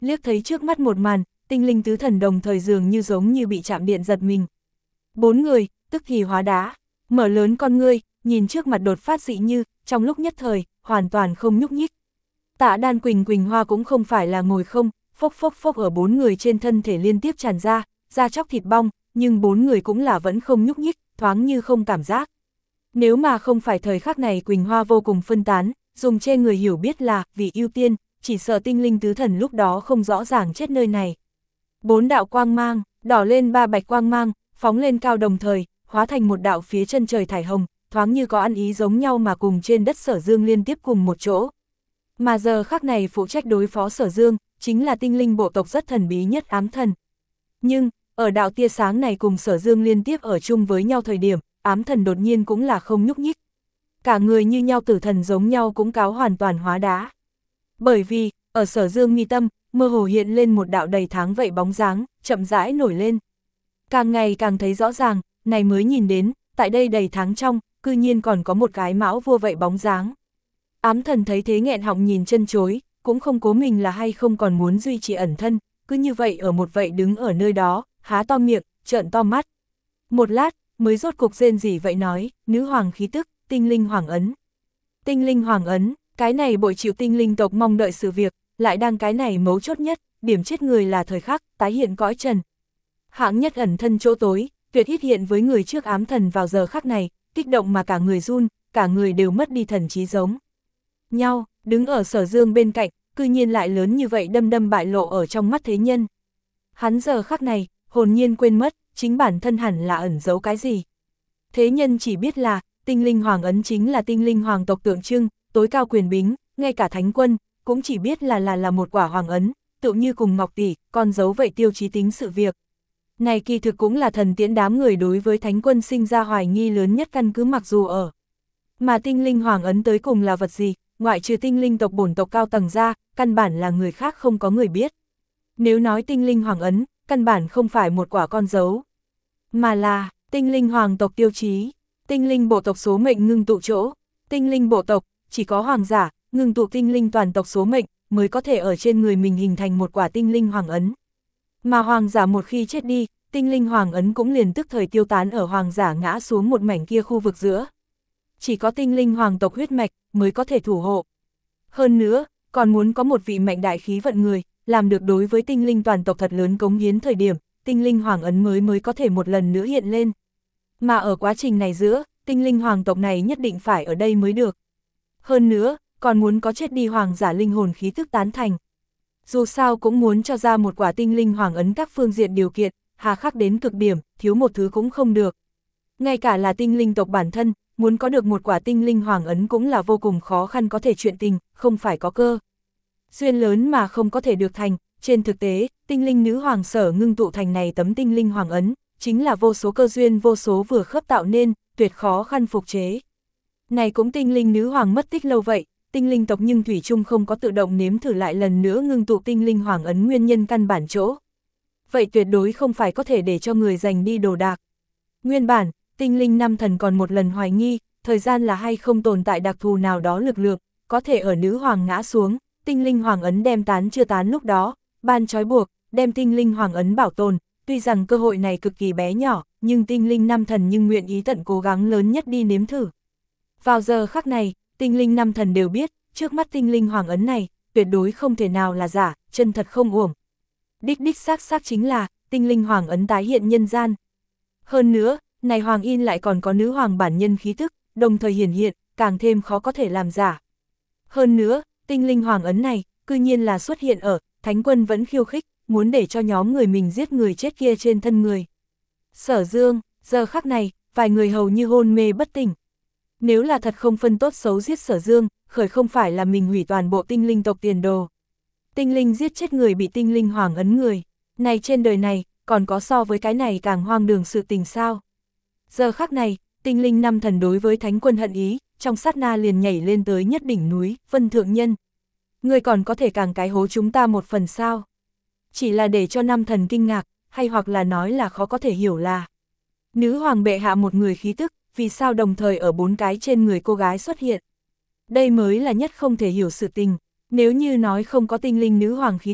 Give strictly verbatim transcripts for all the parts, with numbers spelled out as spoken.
liếc thấy trước mắt một màn, tinh linh tứ thần đồng thời dường như giống như bị chạm điện giật mình. Bốn người, tức thì hóa đá, mở lớn con ngươi, nhìn trước mặt đột phát dị như, trong lúc nhất thời, hoàn toàn không nhúc nhích. Tạ Đan Quỳnh Quỳnh Hoa cũng không phải là ngồi không, phốc phốc phốc ở bốn người trên thân thể liên tiếp tràn ra, da chóc thịt bong, nhưng bốn người cũng là vẫn không nhúc nhích, thoáng như không cảm giác. Nếu mà không phải thời khắc này Quỳnh Hoa vô cùng phân tán, dùng trên người hiểu biết là vì ưu tiên, chỉ sợ tinh linh tứ thần lúc đó không rõ ràng chết nơi này. Bốn đạo quang mang, đỏ lên ba bạch quang mang, phóng lên cao đồng thời, hóa thành một đạo phía chân trời thải hồng, thoáng như có ăn ý giống nhau mà cùng trên đất Sở Dương liên tiếp cùng một chỗ. Mà giờ khắc này phụ trách đối phó Sở Dương, chính là tinh linh bộ tộc rất thần bí nhất ám thần. Nhưng, ở đạo tia sáng này cùng Sở Dương liên tiếp ở chung với nhau thời điểm, ám thần đột nhiên cũng là không nhúc nhích. Cả người như nhau tử thần giống nhau cũng cáo hoàn toàn hóa đá. Bởi vì, ở Sở Dương mi tâm, mơ hồ hiện lên một đạo đầy tháng vậy bóng dáng, chậm rãi nổi lên. Càng ngày càng thấy rõ ràng, này mới nhìn đến, tại đây đầy tháng trong, cư nhiên còn có một cái mão vua vậy bóng dáng. Ám thần thấy thế nghẹn họng nhìn chân chối, cũng không cố mình là hay không còn muốn duy trì ẩn thân, cứ như vậy ở một vậy đứng ở nơi đó, há to miệng, trợn to mắt. Một lát, mới rốt cục rên rỉ vậy nói, nữ hoàng khí tức, tinh linh hoàng ấn. Tinh linh hoàng ấn, cái này bội chịu tinh linh tộc mong đợi sự việc, lại đang cái này mấu chốt nhất, điểm chết người là thời khắc, tái hiện cõi trần. Hạng nhất ẩn thân chỗ tối, tuyệt hít hiện với người trước ám thần vào giờ khắc này, kích động mà cả người run, cả người đều mất đi thần trí giống nhau, đứng ở Sở Dương bên cạnh, cư nhiên lại lớn như vậy đâm đâm bại lộ ở trong mắt thế nhân. Hắn giờ khắc này, hồn nhiên quên mất, chính bản thân hẳn là ẩn giấu cái gì. Thế nhân chỉ biết là, tinh linh hoàng ấn chính là tinh linh hoàng tộc tượng trưng, tối cao quyền bính, ngay cả thánh quân, cũng chỉ biết là là là một quả hoàng ấn, tự như cùng ngọc tỷ, con dấu vậy tiêu chí tính sự việc. Này kỳ thực cũng là thần tiễn đám người đối với thánh quân sinh ra hoài nghi lớn nhất căn cứ mặc dù ở. Mà tinh linh hoàng ấn tới cùng là vật gì, ngoại trừ tinh linh tộc bổn tộc cao tầng ra, căn bản là người khác không có người biết. Nếu nói tinh linh hoàng ấn, căn bản không phải một quả con dấu, mà là tinh linh hoàng tộc tiêu chí, tinh linh bộ tộc số mệnh ngưng tụ chỗ. Tinh linh bộ tộc, chỉ có hoàng giả, ngưng tụ tinh linh toàn tộc số mệnh, mới có thể ở trên người mình hình thành một quả tinh linh hoàng ấn. Mà hoàng giả một khi chết đi, tinh linh hoàng ấn cũng liền tức thời tiêu tán ở hoàng giả ngã xuống một mảnh kia khu vực giữa. Chỉ có tinh linh hoàng tộc huyết mạch mới có thể thủ hộ. Hơn nữa, còn muốn có một vị mạnh đại khí vận người, làm được đối với tinh linh toàn tộc thật lớn cống hiến thời điểm, tinh linh hoàng ấn mới mới có thể một lần nữa hiện lên. Mà ở quá trình này giữa, tinh linh hoàng tộc này nhất định phải ở đây mới được. Hơn nữa, còn muốn có chết đi hoàng giả linh hồn khí thức tán thành. Dù sao cũng muốn cho ra một quả tinh linh hoàng ấn các phương diện điều kiện, hà khắc đến cực điểm, thiếu một thứ cũng không được. Ngay cả là tinh linh tộc bản thân, muốn có được một quả tinh linh hoàng ấn cũng là vô cùng khó khăn có thể chuyện tình, không phải có cơ duyên lớn mà không có thể được thành. Trên thực tế, tinh linh nữ hoàng sở ngưng tụ thành này tấm tinh linh hoàng ấn, chính là vô số cơ duyên vô số vừa khớp tạo nên, tuyệt khó khăn phục chế. Này cũng tinh linh nữ hoàng mất tích lâu vậy, tinh linh tộc nhưng thủy chung không có tự động nếm thử lại lần nữa ngưng tụ tinh linh hoàng ấn nguyên nhân căn bản chỗ. Vậy tuyệt đối không phải có thể để cho người giành đi đồ đạc. Nguyên bản, tinh linh năm thần còn một lần hoài nghi, thời gian là hay không tồn tại đặc thù nào đó lực lượng, có thể ở nữ hoàng ngã xuống, tinh linh hoàng ấn đem tán chưa tán lúc đó, ban trói buộc, đem tinh linh hoàng ấn bảo tồn. Tuy rằng cơ hội này cực kỳ bé nhỏ, nhưng tinh linh năm thần nhưng nguyện ý tận cố gắng lớn nhất đi nếm thử. Vào giờ khắc này, tinh linh năm thần đều biết, trước mắt tinh linh hoàng ấn này, tuyệt đối không thể nào là giả, chân thật không uổng. Đích đích xác xác chính là, tinh linh hoàng ấn tái hiện nhân gian. Hơn nữa, này hoàng in lại còn có nữ hoàng bản nhân khí thức, đồng thời hiển hiện, càng thêm khó có thể làm giả. Hơn nữa, tinh linh hoàng ấn này, cư nhiên là xuất hiện ở, thánh quân vẫn khiêu khích, muốn để cho nhóm người mình giết người chết kia trên thân người. Sở Dương, giờ khắc này, vài người hầu như hôn mê bất tỉnh. Nếu là thật không phân tốt xấu giết Sở Dương, khởi không phải là mình hủy toàn bộ tinh linh tộc tiền đồ. Tinh linh giết chết người bị tinh linh hoàng ấn người. Này trên đời này, còn có so với cái này càng hoang đường sự tình sao? Giờ khắc này, tinh linh năm thần đối với thánh quân hận ý, trong sát na liền nhảy lên tới nhất đỉnh núi, Vân Thượng Nhân. Người còn có thể càng cái hố chúng ta một phần sao? Chỉ là để cho năm thần kinh ngạc, hay hoặc là nói là khó có thể hiểu là nữ hoàng bệ hạ một người khí tức, vì sao đồng thời ở bốn cái trên người cô gái xuất hiện. Đây mới là nhất không thể hiểu sự tình, nếu như nói không có tinh linh nữ hoàng khí tức,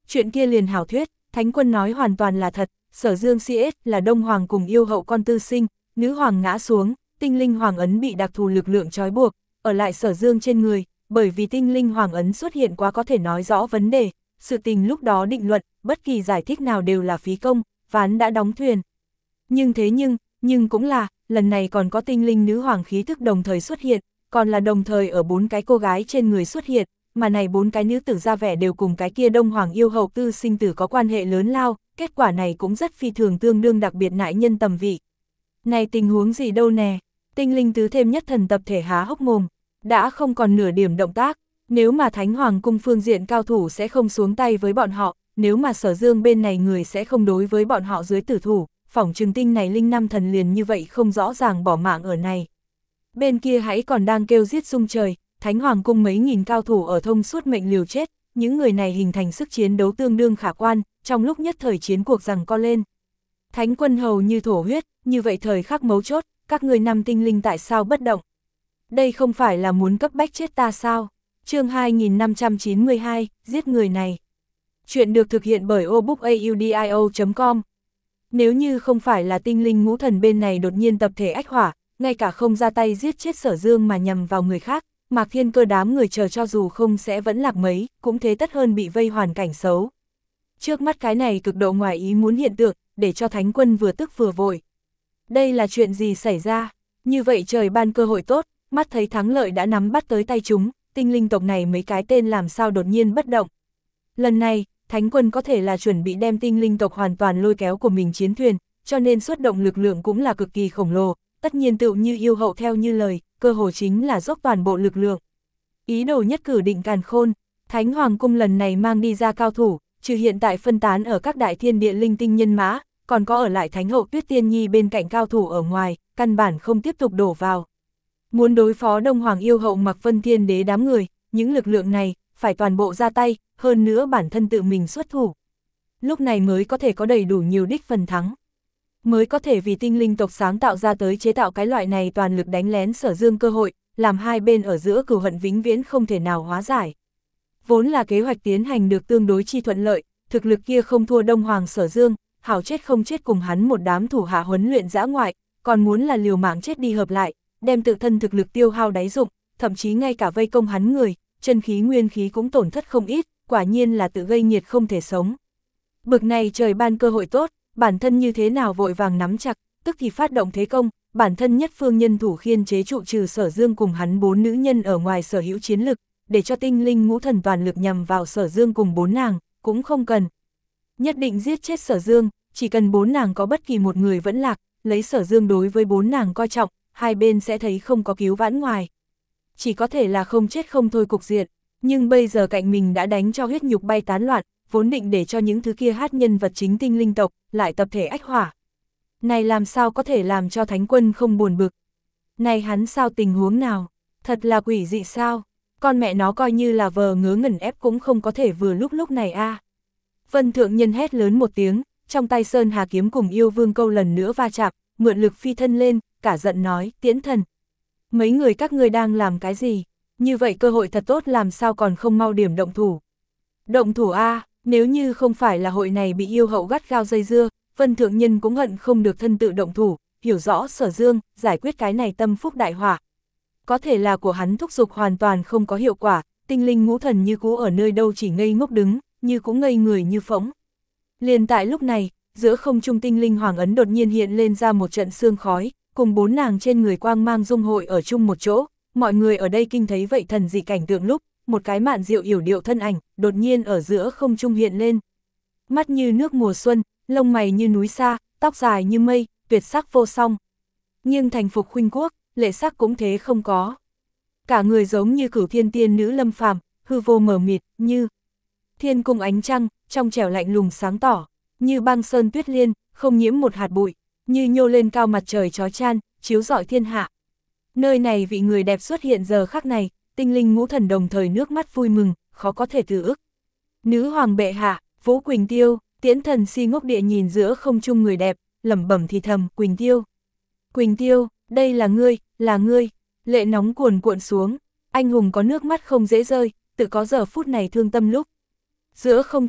Chuyện kia liền hảo thuyết, Thánh Quân nói hoàn toàn là thật, Sở Dương xê ét là Đông Hoàng cùng yêu hậu con tư sinh, nữ hoàng ngã xuống, tinh linh hoàng ấn bị đặc thù lực lượng trói buộc, ở lại Sở Dương trên người, bởi vì tinh linh hoàng ấn xuất hiện quá có thể nói rõ vấn đề, sự tình lúc đó định luận, bất kỳ giải thích nào đều là phí công, ván đã đóng thuyền. Nhưng thế nhưng, nhưng cũng là, lần này còn có tinh linh nữ hoàng khí thức đồng thời xuất hiện, còn là đồng thời ở bốn cái cô gái trên người xuất hiện, mà này bốn cái nữ tử ra vẻ đều cùng cái kia Đông Hoàng yêu hậu tư sinh tử có quan hệ lớn lao, kết quả này cũng rất phi thường tương đương đặc biệt nại nhân tầm vị. Này tình huống gì đâu nè, tinh linh tứ thêm nhất thần tập thể há hốc mồm, đã không còn nửa điểm động tác, nếu mà Thánh Hoàng cung phương diện cao thủ sẽ không xuống tay với bọn họ, nếu mà Sở Dương bên này người sẽ không đối với bọn họ dưới tử thủ, phỏng chừng tinh này linh năm thần liền như vậy không rõ ràng bỏ mạng ở này. Bên kia hãy còn đang kêu giết rung trời, Thánh Hoàng cung mấy nghìn cao thủ ở thông suốt mệnh liều chết, những người này hình thành sức chiến đấu tương đương khả quan, trong lúc nhất thời chiến cuộc giằng co lên. Thánh Quân hầu như thổ huyết, như vậy thời khắc mấu chốt, các người năm tinh linh tại sao bất động? Đây không phải là muốn cấp bách chết ta sao? Chương hai nghìn năm trăm chín mươi hai, giết người này. Chuyện được thực hiện bởi obookaudio chấm com. Nếu như không phải là tinh linh ngũ thần bên này đột nhiên tập thể ách hỏa, ngay cả không ra tay giết chết Sở Dương mà nhằm vào người khác, Mạc Thiên Cơ đám người chờ cho dù không sẽ vẫn lạc mấy, cũng thế tất hơn bị vây hoàn cảnh xấu. Trước mắt cái này cực độ ngoài ý muốn hiện tượng, để cho Thánh Quân vừa tức vừa vội. Đây là chuyện gì xảy ra? Như vậy trời ban cơ hội tốt, mắt thấy thắng lợi đã nắm bắt tới tay chúng, tinh linh tộc này mấy cái tên làm sao đột nhiên bất động. Lần này, Thánh Quân có thể là chuẩn bị đem tinh linh tộc hoàn toàn lôi kéo của mình chiến thuyền, cho nên xuất động lực lượng cũng là cực kỳ khổng lồ, tất nhiên tựu như yêu hậu theo như lời, cơ hồ chính là dốc toàn bộ lực lượng. Ý đồ nhất cử định càn khôn, Thánh Hoàng cung lần này mang đi ra cao thủ, trừ hiện tại phân tán ở các đại thiên địa linh tinh nhân mã, còn có ở lại Thánh hậu Tuyết Tiên Nhi bên cạnh cao thủ ở ngoài, căn bản không tiếp tục đổ vào. Muốn đối phó Đông Hoàng yêu hậu Mạc Vân Thiên Đế đám người, những lực lượng này, phải toàn bộ ra tay, hơn nữa bản thân tự mình xuất thủ. Lúc này mới có thể có đầy đủ nhiều đích phần thắng. Mới có thể vì tinh linh tộc sáng tạo ra tới chế tạo cái loại này toàn lực đánh lén Sở Dương cơ hội, làm hai bên ở giữa cừu hận vĩnh viễn không thể nào hóa giải. Vốn là kế hoạch tiến hành được tương đối chi thuận lợi, thực lực kia không thua Đông Hoàng Sở Dương, hảo chết không chết cùng hắn một đám thủ hạ huấn luyện dã ngoại, còn muốn là liều mạng chết đi hợp lại, đem tự thân thực lực tiêu hao đáy dụng, thậm chí ngay cả vây công hắn người, chân khí nguyên khí cũng tổn thất không ít, quả nhiên là tự gây nhiệt không thể sống. Bực này trời ban cơ hội tốt, bản thân như thế nào vội vàng nắm chặt, tức thì phát động thế công, bản thân nhất phương nhân thủ khiên chế trụ trừ Sở Dương cùng hắn bốn nữ nhân ở ngoài sở hữu chiến lực, để cho tinh linh ngũ thần toàn lực nhằm vào Sở Dương cùng bốn nàng, cũng không cần. Nhất định giết chết Sở Dương, chỉ cần bốn nàng có bất kỳ một người vẫn lạc, lấy Sở Dương đối với bốn nàng coi trọng, hai bên sẽ thấy không có cứu vãn ngoài. Chỉ có thể là không chết không thôi cục diện, nhưng bây giờ cạnh mình đã đánh cho huyết nhục bay tán loạn, vốn định để cho những thứ kia hát nhân vật chính tinh linh tộc, lại tập thể ách hỏa. Này làm sao có thể làm cho Thánh Quân không buồn bực? Này hắn sao tình huống nào? Thật là quỷ dị sao? Con mẹ nó coi như là vờ ngớ ngẩn ép cũng không có thể vừa lúc lúc này a. À. Vân Thượng Nhân hét lớn một tiếng, trong tay Sơn Hà kiếm cùng yêu vương câu lần nữa va chạm, mượn lực phi thân lên, cả giận nói, Tiễn Thần. Mấy người các ngươi đang làm cái gì? Như vậy cơ hội thật tốt làm sao còn không mau điểm động thủ? Động thủ a, à, nếu như không phải là hội này bị yêu hậu gắt gao dây dưa, Vân Thượng Nhân cũng hận không được thân tự động thủ, hiểu rõ Sở Dương, giải quyết cái này tâm phúc đại hỏa. Có thể là của hắn thúc giục hoàn toàn không có hiệu quả, tinh linh ngũ thần như cũ ở nơi đâu chỉ ngây ngốc đứng, như cũng ngây người như phỗng. Liền tại lúc này, giữa không trung tinh linh hoàng ấn đột nhiên hiện lên ra một trận sương khói, cùng bốn nàng trên người quang mang dung hội ở chung một chỗ, mọi người ở đây kinh thấy vậy thần dị cảnh tượng lúc, một cái mạn diệu yểu điệu thân ảnh, đột nhiên ở giữa không trung hiện lên. Mắt như nước mùa xuân, lông mày như núi xa, tóc dài như mây, tuyệt sắc vô song. Nhưng thành phục khuynh quốc, lệ sắc cũng thế không có. Cả người giống như cửu thiên tiên nữ lâm phàm, hư vô mờ mịt, như thiên cung ánh trăng, trong trẻo lạnh lùng sáng tỏ, như băng sơn tuyết liên, không nhiễm một hạt bụi, như nhô lên cao mặt trời chói chan, chiếu rọi thiên hạ. Nơi này vị người đẹp xuất hiện giờ khắc này, tinh linh ngũ thần đồng thời nước mắt vui mừng, khó có thể từ ức. Nữ hoàng bệ hạ, Vũ Quỳnh Tiêu, Tiễn Thần si ngốc địa nhìn giữa không trung người đẹp, lẩm bẩm thì thầm, Quỳnh Tiêu. Quỳnh Tiêu, đây là ngươi, là ngươi, lệ nóng cuồn cuộn xuống, anh hùng có nước mắt không dễ rơi, tự có giờ phút này thương tâm lúc. Giữa không trung,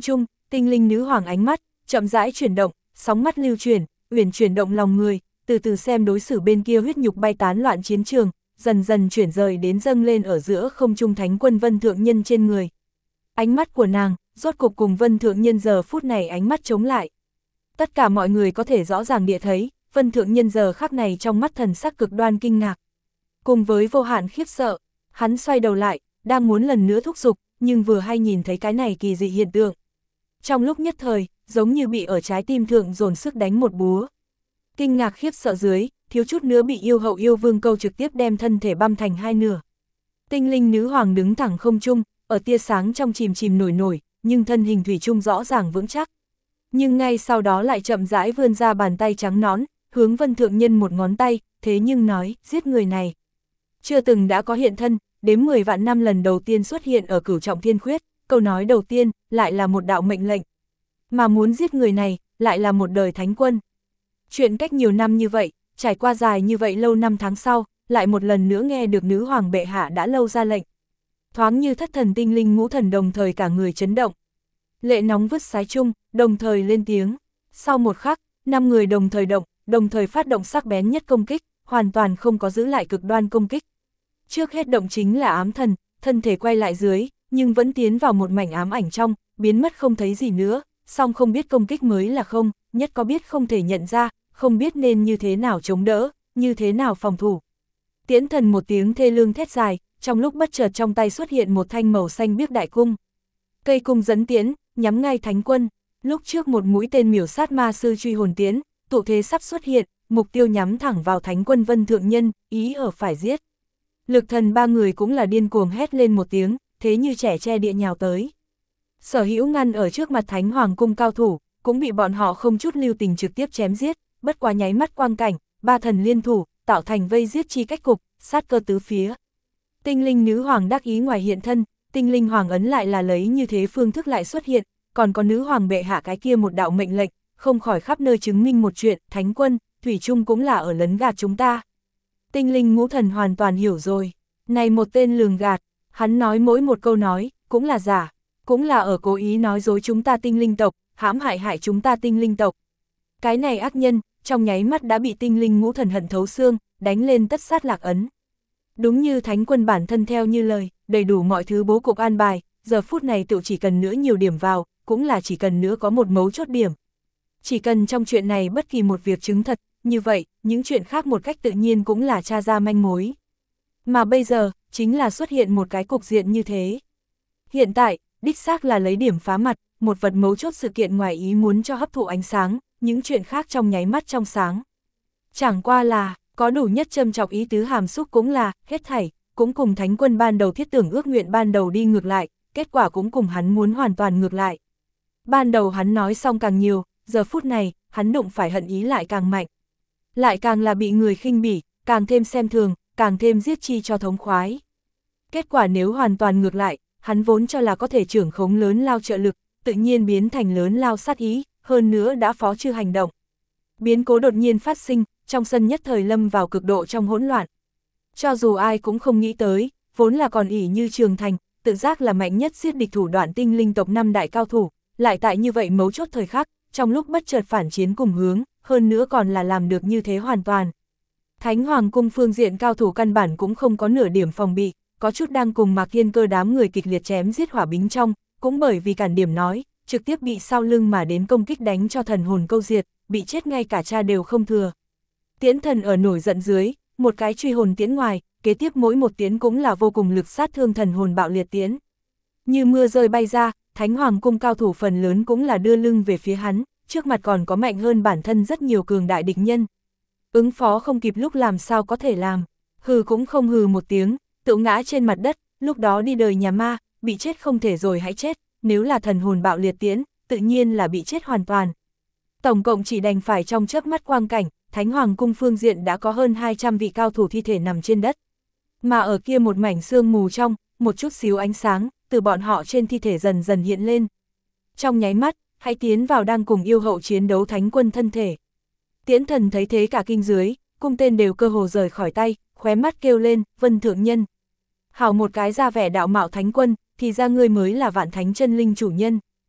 Tinh linh nữ hoàng ánh mắt, chậm rãi chuyển động, sóng mắt lưu chuyển, uyển chuyển động lòng người, từ từ xem đối xử bên kia huyết nhục bay tán loạn chiến trường, dần dần chuyển rời đến dâng lên ở giữa không trung thánh quân Vân Thượng Nhân trên người. Ánh mắt của nàng, rốt cục cùng Vân Thượng Nhân giờ phút này ánh mắt chống lại. Tất cả mọi người có thể rõ ràng địa thấy, Vân Thượng Nhân giờ khắc này trong mắt thần sắc cực đoan kinh ngạc. Cùng với vô hạn khiếp sợ, hắn xoay đầu lại, đang muốn lần nữa thúc giục, nhưng vừa hay nhìn thấy cái này kỳ dị hiện tượng. Trong lúc nhất thời, giống như bị ở trái tim thượng dồn sức đánh một búa. Kinh ngạc khiếp sợ dưới, thiếu chút nữa bị yêu hậu yêu vương câu trực tiếp đem thân thể băm thành hai nửa. Tinh linh nữ hoàng đứng thẳng không trung, ở tia sáng trong chìm chìm nổi nổi, nhưng thân hình thủy chung rõ ràng vững chắc. Nhưng ngay sau đó lại chậm rãi vươn ra bàn tay trắng nõn, hướng Vân Thượng Nhân một ngón tay, thế nhưng nói, giết người này. Chưa từng đã có hiện thân, đếm mười vạn năm lần đầu tiên xuất hiện ở Cửu Trọng Thiên Khuyết, câu nói đầu tiên, lại là một đạo mệnh lệnh. Mà muốn giết người này, lại là một đời thánh quân. Chuyện cách nhiều năm như vậy, trải qua dài như vậy lâu năm tháng sau, lại một lần nữa nghe được nữ hoàng bệ hạ đã lâu ra lệnh. Thoáng như thất thần tinh linh ngũ thần đồng thời cả người chấn động. Lệ nóng vứt sái chung, đồng thời lên tiếng. Sau một khắc, năm người đồng thời động, đồng thời phát động sắc bén nhất công kích, hoàn toàn không có giữ lại cực đoan công kích. Trước hết động chính là ám thần, thân thể quay lại dưới, nhưng vẫn tiến vào một mảnh ám ảnh trong, biến mất không thấy gì nữa, song không biết công kích mới là không, nhất có biết không thể nhận ra, không biết nên như thế nào chống đỡ, như thế nào phòng thủ. Tiễn thần một tiếng thê lương thét dài, trong lúc bất chợt trong tay xuất hiện một thanh màu xanh biếc đại cung. Cây cung dẫn tiễn, nhắm ngay thánh quân, lúc trước một mũi tên miểu sát ma sư truy hồn tiễn, tụ thế sắp xuất hiện, mục tiêu nhắm thẳng vào thánh quân Vân Thượng Nhân, ý ở phải giết. Lực thần ba người cũng là điên cuồng hét lên một tiếng, thế như trẻ che địa nhào tới. Sở hữu ngăn ở trước mặt thánh hoàng cung cao thủ, cũng bị bọn họ không chút lưu tình trực tiếp chém giết, bất quá nháy mắt quang cảnh, ba thần liên thủ, tạo thành vây giết chi cách cục, sát cơ tứ phía. Tinh linh nữ hoàng đắc ý ngoài hiện thân, tinh linh hoàng ấn lại là lấy như thế phương thức lại xuất hiện, còn có nữ hoàng bệ hạ cái kia một đạo mệnh lệnh, không khỏi khắp nơi chứng minh một chuyện, thánh quân, thủy chung cũng là ở lấn gạt chúng ta. Tinh linh ngũ thần hoàn toàn hiểu rồi, này một tên lường gạt, hắn nói mỗi một câu nói, cũng là giả, cũng là ở cố ý nói dối chúng ta tinh linh tộc, hãm hại hại chúng ta tinh linh tộc. Cái này ác nhân, trong nháy mắt đã bị tinh linh ngũ thần hận thấu xương, đánh lên tất sát lạc ấn. Đúng như thánh quân bản thân theo như lời, đầy đủ mọi thứ bố cục an bài, giờ phút này tự chỉ cần nữa nhiều điểm vào, cũng là chỉ cần nữa có một mấu chốt điểm. Chỉ cần trong chuyện này bất kỳ một việc chứng thật, như vậy, những chuyện khác một cách tự nhiên cũng là tra ra manh mối. Mà bây giờ, chính là xuất hiện một cái cục diện như thế. Hiện tại, đích xác là lấy điểm phá mặt, một vật mấu chốt sự kiện ngoài ý muốn cho hấp thụ ánh sáng, những chuyện khác trong nháy mắt trong sáng. Chẳng qua là, có đủ nhất châm chọc ý tứ hàm xúc cũng là, hết thảy, cũng cùng thánh quân ban đầu thiết tưởng ước nguyện ban đầu đi ngược lại, kết quả cũng cùng hắn muốn hoàn toàn ngược lại. Ban đầu hắn nói xong càng nhiều, giờ phút này, hắn đụng phải hận ý lại càng mạnh. Lại càng là bị người khinh bỉ, càng thêm xem thường, càng thêm giết chi cho thống khoái. Kết quả nếu hoàn toàn ngược lại, hắn vốn cho là có thể trưởng khống lớn lao trợ lực, tự nhiên biến thành lớn lao sát ý, hơn nữa đã phó trừ hành động. Biến cố đột nhiên phát sinh, trong sân nhất thời lâm vào cực độ trong hỗn loạn. Cho dù ai cũng không nghĩ tới, vốn là còn ỷ như Trường Thành, tự giác là mạnh nhất giết địch thủ đoạn tinh linh tộc năm đại cao thủ, lại tại như vậy mấu chốt thời khắc, trong lúc bất chợt phản chiến cùng hướng, hơn nữa còn là làm được như thế hoàn toàn. Thánh Hoàng cung phương diện cao thủ căn bản cũng không có nửa điểm phòng bị, có chút đang cùng Mạc Thiên Cơ đám người kịch liệt chém giết hỏa bính trong, cũng bởi vì cản điểm nói, trực tiếp bị sau lưng mà đến công kích đánh cho thần hồn câu diệt, bị chết ngay cả cha đều không thừa. Tiễn thần ở nổi giận dưới, một cái truy hồn tiễn ngoài, kế tiếp mỗi một tiễn cũng là vô cùng lực sát thương thần hồn bạo liệt tiễn. Như mưa rơi bay ra, Thánh Hoàng cung cao thủ phần lớn cũng là đưa lưng về phía hắn, trước mặt còn có mạnh hơn bản thân rất nhiều cường đại địch nhân. Ứng phó không kịp lúc làm sao có thể làm, hừ cũng không hừ một tiếng, tự ngã trên mặt đất, lúc đó đi đời nhà ma, bị chết không thể rồi hãy chết, nếu là thần hồn bạo liệt tiễn, tự nhiên là bị chết hoàn toàn. Tổng cộng chỉ đành phải trong chớp mắt quang cảnh, Thánh Hoàng cung phương diện đã có hơn hai trăm vị cao thủ thi thể nằm trên đất. Mà ở kia một mảnh sương mù trong, một chút xíu ánh sáng, từ bọn họ trên thi thể dần dần hiện lên. Trong nháy mắt, hãy tiến vào đang cùng yêu hậu chiến đấu thánh quân thân thể. Tiễn thần thấy thế cả kinh dưới, cung tên đều cơ hồ rời khỏi tay, khóe mắt kêu lên, Vân thượng nhân. Hảo một cái ra vẻ đạo mạo thánh quân, thì ra ngươi mới là vạn thánh chân linh chủ nhân.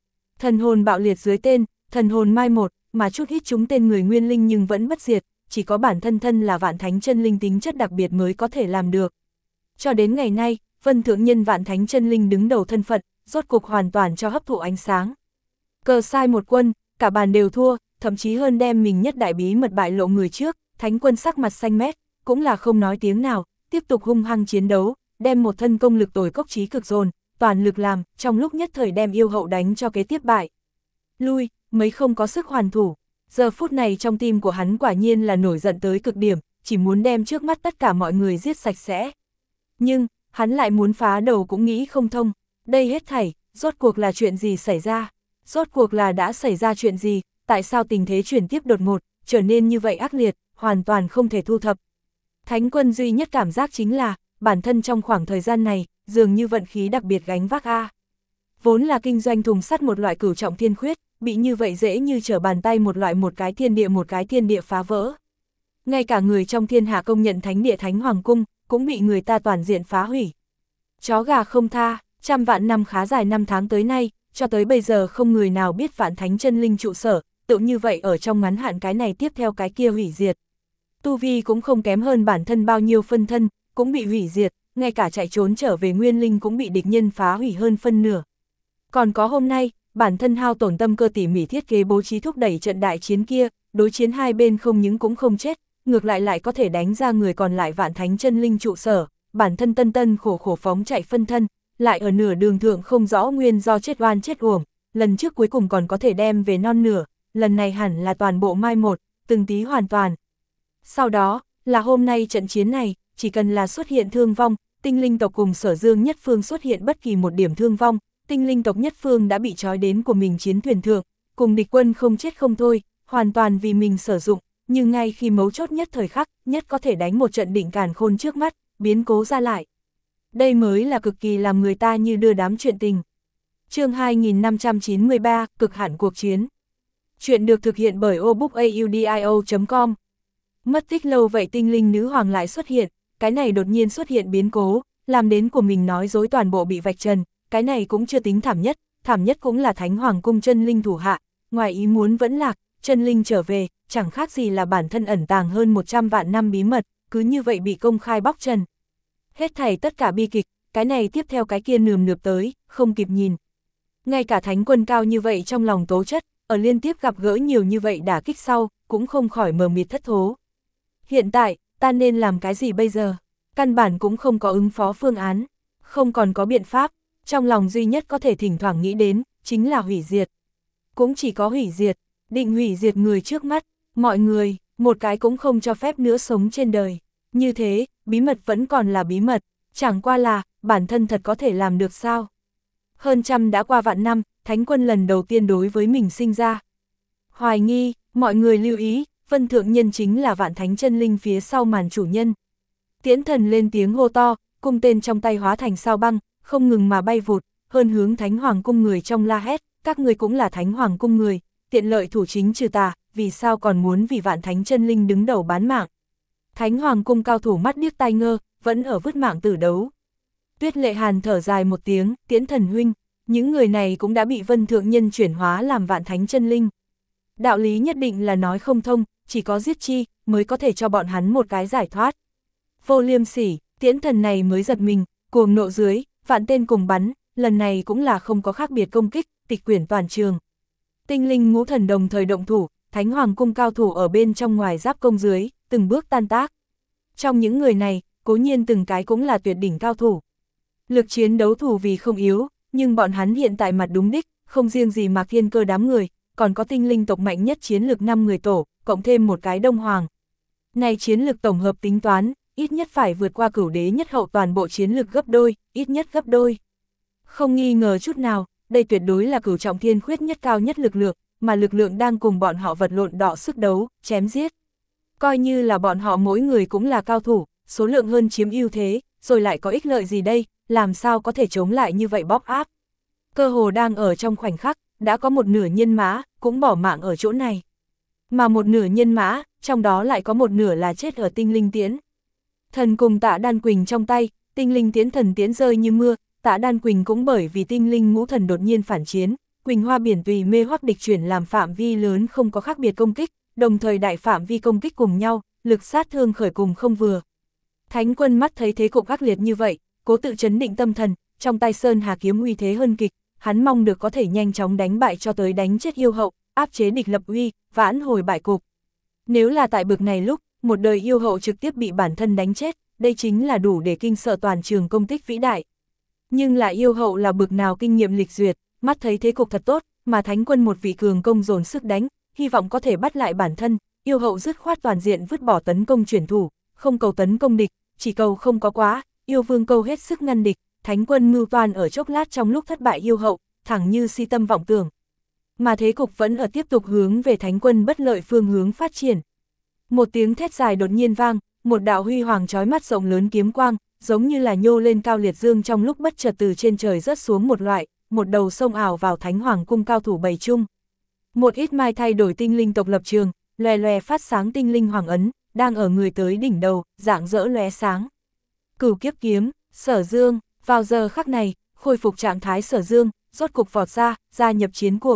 Thần hồn bạo liệt dưới tên, thần hồn mai một, mà chút ít chúng tên người nguyên linh nhưng vẫn bất diệt, chỉ có bản thân thân là vạn thánh chân linh tính chất đặc biệt mới có thể làm được. Cho đến ngày nay, Vân Thượng Nhân vạn thánh chân linh đứng đầu thân phận, rốt cục hoàn toàn cho hấp thụ ánh sáng. Cờ sai một quân, cả bàn đều thua, thậm chí hơn đem mình nhất đại bí mật bại lộ người trước, thánh quân sắc mặt xanh mét, cũng là không nói tiếng nào, tiếp tục hung hăng chiến đấu, đem một thân công lực tồi cốc trí cực dồn, toàn lực làm, trong lúc nhất thời đem yêu hậu đánh cho kế tiếp bại. Lui, mấy không có sức hoàn thủ, giờ phút này trong tim của hắn quả nhiên là nổi giận tới cực điểm, chỉ muốn đem trước mắt tất cả mọi người giết sạch sẽ. Nhưng, hắn lại muốn phá đầu cũng nghĩ không thông, đây hết thảy, rốt cuộc là chuyện gì xảy ra, rốt cuộc là đã xảy ra chuyện gì, tại sao tình thế chuyển tiếp đột ngột, trở nên như vậy ác liệt, hoàn toàn không thể thu thập. Thánh quân duy nhất cảm giác chính là, bản thân trong khoảng thời gian này, dường như vận khí đặc biệt gánh vác a. Vốn là kinh doanh thùng sắt một loại cửu trọng thiên khuyết, bị như vậy dễ như trở bàn tay một loại một cái thiên địa một cái thiên địa phá vỡ. Ngay cả người trong thiên hạ công nhận thánh địa thánh hoàng cung, cũng bị người ta toàn diện phá hủy. Chó gà không tha, trăm vạn năm khá dài năm tháng tới nay, cho tới bây giờ không người nào biết vạn thánh chân linh trụ sở, tự như vậy ở trong ngắn hạn cái này tiếp theo cái kia hủy diệt. Tu vi cũng không kém hơn bản thân bao nhiêu phân thân, cũng bị hủy diệt, ngay cả chạy trốn trở về nguyên linh cũng bị địch nhân phá hủy hơn phân nửa. Còn có hôm nay, bản thân hao tổn tâm cơ tỉ mỉ thiết kế bố trí thúc đẩy trận đại chiến kia, đối chiến hai bên không những cũng không chết, ngược lại lại có thể đánh ra người còn lại vạn thánh chân linh trụ sở, bản thân tân tân khổ khổ phóng chạy phân thân, lại ở nửa đường thượng không rõ nguyên do chết oan chết uổng, lần trước cuối cùng còn có thể đem về non nửa, lần này hẳn là toàn bộ mai một, từng tí hoàn toàn. Sau đó, là hôm nay trận chiến này, chỉ cần là xuất hiện thương vong, tinh linh tộc cùng Sở Dương nhất phương xuất hiện bất kỳ một điểm thương vong, tinh linh tộc nhất phương đã bị trói đến của mình chiến thuyền thượng, cùng địch quân không chết không thôi, hoàn toàn vì mình sử dụng, nhưng ngay khi mấu chốt nhất thời khắc, nhất có thể đánh một trận định càn khôn trước mắt, biến cố ra lại. Đây mới là cực kỳ làm người ta như đưa đám chuyện tình. Chương hai nghìn năm trăm chín mươi ba, cực hạn cuộc chiến. Chuyện được thực hiện bởi obookaudio chấm com. Mất tích lâu vậy tinh linh nữ hoàng lại xuất hiện, cái này đột nhiên xuất hiện biến cố, làm đến của mình nói dối toàn bộ bị vạch trần, cái này cũng chưa tính thảm nhất, thảm nhất cũng là Thánh Hoàng cung chân linh thủ hạ, ngoài ý muốn vẫn lạc, chân linh trở về, chẳng khác gì là bản thân ẩn tàng hơn một trăm vạn năm bí mật, cứ như vậy bị công khai bóc trần. Hết thảy tất cả bi kịch, cái này tiếp theo cái kia nườm nượp tới, không kịp nhìn. Ngay cả thánh quân cao như vậy trong lòng tố chất, ở liên tiếp gặp gỡ nhiều như vậy đả kích sau, cũng không khỏi mờ mịt thất thố. Hiện tại, ta nên làm cái gì bây giờ? Căn bản cũng không có ứng phó phương án, không còn có biện pháp, trong lòng duy nhất có thể thỉnh thoảng nghĩ đến, chính là hủy diệt. Cũng chỉ có hủy diệt, định hủy diệt người trước mắt, mọi người, một cái cũng không cho phép nữa sống trên đời. Như thế, bí mật vẫn còn là bí mật, chẳng qua là, bản thân thật có thể làm được sao? Hơn trăm đã qua vạn năm, thánh quân lần đầu tiên đối với mình sinh ra. Hoài nghi, mọi người lưu ý, Vân Thượng Nhân chính là vạn thánh chân linh phía sau màn chủ nhân. Tiễn thần lên tiếng hô to, cung tên trong tay hóa thành sao băng, không ngừng mà bay vụt, hơn hướng thánh hoàng cung người trong la hét, các người cũng là thánh hoàng cung người, tiện lợi thủ chính trừ tà, vì sao còn muốn vì vạn thánh chân linh đứng đầu bán mạng. Thánh hoàng cung cao thủ mắt điếc tai ngơ, vẫn ở vứt mạng tử đấu. Tuyết Lệ Hàn thở dài một tiếng, Tiễn thần huynh, những người này cũng đã bị Vân Thượng Nhân chuyển hóa làm vạn thánh chân linh. Đạo lý nhất định là nói không thông, chỉ có giết chi, mới có thể cho bọn hắn một cái giải thoát. Vô liêm sỉ, Tiễn thần này mới giật mình, cuồng nộ dưới, vạn tên cùng bắn, lần này cũng là không có khác biệt công kích, tịch quyển toàn trường. Tinh linh ngũ thần đồng thời động thủ, thánh hoàng cung cao thủ ở bên trong ngoài giáp công dưới, từng bước tan tác. Trong những người này, cố nhiên từng cái cũng là tuyệt đỉnh cao thủ. Lực chiến đấu thủ vì không yếu, nhưng bọn hắn hiện tại mặt đúng đích, không riêng gì Mạc Thiên Cơ đám người, còn có tinh linh tộc mạnh nhất chiến lực năm người tổ, cộng thêm một cái đông hoàng. Này chiến lực tổng hợp tính toán, ít nhất phải vượt qua cửu đế nhất hậu toàn bộ chiến lực gấp đôi, ít nhất gấp đôi. Không nghi ngờ chút nào, đây tuyệt đối là cửu trọng thiên khuyết nhất cao nhất lực lượng, mà lực lượng đang cùng bọn họ vật lộn đọ sức đấu, chém giết. Coi như là bọn họ mỗi người cũng là cao thủ, số lượng hơn chiếm ưu thế, rồi lại có ích lợi gì đây, làm sao có thể chống lại như vậy bóp áp. Cơ hồ đang ở trong khoảnh khắc, đã có một nửa nhân mã, cũng bỏ mạng ở chỗ này. Mà một nửa nhân mã, trong đó lại có một nửa là chết ở tinh linh tiễn. Thần cùng Tạ Đan Quỳnh trong tay, tinh linh tiễn thần tiễn rơi như mưa, Tạ Đan Quỳnh cũng bởi vì tinh linh ngũ thần đột nhiên phản chiến, Quỳnh Hoa Biển tùy mê hoặc địch chuyển làm phạm vi lớn không có khác biệt công kích, đồng thời đại phạm vi công kích cùng nhau, lực sát thương khởi cùng không vừa. Thánh Quân mắt thấy thế cục ác liệt như vậy, cố tự trấn định tâm thần, trong tay Sơn Hà kiếm uy thế hơn kịch, hắn mong được có thể nhanh chóng đánh bại cho tới đánh chết yêu hậu, áp chế địch lập uy, vãn hồi bại cục. Nếu là tại bực này lúc, một đời yêu hậu trực tiếp bị bản thân đánh chết, đây chính là đủ để kinh sợ toàn trường công tích vĩ đại. Nhưng là yêu hậu là bực nào kinh nghiệm lịch duyệt, mắt thấy thế cục thật tốt, mà Thánh Quân một vị cường công dồn sức đánh, hy vọng có thể bắt lại bản thân, yêu hậu dứt khoát toàn diện vứt bỏ tấn công chuyển thủ, không cầu tấn công địch, chỉ cầu không có quá, yêu vương câu hết sức ngăn địch, Thánh Quân mưu toan ở chốc lát trong lúc thất bại yêu hậu, thẳng như si tâm vọng tưởng. Mà thế cục vẫn ở tiếp tục hướng về Thánh Quân bất lợi phương hướng phát triển. Một tiếng thét dài đột nhiên vang, một đạo huy hoàng chói mắt rộng lớn kiếm quang, giống như là nhô lên cao liệt dương trong lúc bất chợt từ trên trời rớt xuống một loại, một đầu sông ảo vào Thánh Hoàng cung cao thủ bày chung. Một ít mai thay đổi tinh linh tộc lập trường, lòe lòe phát sáng tinh linh hoàng ấn, đang ở người tới đỉnh đầu, rạng rỡ lóe sáng. Cửu kiếp kiếm, Sở Dương, vào giờ khắc này, khôi phục trạng thái Sở Dương, rốt cục vọt ra, gia nhập chiến cuộc.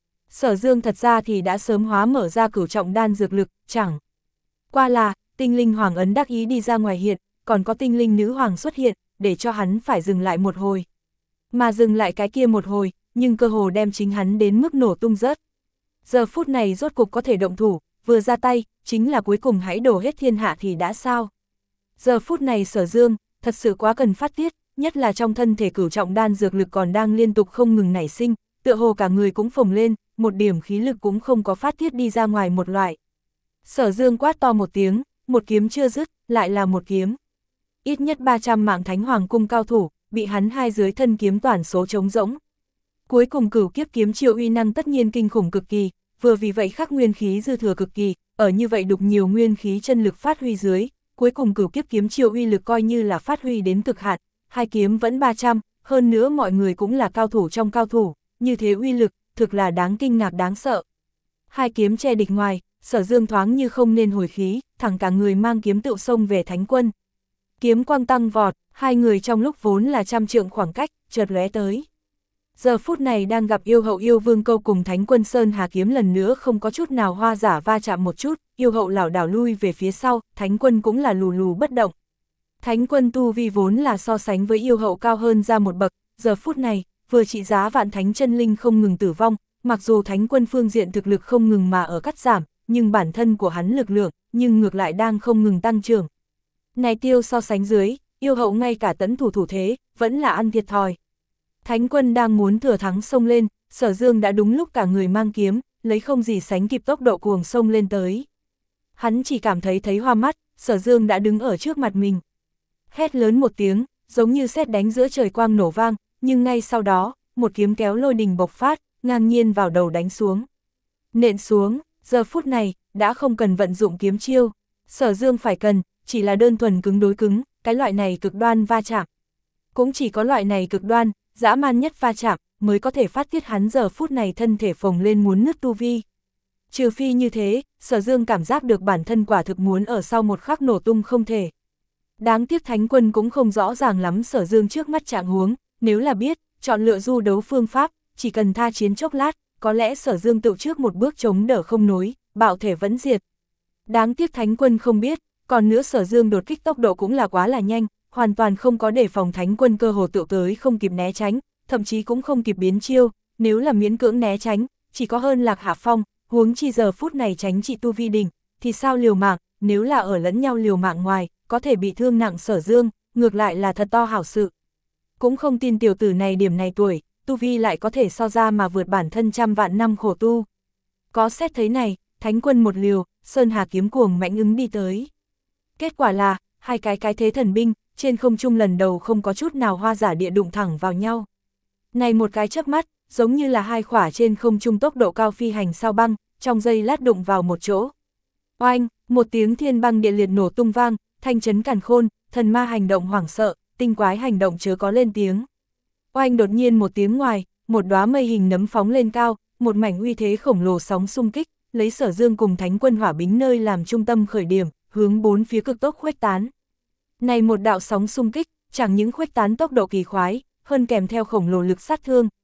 Sở Dương thật ra thì đã sớm hóa mở ra cửu trọng đan dược lực, chẳng qua là, tinh linh hoàng ấn đắc ý đi ra ngoài hiện, còn có tinh linh nữ hoàng xuất hiện, để cho hắn phải dừng lại một hồi. Mà dừng lại cái kia một hồi, nhưng cơ hồ đem chính hắn đến mức nổ tung rớt. Giờ phút này rốt cục có thể động thủ, vừa ra tay, chính là cuối cùng hãy đổ hết thiên hạ thì đã sao. Giờ phút này Sở Dương, thật sự quá cần phát tiết, nhất là trong thân thể cửu trọng đan dược lực còn đang liên tục không ngừng nảy sinh, tựa hồ cả người cũng phồng lên, một điểm khí lực cũng không có phát tiết đi ra ngoài một loại. Sở Dương quát to một tiếng, một kiếm chưa dứt, lại là một kiếm. Ít nhất ba trăm mạng Thánh Hoàng cung cao thủ, bị hắn hai dưới thân kiếm toàn số trống rỗng. Cuối cùng cửu kiếp kiếm chiêu uy năng tất nhiên kinh khủng cực kỳ, vừa vì vậy khắc nguyên khí dư thừa cực kỳ, ở như vậy đục nhiều nguyên khí chân lực phát huy dưới, cuối cùng cửu kiếp kiếm chiêu uy lực coi như là phát huy đến cực hạn, hai kiếm vẫn ba trăm, hơn nữa mọi người cũng là cao thủ trong cao thủ, như thế uy lực, thực là đáng kinh ngạc đáng sợ. Hai kiếm che địch ngoài, Sở Dương thoáng như không nên hồi khí, thẳng cả người mang kiếm tựu xông về Thánh Quân. Kiếm quang tăng vọt, hai người trong lúc vốn là trăm trượng khoảng cách, chợt lóe tới. Giờ phút này đang gặp yêu hậu yêu vương câu cùng Thánh Quân Sơn Hà kiếm lần nữa không có chút nào hoa giả va chạm một chút, yêu hậu lảo đảo lui về phía sau, Thánh Quân cũng là lù lù bất động. Thánh Quân tu vi vốn là so sánh với yêu hậu cao hơn ra một bậc, giờ phút này, vừa trị giá vạn thánh chân linh không ngừng tử vong, mặc dù Thánh Quân phương diện thực lực không ngừng mà ở cắt giảm, nhưng bản thân của hắn lực lượng, nhưng ngược lại đang không ngừng tăng trưởng. Này tiêu so sánh dưới, yêu hậu ngay cả tấn thủ thủ thế, vẫn là ăn thiệt thòi. Thánh Quân đang muốn thừa thắng xông lên, Sở Dương đã đúng lúc cả người mang kiếm, lấy không gì sánh kịp tốc độ cuồng xông lên tới. Hắn chỉ cảm thấy thấy hoa mắt, Sở Dương đã đứng ở trước mặt mình. Hét lớn một tiếng, giống như sét đánh giữa trời quang nổ vang, nhưng ngay sau đó, một kiếm kéo lôi đình bộc phát, ngang nhiên vào đầu đánh xuống. Nện xuống, giờ phút này, đã không cần vận dụng kiếm chiêu, Sở Dương phải cần, chỉ là đơn thuần cứng đối cứng, cái loại này cực đoan va chạm. Cũng chỉ có loại này cực đoan, dã man nhất va chạm, mới có thể phát tiết hắn giờ phút này thân thể phồng lên muốn nứt tu vi. Trừ phi như thế, Sở Dương cảm giác được bản thân quả thực muốn ở sau một khắc nổ tung không thể. Đáng tiếc Thánh Quân cũng không rõ ràng lắm Sở Dương trước mắt trạng huống, nếu là biết, chọn lựa du đấu phương pháp, chỉ cần tha chiến chốc lát, có lẽ Sở Dương tự trước một bước chống đỡ không nối, bạo thể vẫn diệt. Đáng tiếc Thánh Quân không biết, còn nữa Sở Dương đột kích tốc độ cũng là quá là nhanh, hoàn toàn không có đề phòng Thánh Quân cơ hồ tựu tới không kịp né tránh, thậm chí cũng không kịp biến chiêu, nếu là miễn cưỡng né tránh, chỉ có hơn Lạc Hạ Phong, huống chi giờ phút này tránh trị tu vi đỉnh, thì sao liều mạng, nếu là ở lẫn nhau liều mạng ngoài, có thể bị thương nặng Sở Dương, ngược lại là thật to hảo sự. Cũng không tin tiểu tử này điểm này tuổi, tu vi lại có thể so ra mà vượt bản thân trăm vạn năm khổ tu. Có xét thấy này, Thánh Quân một liều, Sơn Hà kiếm cuồng mãnh ứng đi tới. Kết quả là, hai cái cái thế thần binh, trên không trung lần đầu không có chút nào hoa giả địa đụng thẳng vào nhau. Này một cái chớp mắt, giống như là hai khỏa trên không trung tốc độ cao phi hành sao băng, trong giây lát đụng vào một chỗ. Oanh, một tiếng thiên băng địa liệt nổ tung vang, thanh chấn càn khôn, thần ma hành động hoảng sợ, tinh quái hành động chớ có lên tiếng. Oanh đột nhiên một tiếng ngoài, một đóa mây hình nấm phóng lên cao, một mảnh uy thế khổng lồ sóng xung kích, lấy Sở Dương cùng Thánh Quân hỏa bính nơi làm trung tâm khởi điểm, hướng bốn phía cực tốc khuếch tán. Này một đạo sóng xung kích, chẳng những khuếch tán tốc độ kỳ khoái, hơn kèm theo khổng lồ lực sát thương,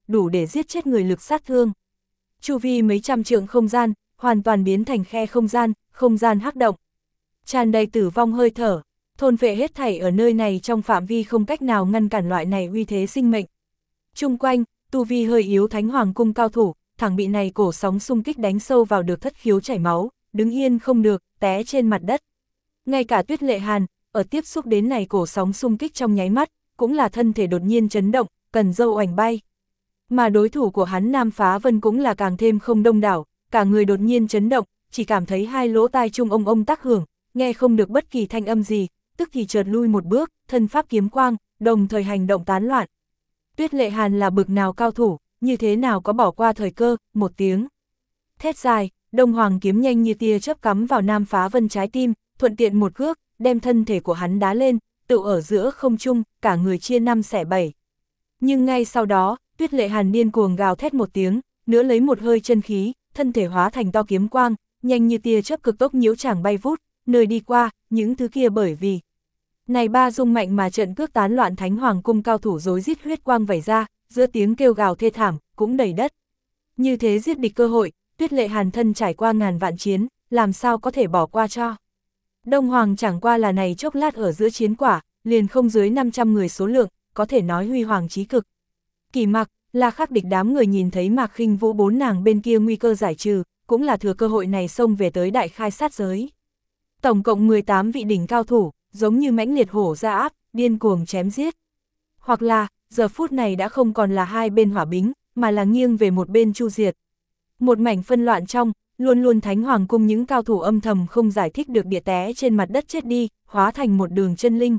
đủ để giết chết người lực sát thương. Chu vi mấy trăm trượng không gian, hoàn toàn biến thành khe không gian, không gian hắc động. Tràn đầy tử vong hơi thở, thôn phệ hết thảy ở nơi này trong phạm vi không cách nào ngăn cản loại này uy thế sinh mệnh. Chung quanh, tu vi hơi yếu Thánh Hoàng cung cao thủ, thẳng bị này cổ sóng xung kích đánh sâu vào được thất khiếu chảy máu, đứng yên không được, té trên mặt đất. Ngay cả Tuyết Lệ Hàn, ở tiếp xúc đến này cổ sóng xung kích trong nháy mắt, cũng là thân thể đột nhiên chấn động, cần dâu oảnh bay. Mà đối thủ của hắn Nam Phá Vân cũng là càng thêm không đông đảo, cả người đột nhiên chấn động, chỉ cảm thấy hai lỗ tai chung ông ông tác hưởng, nghe không được bất kỳ thanh âm gì, tức thì chợt lui một bước, thân pháp kiếm quang, đồng thời hành động tán loạn. Tuyết Lệ Hàn là bực nào cao thủ, như thế nào có bỏ qua thời cơ, một tiếng. Thét dài, Đông Hoàng kiếm nhanh như tia chớp cắm vào Nam Phá Vân trái tim, thuận tiện một cước, đem thân thể của hắn đá lên, tự ở giữa không trung, cả người chia năm xẻ bảy. Nhưng ngay sau đó, Tuyết Lệ Hàn điên cuồng gào thét một tiếng, nữa lấy một hơi chân khí, thân thể hóa thành to kiếm quang, nhanh như tia chớp cực tốc nhiễu chàng bay vút, nơi đi qua, những thứ kia bởi vì này ba dung mạnh mà trận cước tán loạn Thánh Hoàng cung cao thủ rối rít huyết quang vẩy ra, giữa tiếng kêu gào thê thảm, cũng đầy đất. Như thế giết địch cơ hội, Tuyết Lệ Hàn thân trải qua ngàn vạn chiến, làm sao có thể bỏ qua cho. Đông Hoàng chẳng qua là này chốc lát ở giữa chiến quả, liền không dưới năm trăm người số lượng, có thể nói huy hoàng chí cực. Kỳ Mặc, là khắc địch đám người nhìn thấy Mạc Khinh Vũ bốn nàng bên kia nguy cơ giải trừ, cũng là thừa cơ hội này xông về tới đại khai sát giới. Tổng cộng mười tám vị đỉnh cao thủ, giống như mãnh liệt hổ ra áp, điên cuồng chém giết. Hoặc là, giờ phút này đã không còn là hai bên hỏa bính, mà là nghiêng về một bên chu diệt. Một mảnh phân loạn trong, luôn luôn Thánh Hoàng cung những cao thủ âm thầm không giải thích được địa té trên mặt đất chết đi, hóa thành một đường chân linh.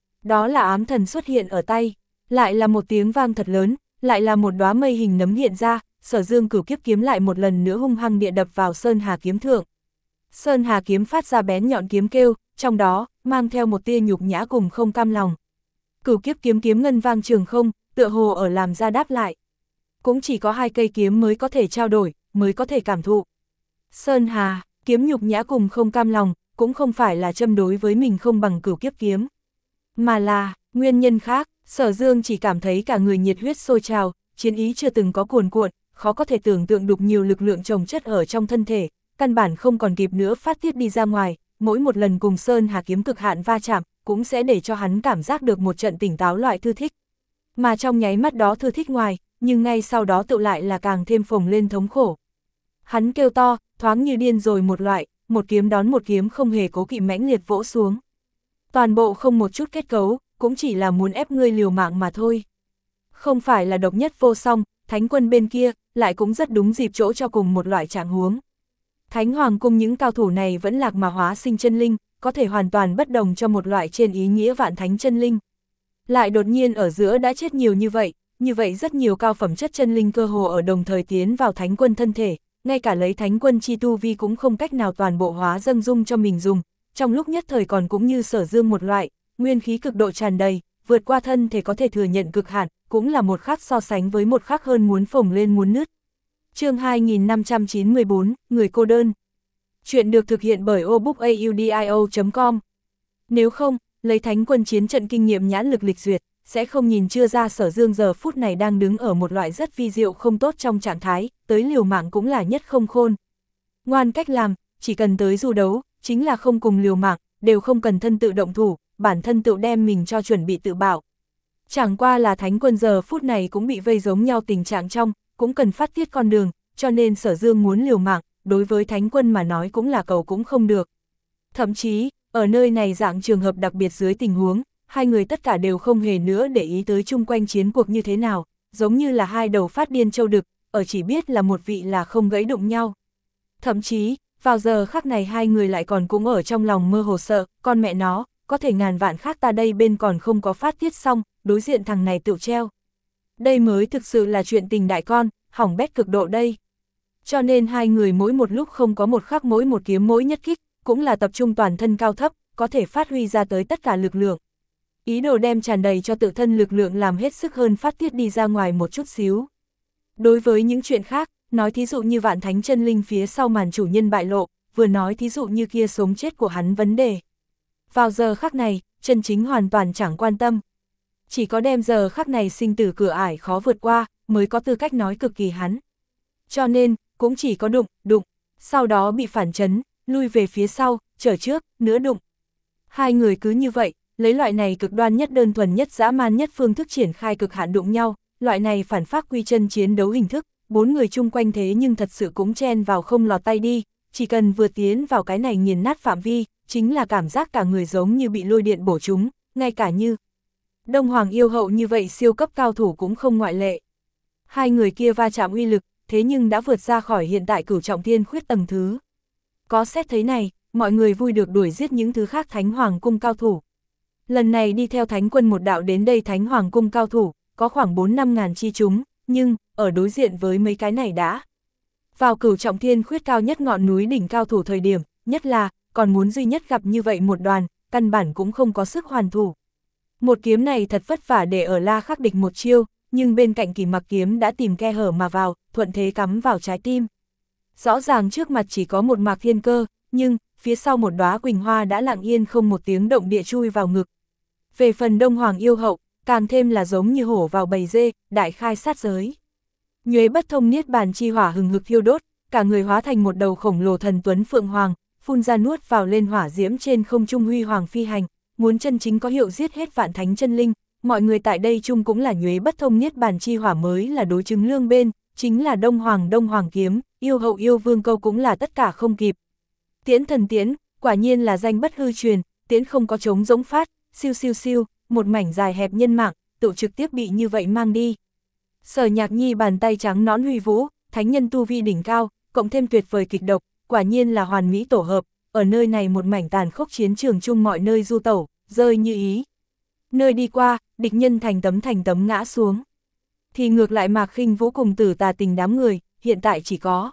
Đó là ám thần xuất hiện ở tay, lại là một tiếng vang thật lớn, lại là một đóa mây hình nấm hiện ra, Sở Dương Cửu Kiếp kiếm lại một lần nữa hung hăng địa đập vào Sơn Hà kiếm thượng. Sơn Hà kiếm phát ra bén nhọn kiếm kêu, trong đó, mang theo một tia nhục nhã cùng không cam lòng. Cửu Kiếp kiếm kiếm ngân vang trường không, tựa hồ ở làm ra đáp lại. Cũng chỉ có hai cây kiếm mới có thể trao đổi, mới có thể cảm thụ. Sơn Hà, kiếm nhục nhã cùng không cam lòng, cũng không phải là châm đối với mình không bằng Cửu Kiếp kiếm. Mà là, nguyên nhân khác, Sở Dương chỉ cảm thấy cả người nhiệt huyết sôi trào, chiến ý chưa từng có cuồn cuộn, khó có thể tưởng tượng đục nhiều lực lượng chồng chất ở trong thân thể, căn bản không còn kịp nữa phát tiết đi ra ngoài, mỗi một lần cùng Sơn Hà kiếm cực hạn va chạm, cũng sẽ để cho hắn cảm giác được một trận tỉnh táo loại thư thích. Mà trong nháy mắt đó thư thích ngoài, nhưng ngay sau đó tự lại là càng thêm phồng lên thống khổ. Hắn kêu to, thoáng như điên rồi một loại, một kiếm đón một kiếm không hề cố kỵ mãnh liệt vỗ xuống. Toàn bộ không một chút kết cấu, cũng chỉ là muốn ép ngươi liều mạng mà thôi. Không phải là độc nhất vô song, Thánh quân bên kia, lại cũng rất đúng dịp chỗ cho cùng một loại trạng huống. Thánh Hoàng cung những cao thủ này vẫn lạc mà hóa sinh chân linh, có thể hoàn toàn bất đồng cho một loại trên ý nghĩa vạn thánh chân linh. Lại đột nhiên ở giữa đã chết nhiều như vậy, như vậy rất nhiều cao phẩm chất chân linh cơ hồ ở đồng thời tiến vào Thánh quân thân thể, ngay cả lấy Thánh quân chi tu vi cũng không cách nào toàn bộ hóa dâng dung cho mình dùng, trong lúc nhất thời còn cũng như Sở Dương một loại, nguyên khí cực độ tràn đầy, vượt qua thân thể có thể thừa nhận cực hạn, cũng là một khắc so sánh với một khắc hơn muốn phồng lên muốn nứt. Chương hai nghìn năm trăm chín mươi tư, người cô đơn. Chuyện được thực hiện bởi obookaudio chấm com. Nếu không, lấy Thánh quân chiến trận kinh nghiệm nhãn lực lịch duyệt, sẽ không nhìn chưa ra Sở Dương giờ phút này đang đứng ở một loại rất vi diệu không tốt trong trạng thái, tới liều mạng cũng là nhất không khôn. Ngoan cách làm, chỉ cần tới du đấu, chính là không cùng liều mạng, đều không cần thân tự động thủ, bản thân tự đem mình cho chuẩn bị tự bảo. Chẳng qua là Thánh quân giờ phút này cũng bị vây giống nhau tình trạng trong, cũng cần phát tiết con đường, cho nên Sở Dương muốn liều mạng, đối với Thánh quân mà nói cũng là cầu cũng không được. Thậm chí, ở nơi này dạng trường hợp đặc biệt dưới tình huống, hai người tất cả đều không hề nữa để ý tới chung quanh chiến cuộc như thế nào, giống như là hai đầu phát điên châu đực, ở chỉ biết là một vị là không gãy đụng nhau. Thậm chí, vào giờ khắc này hai người lại còn cũng ở trong lòng mơ hồ sợ, con mẹ nó, có thể ngàn vạn khác ta đây bên còn không có phát tiết xong, đối diện thằng này tự treo. Đây mới thực sự là chuyện tình đại con, hỏng bét cực độ đây. Cho nên hai người mỗi một lúc không có một khắc mỗi một kiếm mỗi nhất kích, cũng là tập trung toàn thân cao thấp, có thể phát huy ra tới tất cả lực lượng. Ý đồ đem tràn đầy cho tự thân lực lượng làm hết sức hơn phát tiết đi ra ngoài một chút xíu. Đối với những chuyện khác, nói thí dụ như vạn thánh chân linh phía sau màn chủ nhân bại lộ, vừa nói thí dụ như kia sống chết của hắn vấn đề. Vào giờ khắc này, chân chính hoàn toàn chẳng quan tâm. Chỉ có đem giờ khắc này sinh tử cửa ải khó vượt qua, mới có tư cách nói cực kỳ hắn. Cho nên, cũng chỉ có đụng, đụng, sau đó bị phản chấn, lui về phía sau, trở trước, nữa đụng. Hai người cứ như vậy, lấy loại này cực đoan nhất đơn thuần nhất dã man nhất phương thức triển khai cực hạn đụng nhau, loại này phản phát quy chân chiến đấu hình thức, bốn người chung quanh thế nhưng thật sự cũng chen vào không lọt tay đi, chỉ cần vừa tiến vào cái này nghiền nát phạm vi, chính là cảm giác cả người giống như bị lôi điện bổ trúng, ngay cả như Đông Hoàng yêu hậu như vậy siêu cấp cao thủ cũng không ngoại lệ. Hai người kia va chạm uy lực, thế nhưng đã vượt ra khỏi hiện tại cửu trọng thiên khuyết tầng thứ. Có xét thấy này, mọi người vui được đuổi giết những thứ khác Thánh Hoàng cung cao thủ. Lần này đi theo Thánh quân một đạo đến đây Thánh Hoàng cung cao thủ, có khoảng bốn năm ngàn chi chúng, nhưng, ở đối diện với mấy cái này đã. Vào cửu trọng thiên khuyết cao nhất ngọn núi đỉnh cao thủ thời điểm, nhất là, còn muốn duy nhất gặp như vậy một đoàn, căn bản cũng không có sức hoàn thủ. Một kiếm này thật vất vả để ở La khắc địch một chiêu, nhưng bên cạnh Kỳ Mặc kiếm đã tìm khe hở mà vào, thuận thế cắm vào trái tim. Rõ ràng trước mặt chỉ có một Mạc Thiên Cơ, nhưng, phía sau một đóa quỳnh hoa đã lặng yên không một tiếng động địa chui vào ngực. Về phần Đông Hoàng yêu hậu, càng thêm là giống như hổ vào bầy dê, đại khai sát giới. Nhuế bất thông niết bàn chi hỏa hừng hực thiêu đốt, cả người hóa thành một đầu khổng lồ thần tuấn phượng hoàng, phun ra nuốt vào lên hỏa diễm trên không trung huy hoàng phi hành, muốn chân chính có hiệu giết hết vạn thánh chân linh, mọi người tại đây chung cũng là nhuế bất thông niết bàn chi hỏa mới là đối chứng lương bên, chính là Đông Hoàng Đông Hoàng kiếm, yêu hậu yêu vương câu cũng là tất cả không kịp. Tiễn thần tiễn, quả nhiên là danh bất hư truyền, tiễn không có trống giống phát, siêu siêu siêu, một mảnh dài hẹp nhân mạng, tự trực tiếp bị như vậy mang đi. Sở Nhạc Nhi bàn tay trắng nõn huy vũ, thánh nhân tu vi đỉnh cao, cộng thêm tuyệt vời kịch độc, quả nhiên là hoàn mỹ tổ hợp, ở nơi này một mảnh tàn khốc chiến trường chung mọi nơi du tẩu, rơi như ý. Nơi đi qua, địch nhân thành tấm thành tấm ngã xuống. Thì ngược lại Mạc Khinh Vũ cùng Tử Tà Tình đám người, hiện tại chỉ có.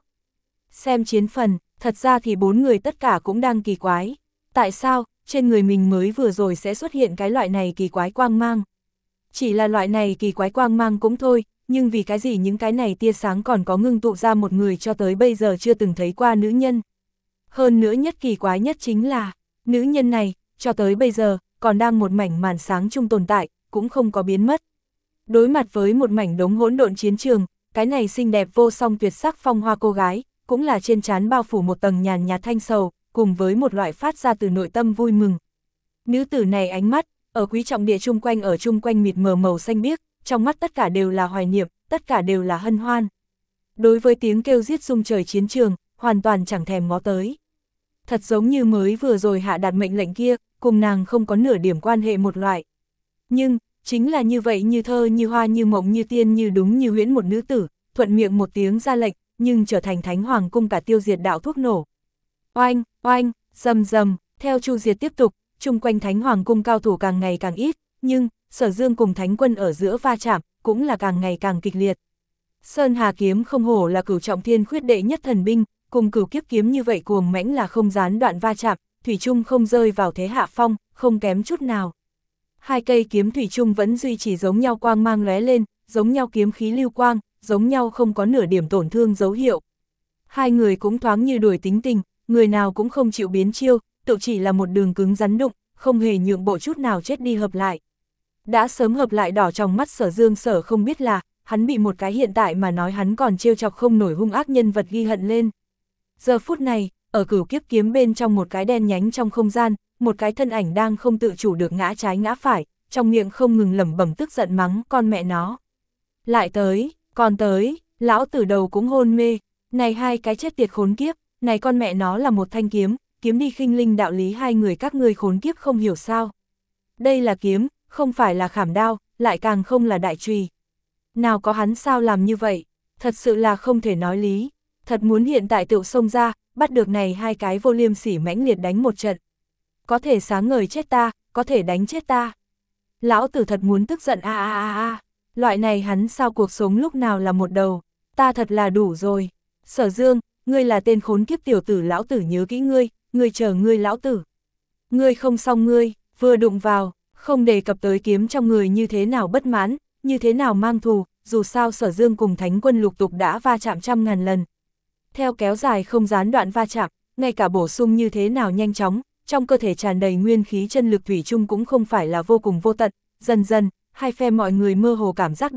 Xem chiến phần, thật ra thì bốn người tất cả cũng đang kỳ quái. Tại sao, trên người mình mới vừa rồi sẽ xuất hiện cái loại này kỳ quái quang mang? Chỉ là loại này kỳ quái quang mang cũng thôi, nhưng vì cái gì những cái này tia sáng còn có ngưng tụ ra một người cho tới bây giờ chưa từng thấy qua nữ nhân. Hơn nữa nhất kỳ quái nhất chính là, nữ nhân này, cho tới bây giờ, còn đang một mảnh màn sáng chung tồn tại, cũng không có biến mất. Đối mặt với một mảnh đống hỗn độn chiến trường, cái này xinh đẹp vô song tuyệt sắc phong hoa cô gái, cũng là trên trán bao phủ một tầng nhàn nhạt thanh sầu, cùng với một loại phát ra từ nội tâm vui mừng. Nữ tử này ánh mắt, ở quý trọng địa chung quanh ở chung quanh mịt mờ màu xanh biếc, trong mắt tất cả đều là hoài niệm, tất cả đều là hân hoan. Đối với tiếng kêu giết rung trời chiến trường, hoàn toàn chẳng thèm ngó tới. Thật giống như mới vừa rồi hạ đạt mệnh lệnh kia, cùng nàng không có nửa điểm quan hệ một loại. Nhưng, chính là như vậy như thơ như hoa như mộng như tiên như đúng như huyễn một nữ tử, thuận miệng một tiếng ra lệnh, nhưng trở thành Thánh Hoàng cung cả tiêu diệt đạo thuốc nổ. Oanh, oanh, rầm rầm, theo chu diệt tiếp tục, chung quanh Thánh Hoàng cung cao thủ càng ngày càng ít, nhưng, Sở Dương cùng Thánh quân ở giữa va chạm, cũng là càng ngày càng kịch liệt. Sơn Hà kiếm không hổ là cửu trọng thiên khuyết đệ nhất thần binh, cùng cửu kiếp kiếm như vậy cuồng mãnh là không gián đoạn va chạm, thủy chung không rơi vào thế hạ phong, không kém chút nào. Hai cây kiếm thủy chung vẫn duy trì giống nhau quang mang lóe lên, giống nhau kiếm khí lưu quang, giống nhau không có nửa điểm tổn thương dấu hiệu. Hai người cũng thoáng như đuổi tính tình, người nào cũng không chịu biến chiêu, tự chỉ là một đường cứng rắn đụng, không hề nhượng bộ chút nào chết đi hợp lại. Đã sớm hợp lại đỏ trong mắt Sở Dương Sở không biết là, hắn bị một cái hiện tại mà nói hắn còn trêu chọc không nổi hung ác nhân vật ghi hận lên. Giờ phút này, ở cửu kiếp kiếm bên trong một cái đen nhánh trong không gian, một cái thân ảnh đang không tự chủ được ngã trái ngã phải, trong miệng không ngừng lẩm bẩm tức giận mắng con mẹ nó. Lại tới, còn tới, lão tử đầu cũng hôn mê, này hai cái chết tiệt khốn kiếp, này con mẹ nó là một thanh kiếm, kiếm đi khinh linh đạo lý hai người các ngươi khốn kiếp không hiểu sao. Đây là kiếm, không phải là khảm đao, lại càng không là đại chùy. Nào có hắn sao làm như vậy, thật sự là không thể nói lý, thật muốn hiện tại tựu xông ra, bắt được này hai cái vô liêm sỉ mãnh liệt đánh một trận. Có thể sáng ngời chết ta, có thể đánh chết ta. Lão tử thật muốn tức giận a a a a, loại này hắn sao cuộc sống lúc nào là một đầu, ta thật là đủ rồi. Sở Dương, ngươi là tên khốn kiếp tiểu tử lão tử nhớ kỹ ngươi, ngươi chờ ngươi lão tử. Ngươi không xong ngươi, vừa đụng vào, không đề cập tới kiếm trong người như thế nào bất mãn, như thế nào mang thù, dù sao Sở Dương cùng Thánh quân lục tục đã va chạm trăm ngàn lần. Theo kéo dài không gián đoạn va chạm, ngay cả bổ sung như thế nào nhanh chóng, trong cơ thể tràn đầy nguyên khí chân lực thủy chung cũng không phải là vô cùng vô tận, dần dần, hai phe mọi người mơ hồ cảm giác được,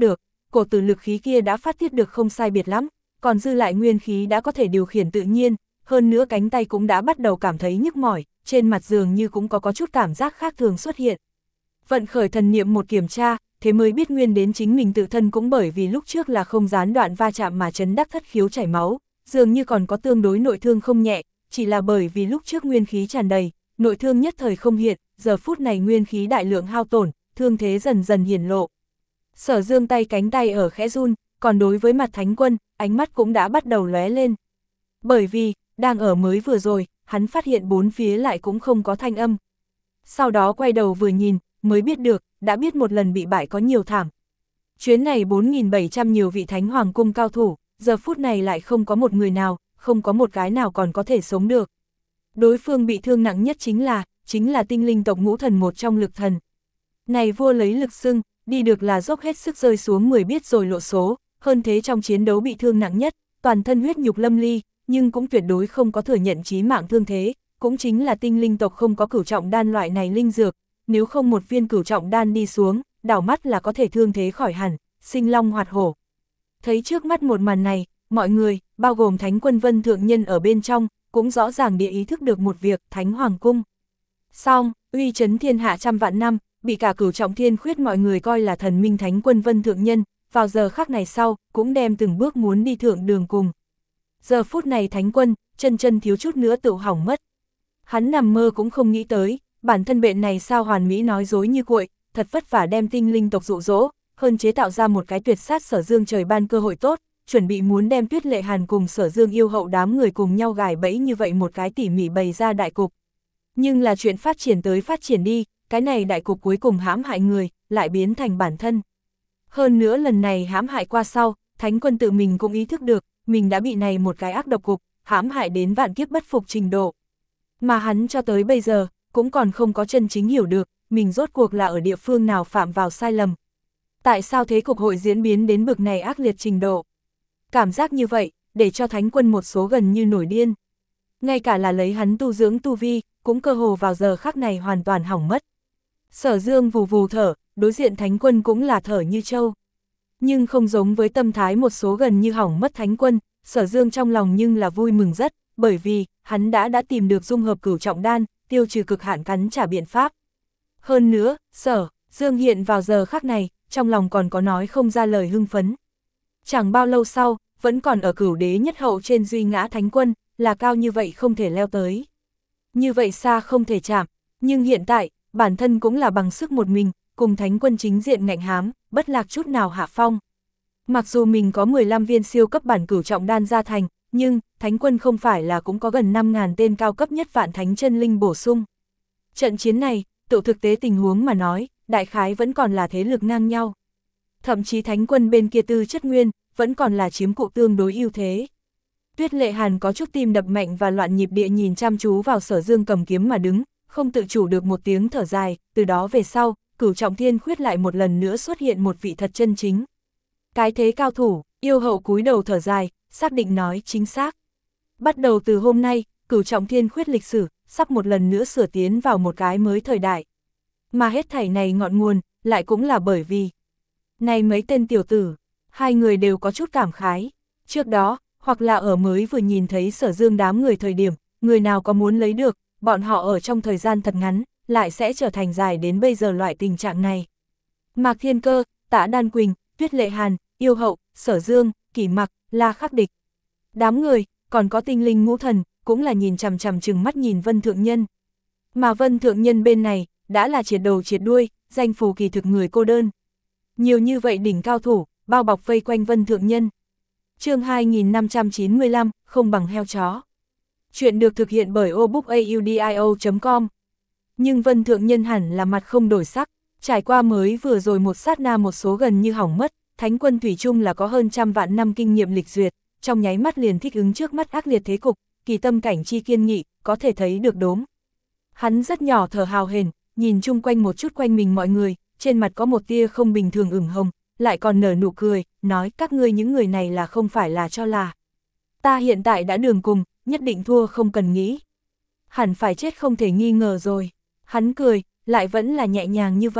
cổ tử lực khí kia đã phát tiết được không sai biệt lắm, còn dư lại nguyên khí đã có thể điều khiển tự nhiên, hơn nữa cánh tay cũng đã bắt đầu cảm thấy nhức mỏi, trên mặt dường như cũng có có chút cảm giác khác thường xuất hiện. Vận khởi thần niệm một kiểm tra, thế mới biết nguyên đến chính mình tự thân cũng bởi vì lúc trước là không gián đoạn va chạm mà chấn đắc thất khiếu chảy máu, dường như còn có tương đối nội thương không nhẹ, chỉ là bởi vì lúc trước nguyên khí tràn đầy, nội thương nhất thời không hiện, giờ phút này nguyên khí đại lượng hao tổn, thương thế dần dần hiển lộ. Sở Dương tay cánh tay ở khẽ run, còn đối với mặt Thánh Quân, ánh mắt cũng đã bắt đầu lóe lên. Bởi vì, đang ở mới vừa rồi, hắn phát hiện bốn phía lại cũng không có thanh âm. Sau đó quay đầu vừa nhìn, mới biết được, đã biết một lần bị bại có nhiều thảm. Chuyến này bốn nghìn bảy trăm nhiều vị Thánh Hoàng cung cao thủ, giờ phút này lại không có một người nào, không có một cái nào còn có thể sống được. Đối phương bị thương nặng nhất chính là, chính là tinh linh tộc ngũ thần một trong lực thần. Này vua lấy lực xưng, đi được là dốc hết sức rơi xuống mười biết rồi lộ số, hơn thế trong chiến đấu bị thương nặng nhất, toàn thân huyết nhục lâm ly, nhưng cũng tuyệt đối không có thừa nhận chí mạng thương thế, cũng chính là tinh linh tộc không có cửu trọng đan loại này linh dược, nếu không một viên cửu trọng đan đi xuống, đảo mắt là có thể thương thế khỏi hẳn, sinh long hoạt hổ. Thấy trước mắt một màn này, mọi người, bao gồm Thánh Quân Vân Thượng Nhân ở bên trong, cũng rõ ràng địa ý thức được một việc, Thánh Hoàng Cung. Song, uy chấn thiên hạ trăm vạn năm, bị cả cửu trọng thiên khuyết mọi người coi là thần minh Thánh Quân Vân Thượng Nhân, vào giờ khắc này sau, cũng đem từng bước muốn đi thượng đường cùng. Giờ phút này Thánh Quân, chân chân thiếu chút nữa tự hỏng mất. Hắn nằm mơ cũng không nghĩ tới, bản thân bệnh này sao hoàn mỹ nói dối như cuội, thật vất vả đem tinh linh tộc dụ dỗ, hơn chế tạo ra một cái tuyệt sát Sở Dương trời ban cơ hội tốt, chuẩn bị muốn đem Tuyết Lệ Hàn cùng Sở Dương yêu hậu đám người cùng nhau gài bẫy như vậy một cái tỉ mỉ bày ra đại cục. Nhưng là chuyện phát triển tới phát triển đi, cái này đại cục cuối cùng hãm hại người, lại biến thành bản thân. Hơn nữa lần này hãm hại qua sau, Thánh Quân tự mình cũng ý thức được, mình đã bị này một cái ác độc cục, hãm hại đến vạn kiếp bất phục trình độ. Mà hắn cho tới bây giờ, cũng còn không có chân chính hiểu được, mình rốt cuộc là ở địa phương nào phạm vào sai lầm. Tại sao thế cục hội diễn biến đến bực này ác liệt trình độ? Cảm giác như vậy, để cho Thánh Quân một số gần như nổi điên. Ngay cả là lấy hắn tu dưỡng tu vi, cũng cơ hồ vào giờ khắc này hoàn toàn hỏng mất. Sở Dương vù vù thở, đối diện Thánh Quân cũng là thở như trâu. Nhưng không giống với tâm thái một số gần như hỏng mất Thánh Quân, Sở Dương trong lòng nhưng là vui mừng rất, bởi vì, hắn đã đã tìm được dung hợp cửu trọng đan, tiêu trừ cực hạn cắn trả biện pháp. Hơn nữa, Sở Dương hiện vào giờ khắc này, trong lòng còn có nói không ra lời hưng phấn. Chẳng bao lâu sau, vẫn còn ở cửu đế nhất hậu trên duy ngã Thánh Quân, là cao như vậy không thể leo tới. Như vậy xa không thể chạm, nhưng hiện tại, bản thân cũng là bằng sức một mình, cùng Thánh Quân chính diện ngạnh hám, bất lạc chút nào hạ phong. Mặc dù mình có mười lăm viên siêu cấp bản cửu trọng đan ra thành, nhưng Thánh Quân không phải là cũng có gần năm nghìn tên cao cấp nhất vạn thánh chân linh bổ sung. Trận chiến này, tự thực tế tình huống mà nói, đại khái vẫn còn là thế lực ngang nhau. Thậm chí Thánh Quân bên kia tư chất nguyên, vẫn còn là chiếm cụ tương đối ưu thế. Tuyết Lệ Hàn có chút tim đập mạnh và loạn nhịp địa nhìn chăm chú vào Sở Dương cầm kiếm mà đứng, không tự chủ được một tiếng thở dài, từ đó về sau, cửu trọng thiên khuyết lại một lần nữa xuất hiện một vị thật chân chính. Cái thế cao thủ, yêu hậu cúi đầu thở dài, xác định nói chính xác. Bắt đầu từ hôm nay, cửu trọng thiên khuyết lịch sử, sắp một lần nữa sửa tiến vào một cái mới thời đại. Mà hết thảy này ngọn nguồn, lại cũng là bởi vì này mấy tên tiểu tử, hai người đều có chút cảm khái. Trước đó, hoặc là ở mới vừa nhìn thấy Sở Dương đám người thời điểm, người nào có muốn lấy được, bọn họ ở trong thời gian thật ngắn, lại sẽ trở thành dài đến bây giờ loại tình trạng này. Mạc Thiên Cơ, Tạ Đan Quỳnh, Tuyết Lệ Hàn, Yêu Hậu, Sở Dương, Kỷ Mặc, La Khắc Địch. Đám người, còn có tinh linh ngũ thần, cũng là nhìn chằm chằm chừng mắt nhìn Vân Thượng Nhân. Mà Vân Thượng Nhân bên này, đã là triệt đầu triệt đuôi, danh phù kỳ thực người cô đơn. Nhiều như vậy đỉnh cao thủ, bao bọc vây quanh Vân Thượng Nhân. Chương hai nghìn năm trăm chín mươi lăm, không bằng heo chó. Chuyện được thực hiện bởi obookaudio chấm com. Nhưng Vân Thượng Nhân hẳn là mặt không đổi sắc, trải qua mới vừa rồi một sát na một số gần như hỏng mất, Thánh Quân thủy chung là có hơn trăm vạn năm kinh nghiệm lịch duyệt, trong nháy mắt liền thích ứng trước mắt ác liệt thế cục, kỳ tâm cảnh chi kiên nghị, có thể thấy được đốm. Hắn rất nhỏ thở hào hển, nhìn chung quanh một chút quanh mình mọi người, trên mặt có một tia không bình thường ửng hồng, lại còn nở nụ cười, nói các ngươi những người này là không phải là cho là. Ta hiện tại đã đường cùng, nhất định thua không cần nghĩ. Hẳn phải chết không thể nghi ngờ rồi. Hắn cười, lại vẫn là nhẹ nhàng như vậy.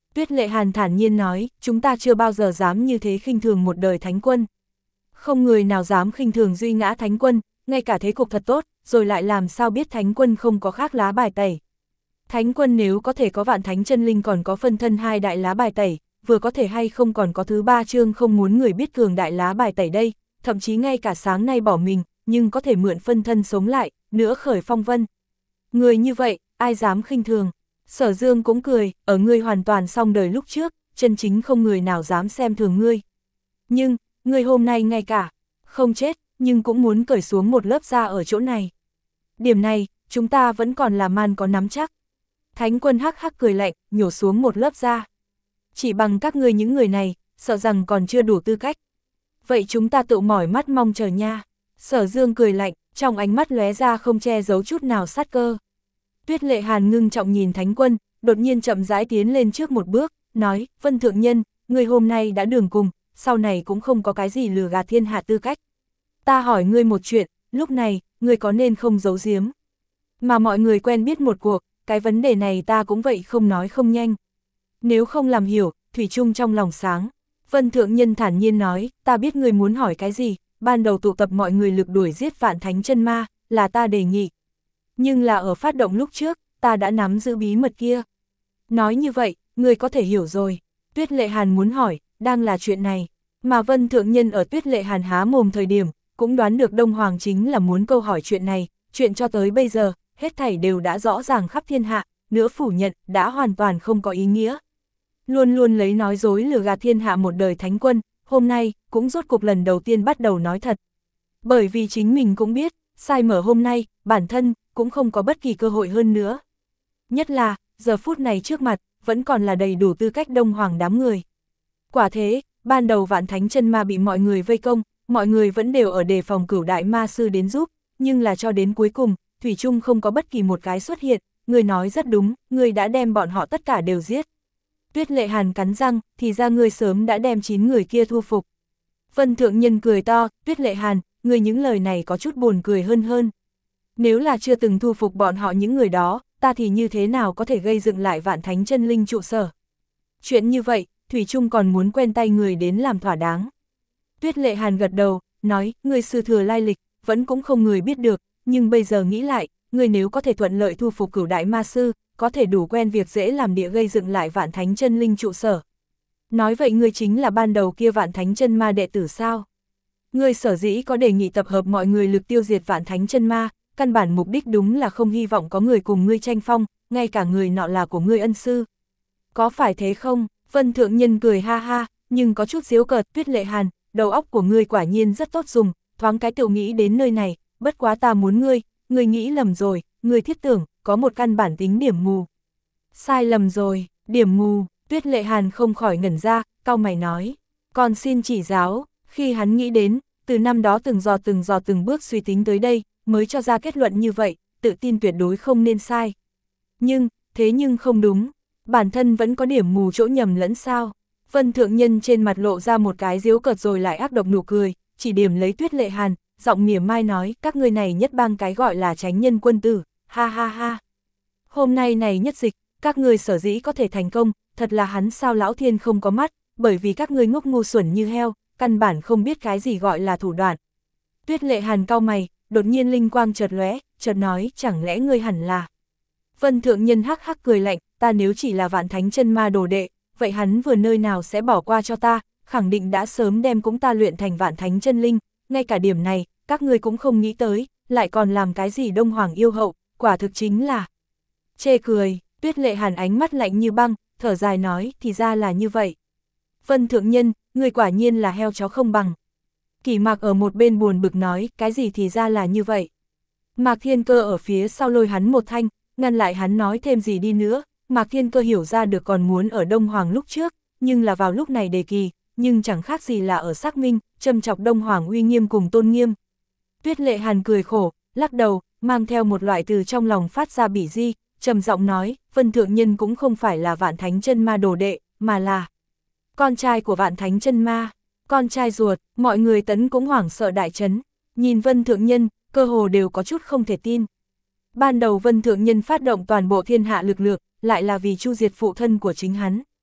Tuyết Lệ Hàn thản nhiên nói, chúng ta chưa bao giờ dám như thế khinh thường một đời thánh quân. Không người nào dám khinh thường duy ngã thánh quân, ngay cả thế cục thật tốt, rồi lại làm sao biết thánh quân không có khác lá bài tẩy. Thánh quân nếu có thể có vạn thánh chân linh còn có phân thân hai đại lá bài tẩy, vừa có thể hay không còn có thứ ba chương không muốn người biết cường đại lá bài tẩy đây, thậm chí ngay cả sáng nay bỏ mình, nhưng có thể mượn phân thân sống lại, nữa khởi phong vân. Người như vậy, ai dám khinh thường. Sở Dương cũng cười, ở ngươi hoàn toàn xong đời lúc trước, chân chính không người nào dám xem thường ngươi. Nhưng, ngươi hôm nay ngay cả, không chết, nhưng cũng muốn cởi xuống một lớp da ở chỗ này. Điểm này, chúng ta vẫn còn là man có nắm chắc. Thánh quân hắc hắc cười lạnh, nhổ xuống một lớp da. Chỉ bằng các ngươi những người này, sợ rằng còn chưa đủ tư cách. Vậy chúng ta tự mỏi mắt mong chờ nha. Sở Dương cười lạnh, trong ánh mắt lóe ra không che giấu chút nào sát cơ. Tuyết Lệ Hàn ngưng trọng nhìn thánh quân, đột nhiên chậm rãi tiến lên trước một bước, nói, Vân Thượng Nhân, ngươi hôm nay đã đường cùng, sau này cũng không có cái gì lừa gạt thiên hạ tư cách. Ta hỏi ngươi một chuyện, lúc này, ngươi có nên không giấu giếm. Mà mọi người quen biết một cuộc, cái vấn đề này ta cũng vậy không nói không nhanh. Nếu không làm hiểu, thủy chung trong lòng sáng. Vân Thượng Nhân thản nhiên nói, ta biết ngươi muốn hỏi cái gì, ban đầu tụ tập mọi người lực đuổi giết vạn thánh chân ma, là ta đề nghị. Nhưng là ở phát động lúc trước, ta đã nắm giữ bí mật kia. Nói như vậy, ngươi có thể hiểu rồi. Tuyết Lệ Hàn muốn hỏi, đang là chuyện này. Mà Vân Thượng Nhân ở Tuyết Lệ Hàn há mồm thời điểm, cũng đoán được Đông Hoàng chính là muốn câu hỏi chuyện này. Chuyện cho tới bây giờ, hết thảy đều đã rõ ràng khắp thiên hạ, nữa phủ nhận, đã hoàn toàn không có ý nghĩa. Luôn luôn lấy nói dối lừa gạt thiên hạ một đời thánh quân, hôm nay, cũng rốt cuộc lần đầu tiên bắt đầu nói thật. Bởi vì chính mình cũng biết, sai mở hôm nay, bản thân, cũng không có bất kỳ cơ hội hơn nữa. Nhất là, giờ phút này trước mặt, vẫn còn là đầy đủ tư cách Đông Hoàng đám người. Quả thế, ban đầu vạn thánh chân ma bị mọi người vây công, mọi người vẫn đều ở đề phòng cửu đại ma sư đến giúp, nhưng là cho đến cuối cùng, thủy chung không có bất kỳ một cái xuất hiện, người nói rất đúng, người đã đem bọn họ tất cả đều giết. Tuyết Lệ Hàn cắn răng, thì ra người sớm đã đem chín người kia thu phục. Vân Thượng Nhân cười to, Tuyết Lệ Hàn, người những lời này có chút buồn cười hơn hơn. Nếu là chưa từng thu phục bọn họ những người đó, ta thì như thế nào có thể gây dựng lại vạn thánh chân linh trụ sở. Chuyện như vậy, Thủy Trung còn muốn quen tay người đến làm thỏa đáng. Tuyết Lệ Hàn gật đầu, nói, người sư thừa lai lịch, vẫn cũng không người biết được, nhưng bây giờ nghĩ lại, người nếu có thể thuận lợi thu phục cửu đại ma sư, có thể đủ quen việc dễ làm địa gây dựng lại vạn thánh chân linh trụ sở. Nói vậy người chính là ban đầu kia vạn thánh chân ma đệ tử sao? Người sở dĩ có đề nghị tập hợp mọi người lực tiêu diệt vạn thánh chân ma, căn bản mục đích đúng là không hy vọng có người cùng ngươi tranh phong, ngay cả người nọ là của ngươi ân sư. Có phải thế không? Vân Thượng Nhân cười ha ha, nhưng có chút giễu cợt. Tuyết Lệ Hàn, đầu óc của ngươi quả nhiên rất tốt dùng, thoáng cái tự nghĩ đến nơi này, bất quá ta muốn ngươi, ngươi nghĩ lầm rồi, ngươi thiết tưởng, có một căn bản tính điểm mù. Sai lầm rồi, điểm mù, Tuyết Lệ Hàn không khỏi ngẩn ra, cau mày nói, còn xin chỉ giáo. Khi hắn nghĩ đến, từ năm đó từng dò từng dò từng bước suy tính tới đây, mới cho ra kết luận như vậy, tự tin tuyệt đối không nên sai. Nhưng, thế nhưng không đúng, bản thân vẫn có điểm mù chỗ nhầm lẫn sao. Vân Thượng Nhân trên mặt lộ ra một cái giễu cợt rồi lại ác độc nụ cười, chỉ điểm lấy Tuyết Lệ Hàn, giọng mỉa mai nói, các ngươi này nhất bang cái gọi là chánh nhân quân tử, ha ha ha. Hôm nay này nhất dịch, các ngươi sở dĩ có thể thành công, thật là hắn sao lão thiên không có mắt, bởi vì các ngươi ngốc ngu xuẩn như heo, căn bản không biết cái gì gọi là thủ đoạn. Tuyết Lệ Hàn cau mày, đột nhiên linh quang chợt lóe, chợt nói, chẳng lẽ ngươi hẳn là. Vân Thượng Nhân hắc hắc cười lạnh, ta nếu chỉ là vạn thánh chân ma đồ đệ, vậy hắn vừa nơi nào sẽ bỏ qua cho ta, khẳng định đã sớm đem cũng ta luyện thành vạn thánh chân linh, ngay cả điểm này, các ngươi cũng không nghĩ tới, lại còn làm cái gì Đông Hoàng yêu hậu, quả thực chính là. Chê cười, Tuyết Lệ Hàn ánh mắt lạnh như băng, thở dài nói, thì ra là như vậy. Vân Thượng Nhân, người quả nhiên là heo chó không bằng. Kỷ Mạc ở một bên buồn bực nói, cái gì thì ra là như vậy. Mạc Thiên Cơ ở phía sau lôi hắn một thanh, ngăn lại hắn nói thêm gì đi nữa. Mạc Thiên Cơ hiểu ra được còn muốn ở Đông Hoàng lúc trước, nhưng là vào lúc này đề kỳ, nhưng chẳng khác gì là ở xác minh, châm chọc Đông Hoàng uy nghiêm cùng tôn nghiêm. Tuyết Lệ Hàn cười khổ, lắc đầu, mang theo một loại từ trong lòng phát ra bỉ di, trầm giọng nói, Vân Thượng Nhân cũng không phải là vạn thánh chân ma đồ đệ, mà là con trai của vạn thánh chân ma, con trai ruột. Mọi người tấn cũng hoảng sợ đại chấn, nhìn Vân Thượng Nhân, cơ hồ đều có chút không thể tin. Ban đầu Vân Thượng Nhân phát động toàn bộ thiên hạ lực lượng, lại là vì chu diệt phụ thân của chính hắn.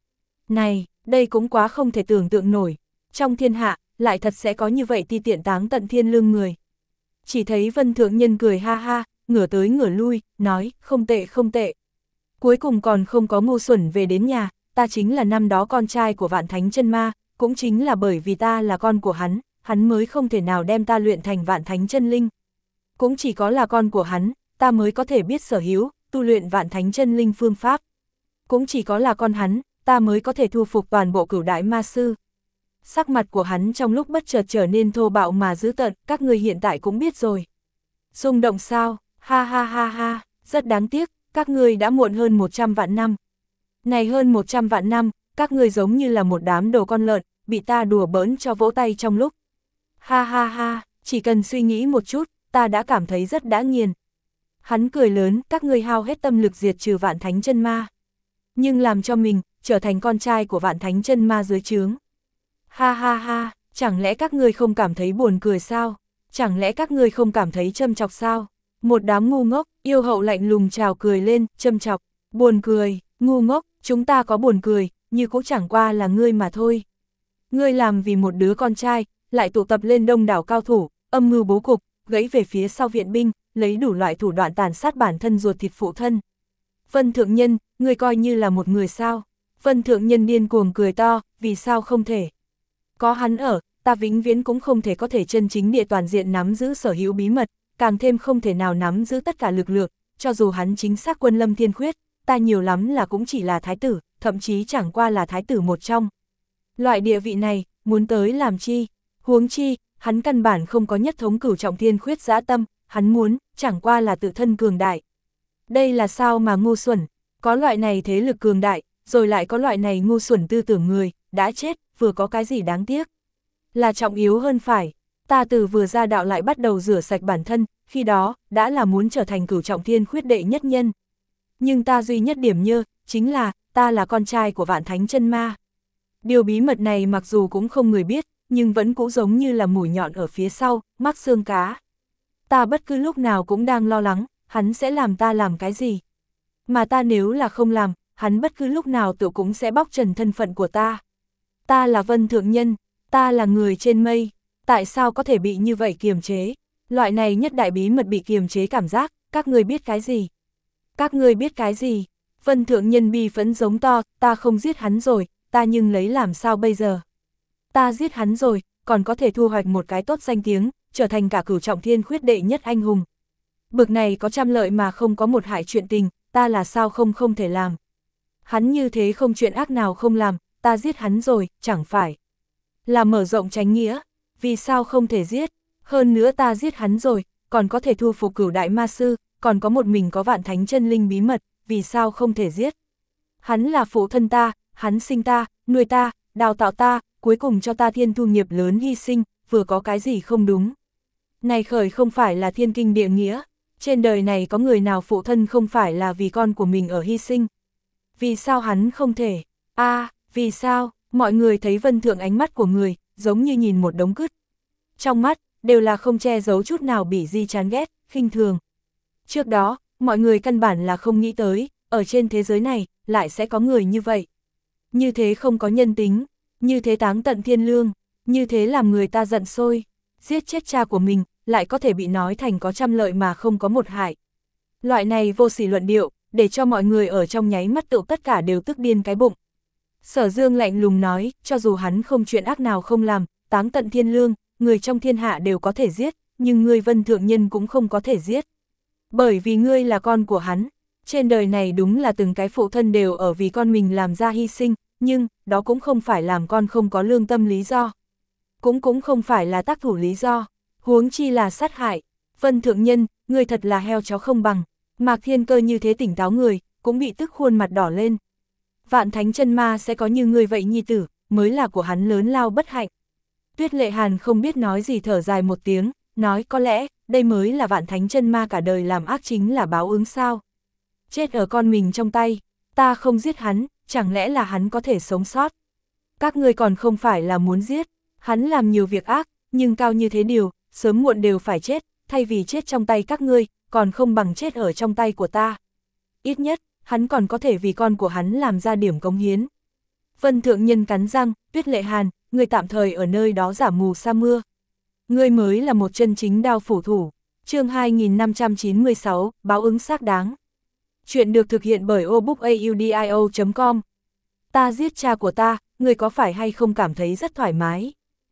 Này, đây cũng quá không thể tưởng tượng nổi. Trong thiên hạ, lại thật sẽ có như vậy ti tiện táng tận thiên lương người. Chỉ thấy Vân Thượng Nhân cười ha ha, ngửa tới ngửa lui, nói, không tệ không tệ. Cuối cùng còn không có ngu xuẩn về đến nhà, ta chính là năm đó con trai của Vạn Thánh Chân Ma, cũng chính là bởi vì ta là con của hắn, hắn mới không thể nào đem ta luyện thành Vạn Thánh Chân Linh. Cũng chỉ có là con của hắn, ta mới có thể biết sở hữu, tu luyện Vạn Thánh Chân Linh phương pháp. Cũng chỉ có là con hắn, ta mới có thể thu phục toàn bộ Cửu Đại Ma Sư. Sắc mặt của hắn trong lúc bất chợt trở nên thô bạo mà dữ tợn, các người hiện tại cũng biết rồi. Rung động sao? Ha ha ha ha, rất đáng tiếc, các ngươi đã muộn hơn một trăm vạn năm. Này hơn một trăm vạn năm, các ngươi giống như là một đám đồ con lợn, bị ta đùa bỡn cho vỗ tay trong lúc. Ha ha ha, chỉ cần suy nghĩ một chút, ta đã cảm thấy rất đã nghiền. Hắn cười lớn, các ngươi hao hết tâm lực diệt trừ Vạn Thánh Chân Ma. Nhưng làm cho mình, trở thành con trai của Vạn Thánh Chân Ma dưới trướng. Ha ha ha, chẳng lẽ các ngươi không cảm thấy buồn cười sao? Chẳng lẽ các ngươi không cảm thấy châm chọc sao? Một đám ngu ngốc, yêu hậu lạnh lùng trào cười lên, châm chọc, buồn cười, ngu ngốc, chúng ta có buồn cười, như cũng chẳng qua là ngươi mà thôi. Ngươi làm vì một đứa con trai, lại tụ tập lên đông đảo cao thủ, âm mưu bố cục, gãy về phía sau viện binh, lấy đủ loại thủ đoạn tàn sát bản thân ruột thịt phụ thân. Vân Thượng Nhân, ngươi coi như là một người sao? Vân Thượng Nhân điên cuồng cười to, vì sao không thể? Có hắn ở, ta vĩnh viễn cũng không thể có thể chân chính địa toàn diện nắm giữ sở hữu bí mật, càng thêm không thể nào nắm giữ tất cả lực lượng, cho dù hắn chính xác quân lâm thiên khuyết, ta nhiều lắm là cũng chỉ là thái tử, thậm chí chẳng qua là thái tử một trong. Loại địa vị này, muốn tới làm chi? Huống chi, hắn căn bản không có nhất thống cửu trọng thiên khuyết dã tâm, hắn muốn, chẳng qua là tự thân cường đại. Đây là sao mà ngu xuẩn, có loại này thế lực cường đại, rồi lại có loại này ngu xuẩn tư tưởng người, đã chết, vừa có cái gì đáng tiếc. Là trọng yếu hơn phải, ta từ vừa ra đạo lại bắt đầu rửa sạch bản thân, khi đó, đã là muốn trở thành cửu trọng thiên khuyết đệ nhất nhân. Nhưng ta duy nhất điểm nhơ, chính là, ta là con trai của Vạn Thánh Chân Ma. Điều bí mật này mặc dù cũng không người biết, nhưng vẫn cũng giống như là mũi nhọn ở phía sau, mắc xương cá. Ta bất cứ lúc nào cũng đang lo lắng, hắn sẽ làm ta làm cái gì. Mà ta nếu là không làm, hắn bất cứ lúc nào tự cũng sẽ bóc trần thân phận của ta. Ta là Vân Thượng Nhân, ta là người trên mây, tại sao có thể bị như vậy kiềm chế? Loại này nhất đại bí mật bị kiềm chế cảm giác, các ngươi biết cái gì? Các ngươi biết cái gì? Vân Thượng Nhân bi phẫn giống to, ta không giết hắn rồi, ta nhưng lấy làm sao bây giờ? Ta giết hắn rồi, còn có thể thu hoạch một cái tốt danh tiếng, trở thành cả cửu trọng thiên khuyết đệ nhất anh hùng. Bực này có trăm lợi mà không có một hại chuyện tình, ta là sao không không thể làm. Hắn như thế không chuyện ác nào không làm, ta giết hắn rồi, chẳng phải là mở rộng chánh nghĩa, vì sao không thể giết, hơn nữa ta giết hắn rồi, còn có thể thu phục Cửu Đại Ma Sư, còn có một mình có Vạn Thánh Chân Linh bí mật, vì sao không thể giết. Hắn là phụ thân ta, hắn sinh ta, nuôi ta, đào tạo ta, cuối cùng cho ta thiên thu nghiệp lớn hy sinh, vừa có cái gì không đúng. Này khởi không phải là thiên kinh địa nghĩa, trên đời này có người nào phụ thân không phải là vì con của mình ở hy sinh. Vì sao hắn không thể? A, à, vì sao? Mọi người thấy Vân Thượng ánh mắt của người, giống như nhìn một đống cứt. Trong mắt, đều là không che giấu chút nào bỉ di chán ghét, khinh thường. Trước đó, mọi người căn bản là không nghĩ tới, ở trên thế giới này, lại sẽ có người như vậy. Như thế không có nhân tính, như thế táng tận thiên lương, như thế làm người ta giận sôi. Giết chết cha của mình, lại có thể bị nói thành có trăm lợi mà không có một hại. Loại này vô sỉ luận điệu, để cho mọi người ở trong nháy mắt tựu tất cả đều tức điên cái bụng. Sở Dương lạnh lùng nói, cho dù hắn không chuyện ác nào không làm, táng tận thiên lương, người trong thiên hạ đều có thể giết, nhưng ngươi Vân Thượng Nhân cũng không có thể giết. Bởi vì ngươi là con của hắn, trên đời này đúng là từng cái phụ thân đều ở vì con mình làm ra hy sinh, nhưng, đó cũng không phải làm con không có lương tâm lý do. Cũng cũng không phải là tác thủ lý do, huống chi là sát hại. Vân Thượng Nhân, ngươi thật là heo chó không bằng. Mạc Thiên Cơ như thế tỉnh táo người, cũng bị tức khuôn mặt đỏ lên. Vạn Thánh Chân Ma sẽ có như ngươi vậy nhi tử, mới là của hắn lớn lao bất hạnh. Tuyết Lệ Hàn không biết nói gì thở dài một tiếng, nói có lẽ, đây mới là Vạn Thánh Chân Ma cả đời làm ác chính là báo ứng sao. Chết ở con mình trong tay, ta không giết hắn, chẳng lẽ là hắn có thể sống sót. Các ngươi còn không phải là muốn giết, hắn làm nhiều việc ác, nhưng cao như thế điều, sớm muộn đều phải chết, thay vì chết trong tay các ngươi, còn không bằng chết ở trong tay của ta. Ít nhất, hắn còn có thể vì con của hắn làm ra điểm cống hiến. Vân Thượng Nhân cắn răng, Tuyết Lệ Hàn, ngươi tạm thời ở nơi đó giả mù sa mưa. Ngươi mới là một chân chính đao phủ thủ. Chương hai nghìn năm trăm chín mươi sáu, báo ứng xác đáng. Chuyện được thực hiện bởi obookaudio chấm com. Ta giết cha của ta, ngươi có phải hay không cảm thấy rất thoải mái?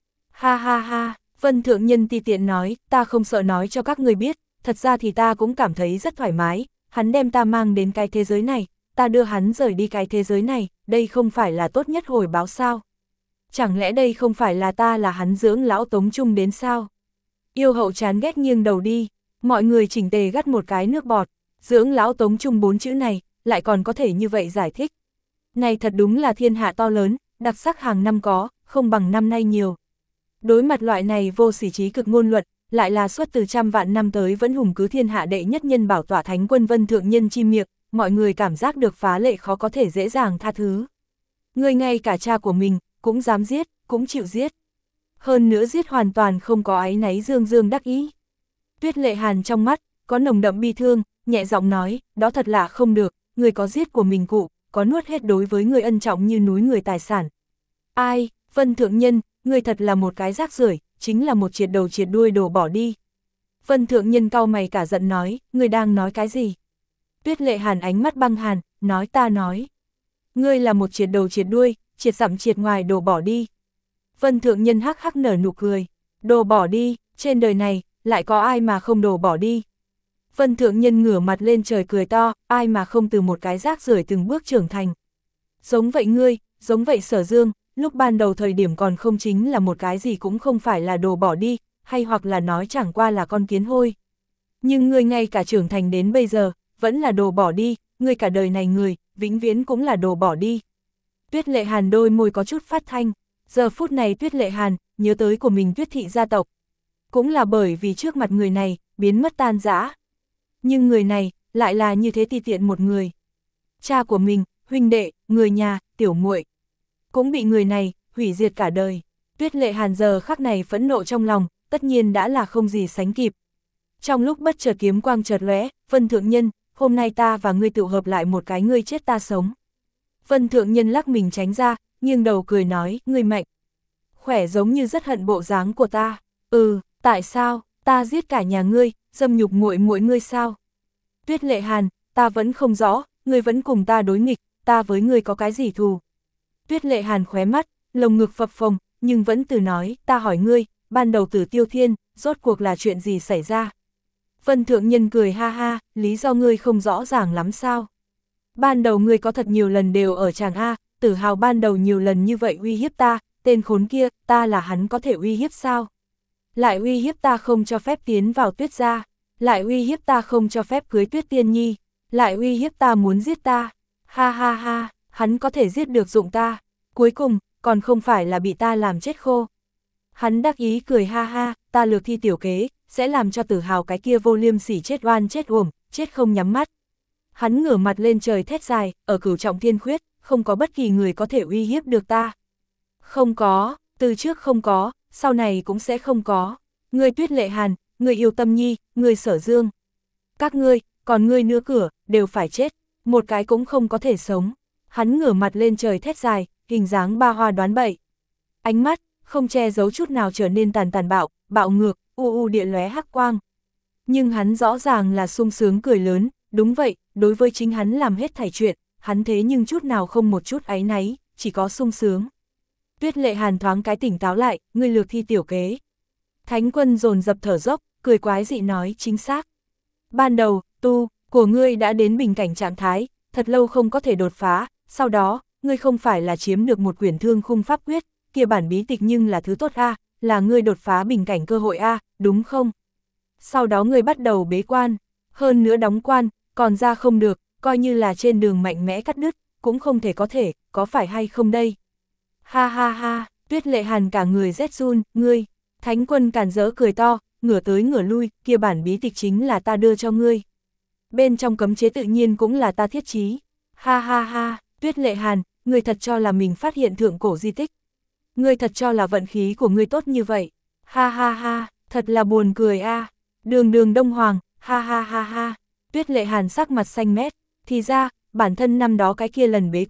Ha ha ha, Vân Thượng Nhân ti tiện nói, ta không sợ nói cho các ngươi biết, thật ra thì ta cũng cảm thấy rất thoải mái, hắn đem ta mang đến cái thế giới này, ta đưa hắn rời đi cái thế giới này, đây không phải là tốt nhất hồi báo sao? Chẳng lẽ đây không phải là ta là hắn dưỡng lão Tống Trung đến sao? Yêu hậu chán ghét nghiêng đầu đi, mọi người chỉnh tề gắt một cái nước bọt, dưỡng lão Tống Trung bốn chữ này, lại còn có thể như vậy giải thích. Này thật đúng là thiên hạ to lớn, đặc sắc hàng năm có, không bằng năm nay nhiều. Đối mặt loại này vô sỉ trí cực ngôn luận, lại là suốt từ trăm vạn năm tới vẫn hùng cứ thiên hạ đệ nhất nhân bảo tọa thánh quân Vân Thượng Nhân chi miệng, mọi người cảm giác được phá lệ khó có thể dễ dàng tha thứ. Người ngay cả cha của mình, cũng dám giết, cũng chịu giết. Hơn nữa giết hoàn toàn không có áy náy dương dương đắc ý. Tuyết Lệ Hàn trong mắt, có nồng đậm bi thương, nhẹ giọng nói, đó thật là không được, người có giết của mình cụ, có nuốt hết đối với người ân trọng như núi người tài sản. Ai, Vân Thượng Nhân, người thật là một cái rác rưởi, chính là một triệt đầu triệt đuôi đồ bỏ đi. Vân Thượng Nhân cau mày cả giận nói, người đang nói cái gì? Tuyết Lệ Hàn ánh mắt băng hàn, nói ta nói. Ngươi là một triệt đầu triệt đuôi, triệt dặm triệt ngoài đồ bỏ đi. Vân Thượng Nhân hắc hắc nở nụ cười, đồ bỏ đi, trên đời này, lại có ai mà không đồ bỏ đi. Vân Thượng Nhân ngửa mặt lên trời cười to, ai mà không từ một cái rác rưởi từng bước trưởng thành. Giống vậy ngươi, giống vậy Sở Dương, lúc ban đầu thời điểm còn không chính là một cái gì cũng không phải là đồ bỏ đi, hay hoặc là nói chẳng qua là con kiến hôi. Nhưng ngươi ngay cả trưởng thành đến bây giờ, vẫn là đồ bỏ đi, ngươi cả đời này người, vĩnh viễn cũng là đồ bỏ đi. Tuyết Lệ Hàn đôi môi có chút phát thanh, giờ phút này Tuyết Lệ Hàn, nhớ tới của mình Tuyết thị gia tộc. Cũng là bởi vì trước mặt người này, biến mất tan rã. Nhưng người này, lại là như thế ti tiện một người. Cha của mình, huynh đệ, người nhà, tiểu muội cũng bị người này, hủy diệt cả đời. Tuyết Lệ Hàn giờ khắc này phẫn nộ trong lòng, tất nhiên đã là không gì sánh kịp. Trong lúc bất chợt kiếm quang chợt lóe, Vân Thượng Nhân, hôm nay ta và ngươi tụ hợp lại một cái ngươi chết ta sống. Vân Thượng Nhân lắc mình tránh ra, nghiêng đầu cười nói, ngươi mạnh. Khỏe giống như rất hận bộ dáng của ta. Ừ, tại sao, ta giết cả nhà ngươi, dâm nhục muội muội ngươi sao? Tuyết Lệ Hàn, ta vẫn không rõ, ngươi vẫn cùng ta đối nghịch, ta với ngươi có cái gì thù? Tuyết Lệ Hàn khóe mắt, lồng ngực phập phồng, nhưng vẫn từ nói, ta hỏi ngươi, ban đầu Tử Tiêu Thiên, rốt cuộc là chuyện gì xảy ra? Vân Thượng Nhân cười ha ha, lý do ngươi không rõ ràng lắm sao? Ban đầu ngươi có thật nhiều lần đều ở Tràng A, Tử Hào ban đầu nhiều lần như vậy uy hiếp ta, tên khốn kia, ta là hắn có thể uy hiếp sao? Lại uy hiếp ta không cho phép tiến vào Tuyết gia, lại uy hiếp ta không cho phép cưới Tuyết Tiên Nhi, lại uy hiếp ta muốn giết ta. Ha ha ha, hắn có thể giết được dụng ta, cuối cùng, còn không phải là bị ta làm chết khô. Hắn đắc ý cười ha ha, ta lược thi tiểu kế, sẽ làm cho Tử Hào cái kia vô liêm sỉ chết oan chết uổng, chết không nhắm mắt. Hắn ngửa mặt lên trời thét dài, ở Cửu Trọng Thiên Khuyết, không có bất kỳ người có thể uy hiếp được ta. Không có, từ trước không có, sau này cũng sẽ không có. Ngươi Tuyết Lệ Hàn, ngươi yêu Tâm Nhi, ngươi Sở Dương. Các ngươi, còn ngươi nữa cửa, đều phải chết, một cái cũng không có thể sống. Hắn ngửa mặt lên trời thét dài, hình dáng ba hoa đoán bậy. Ánh mắt, không che giấu chút nào trở nên tàn tàn bạo, bạo ngược, u u địa lóe hắc quang. Nhưng hắn rõ ràng là sung sướng cười lớn, đúng vậy, đối với chính hắn làm hết thảy chuyện, hắn thế nhưng chút nào không một chút áy náy, chỉ có sung sướng. Tuyết Lệ Hàn thoáng cái tỉnh táo lại, ngươi lược thi tiểu kế. Thánh quân dồn dập thở dốc, cười quái dị nói chính xác. Ban đầu, tu, của ngươi đã đến bình cảnh trạng thái, thật lâu không có thể đột phá, sau đó, ngươi không phải là chiếm được một quyển thương khung pháp quyết, kia bản bí tịch nhưng là thứ tốt a, là ngươi đột phá bình cảnh cơ hội a, đúng không? Sau đó ngươi bắt đầu bế quan, hơn nữa đóng quan, còn ra không được, coi như là trên đường mạnh mẽ cắt đứt, cũng không thể có thể, có phải hay không đây? Ha ha ha, Tuyết Lệ Hàn cả người rét run, ngươi, Thánh quân càn rỡ cười to, ngửa tới ngửa lui, kia bản bí tịch chính là ta đưa cho ngươi. Bên trong cấm chế tự nhiên cũng là ta thiết trí. Ha ha ha, Tuyết Lệ Hàn, ngươi thật cho là mình phát hiện thượng cổ di tích. Ngươi thật cho là vận khí của ngươi tốt như vậy. Ha ha ha, thật là buồn cười a. À. Đường đường Đông Hoàng, ha ha ha ha. Tuyết Lệ Hàn sắc mặt xanh mét, thì ra, bản thân năm đó cái kia lần bế quan,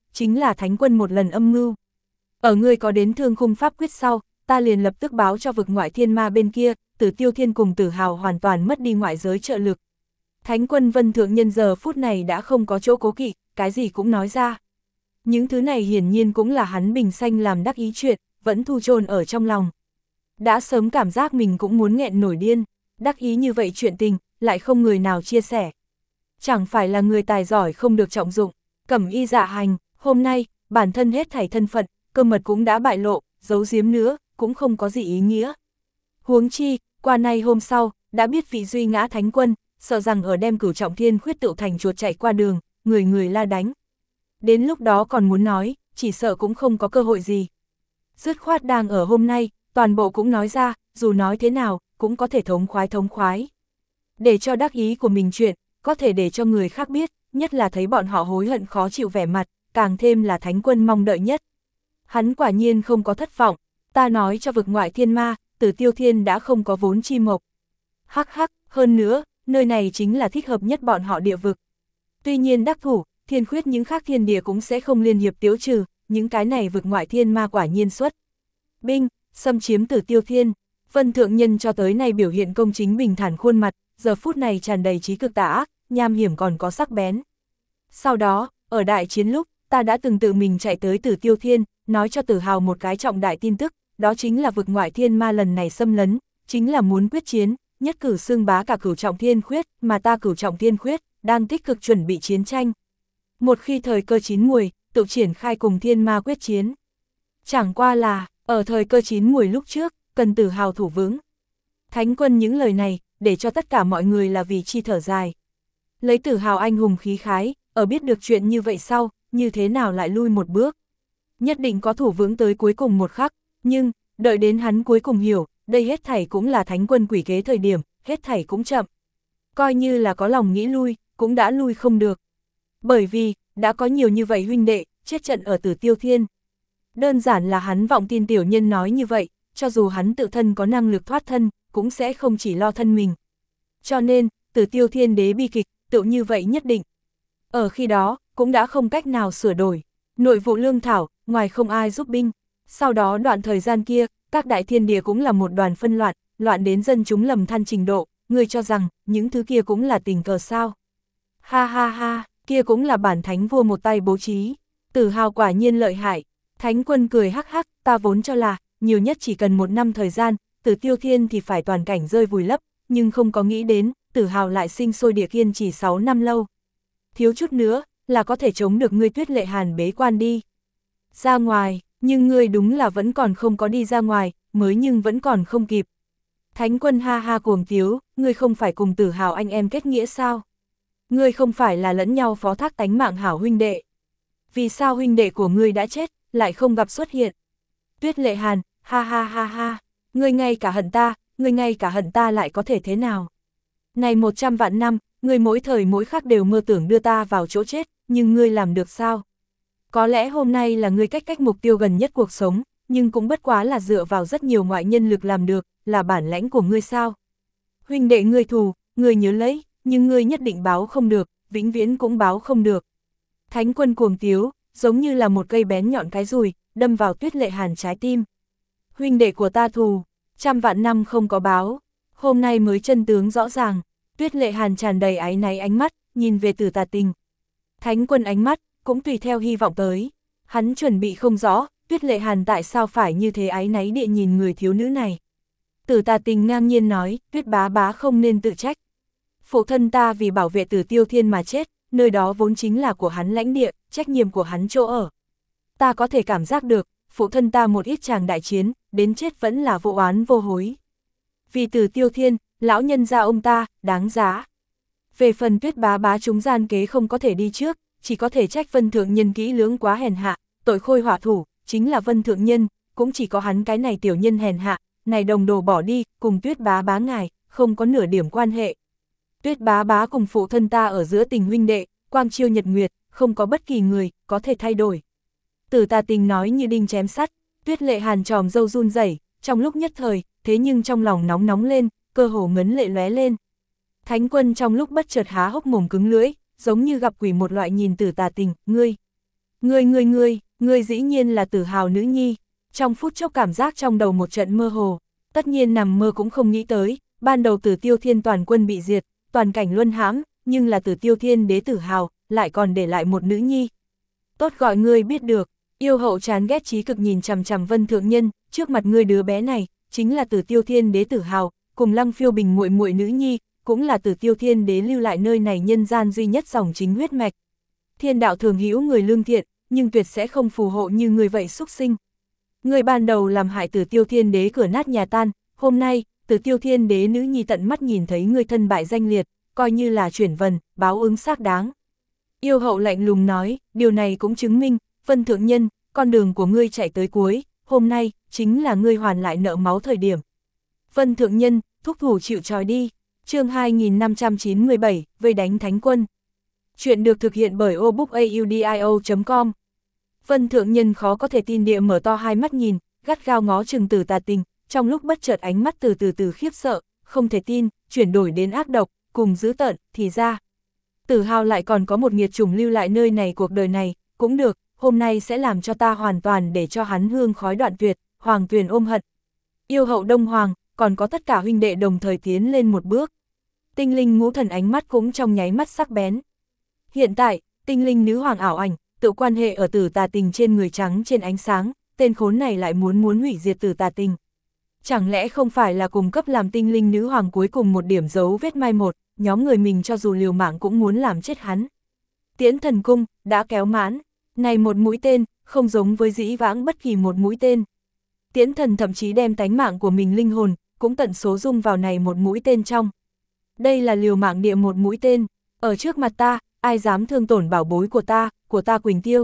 chính là Thánh Quân một lần âm mưu. Ở ngươi có đến Thương Khung pháp quyết sau, ta liền lập tức báo cho vực ngoại thiên ma bên kia, Tử Tiêu Thiên cùng Tử Hào hoàn toàn mất đi ngoại giới trợ lực. Thánh Quân Vân Thượng Nhân giờ phút này đã không có chỗ cố kỵ, cái gì cũng nói ra. Những thứ này hiển nhiên cũng là hắn bình sanh làm đắc ý chuyện, vẫn thu chôn ở trong lòng. Đã sớm cảm giác mình cũng muốn nghẹn nổi điên, đắc ý như vậy chuyện tình, lại không người nào chia sẻ. Chẳng phải là người tài giỏi không được trọng dụng, Cẩm Y Dạ Hành, hôm nay, bản thân hết thảy thân phận, cơ mật cũng đã bại lộ, giấu giếm nữa, cũng không có gì ý nghĩa. Huống chi, qua nay hôm sau, đã biết vị duy ngã Thánh Quân, sợ rằng ở đem Cửu Trọng Thiên khuyết tựu thành chuột chạy qua đường, người người la đánh. Đến lúc đó còn muốn nói, chỉ sợ cũng không có cơ hội gì. Dứt khoát đang ở hôm nay, toàn bộ cũng nói ra, dù nói thế nào, cũng có thể thống khoái thống khoái. Để cho đắc ý của mình chuyện, có thể để cho người khác biết, nhất là thấy bọn họ hối hận khó chịu vẻ mặt, càng thêm là Thánh Quân mong đợi nhất. Hắn quả nhiên không có thất vọng, ta nói cho vực ngoại thiên ma, Tử Tiêu Thiên đã không có vốn chi mộc. Hắc hắc, hơn nữa, nơi này chính là thích hợp nhất bọn họ địa vực. Tuy nhiên đắc thủ, thiên khuyết những khác thiên địa cũng sẽ không liên hiệp tiêu trừ, những cái này vực ngoại thiên ma quả nhiên xuất. Binh, xâm chiếm Tử Tiêu Thiên, Vân Thượng Nhân cho tới nay biểu hiện công chính bình thản khuôn mặt, giờ phút này tràn đầy trí cực tà ác, nham hiểm còn có sắc bén. Sau đó, ở đại chiến lúc, ta đã từng tự mình chạy tới Tử Tiêu Thiên, nói cho Tử Hào một cái trọng đại tin tức, đó chính là vực ngoại thiên ma lần này xâm lấn, chính là muốn quyết chiến, nhất cử xưng bá cả Cửu Trọng Thiên khuyết, mà ta Cửu Trọng Thiên khuyết, đang tích cực chuẩn bị chiến tranh. Một khi thời cơ chín muồi, tự triển khai cùng thiên ma quyết chiến. Chẳng qua là, ở thời cơ chín muồi lúc trước, cần Tử Hào thủ vững. Thánh Quân những lời này, để cho tất cả mọi người là vì chi thở dài. Lấy Tử Hào anh hùng khí khái, ở biết được chuyện như vậy sau, như thế nào lại lui một bước. Nhất định có thủ vững tới cuối cùng một khắc, nhưng, đợi đến hắn cuối cùng hiểu, đây hết thảy cũng là Thánh Quân quỷ kế thời điểm, hết thảy cũng chậm. Coi như là có lòng nghĩ lui, cũng đã lui không được. Bởi vì, đã có nhiều như vậy huynh đệ, chết trận ở Tử Tiêu Thiên. Đơn giản là hắn vọng tin tiểu nhân nói như vậy, cho dù hắn tự thân có năng lực thoát thân, cũng sẽ không chỉ lo thân mình. Cho nên, Tử Tiêu Thiên đế bi kịch, tự như vậy nhất định. Ở khi đó, cũng đã không cách nào sửa đổi. Nội vụ lương thảo, ngoài không ai giúp binh. Sau đó đoạn thời gian kia, các đại thiên địa cũng là một đoàn phân loạn, loạn đến dân chúng lầm than trình độ, người cho rằng, những thứ kia cũng là tình cờ sao. Ha ha ha, kia cũng là bản thánh vua một tay bố trí. Tử Hào quả nhiên lợi hại. Thánh Quân cười hắc hắc, ta vốn cho là, nhiều nhất chỉ cần một năm thời gian, Tử Tiêu Thiên thì phải toàn cảnh rơi vùi lấp, nhưng không có nghĩ đến, Tử Hào lại sinh sôi địa kiên chỉ sáu năm lâu. Thiếu chút nữa, là có thể chống được ngươi Tuyết Lệ Hàn bế quan đi. Ra ngoài, nhưng ngươi đúng là vẫn còn không có đi ra ngoài, mới nhưng vẫn còn không kịp. Thánh Quân ha ha cuồng tiếu, ngươi không phải cùng Tử Hào anh em kết nghĩa sao? Ngươi không phải là lẫn nhau phó thác tánh mạng hảo huynh đệ. Vì sao huynh đệ của ngươi đã chết, lại không gặp xuất hiện? Tuyết Lệ Hàn, ha ha ha ha, ngươi ngay cả hận ta, ngươi ngay cả hận ta lại có thể thế nào? Này một trăm vạn năm, ngươi mỗi thời mỗi khắc đều mơ tưởng đưa ta vào chỗ chết, nhưng ngươi làm được sao? Có lẽ hôm nay là ngươi cách cách mục tiêu gần nhất cuộc sống, nhưng cũng bất quá là dựa vào rất nhiều ngoại nhân lực làm được, là bản lãnh của ngươi sao? Huynh đệ ngươi thù, ngươi nhớ lấy, nhưng ngươi nhất định báo không được, vĩnh viễn cũng báo không được. Thánh Quân cuồng tiếu, giống như là một cây bén nhọn cái dùi, đâm vào Tuyết Lệ Hàn trái tim. Huynh đệ của ta thù, trăm vạn năm không có báo, hôm nay mới chân tướng rõ ràng. Tuyết Lệ Hàn tràn đầy áy náy ánh mắt, nhìn về Tử Tà Tình. Thánh Quân ánh mắt, cũng tùy theo hy vọng tới. Hắn chuẩn bị không rõ, Tuyết Lệ Hàn tại sao phải như thế áy náy địa nhìn người thiếu nữ này. Tử Tà Tình ngang nhiên nói, Tuyết bá bá không nên tự trách. Phụ thân ta vì bảo vệ Tử Tiêu Thiên mà chết, nơi đó vốn chính là của hắn lãnh địa, trách nhiệm của hắn chỗ ở. Ta có thể cảm giác được, phụ thân ta một ít chàng đại chiến, đến chết vẫn là vô oán vô hối. Vì Tử Tiêu Thiên, lão nhân gia ông ta, đáng giá. Về phần Tuyết bá bá chúng gian kế không có thể đi trước, chỉ có thể trách Vân Thượng Nhân kỹ lưỡng quá hèn hạ, tội khôi hỏa thủ, chính là Vân Thượng Nhân, cũng chỉ có hắn cái này tiểu nhân hèn hạ, này đồng đồ bỏ đi, cùng Tuyết bá bá ngài, không có nửa điểm quan hệ. Tuyết bá bá cùng phụ thân ta ở giữa tình huynh đệ, quang chiêu nhật nguyệt, không có bất kỳ người, có thể thay đổi. Tử Tà Tình nói như đinh chém sắt, Tuyết Lệ Hàn tròm râu run rẩy, trong lúc nhất thời, thế nhưng trong lòng nóng nóng lên, cơ hồ ngấn lệ lóe lên. Thánh Quân trong lúc bất chợt há hốc mồm cứng lưỡi, giống như gặp quỷ một loại nhìn Tử Tà Tình, ngươi. Ngươi ngươi ngươi, ngươi dĩ nhiên là Tử Hào nữ nhi. Trong phút chốc cảm giác trong đầu một trận mơ hồ, tất nhiên nằm mơ cũng không nghĩ tới, ban đầu Tử Tiêu Thiên toàn quân bị diệt, toàn cảnh luân hãm, nhưng là Tử Tiêu Thiên đế Tử Hào, lại còn để lại một nữ nhi. Tốt gọi ngươi biết được, yêu hậu chán ghét chí cực nhìn chằm chằm Vân Thượng Nhân, trước mặt ngươi đứa bé này, chính là Tử Tiêu Thiên đế Tử Hào, cùng Lăng Phiêu Bình muội muội nữ nhi, cũng là Tử Tiêu Thiên đế lưu lại nơi này nhân gian duy nhất dòng chính huyết mạch. Thiên đạo thường hữu người lương thiện, nhưng tuyệt sẽ không phù hộ như người vậy xúc sinh. Người ban đầu làm hại Tử Tiêu Thiên đế cửa nát nhà tan, hôm nay, Tử Tiêu Thiên đế nữ nhi tận mắt nhìn thấy người thân bại danh liệt, coi như là chuyển vần, báo ứng xác đáng. Yêu hậu lạnh lùng nói, điều này cũng chứng minh, Vân Thượng Nhân, con đường của ngươi chạy tới cuối, hôm nay, chính là ngươi hoàn lại nợ máu thời điểm. Vân Thượng Nhân, thúc thủ chịu trói đi. Chương hai nghìn năm trăm chín mươi bảy, vây đánh thánh quân. Chuyện được thực hiện bởi obookaudio chấm com. Vân Thượng Nhân khó có thể tin địa mở to hai mắt nhìn, gắt gao ngó chừng Tử Tà Tình, trong lúc bất chợt ánh mắt từ từ từ khiếp sợ, không thể tin, chuyển đổi đến ác độc, cùng dữ tợn, thì ra. Tử Hào lại còn có một nghiệt chủng lưu lại nơi này cuộc đời này, cũng được, hôm nay sẽ làm cho ta hoàn toàn để cho hắn hương khói đoạn tuyệt, hoàng tuyền ôm hận. Yêu hậu Đông Hoàng, còn có tất cả huynh đệ đồng thời tiến lên một bước. Tinh linh ngũ thần ánh mắt cũng trong nháy mắt sắc bén. Hiện tại, tinh linh nữ hoàng ảo ảnh, tự quan hệ ở Tử Tà Tình trên người trắng trên ánh sáng, tên khốn này lại muốn muốn hủy diệt Tử Tà Tình. Chẳng lẽ không phải là cùng cấp làm tinh linh nữ hoàng cuối cùng một điểm dấu vết mai một, nhóm người mình cho dù liều mạng cũng muốn làm chết hắn. Tiễn thần cung, đã kéo mãn, này một mũi tên, không giống với dĩ vãng bất kỳ một mũi tên. Tiễn thần thậm chí đem tánh mạng của mình linh hồn, cũng tận số dung vào này một mũi tên trong. Đây là liều mạng địa một mũi tên, ở trước mặt ta, ai dám thương tổn bảo bối của ta, của ta Quỳnh Tiêu.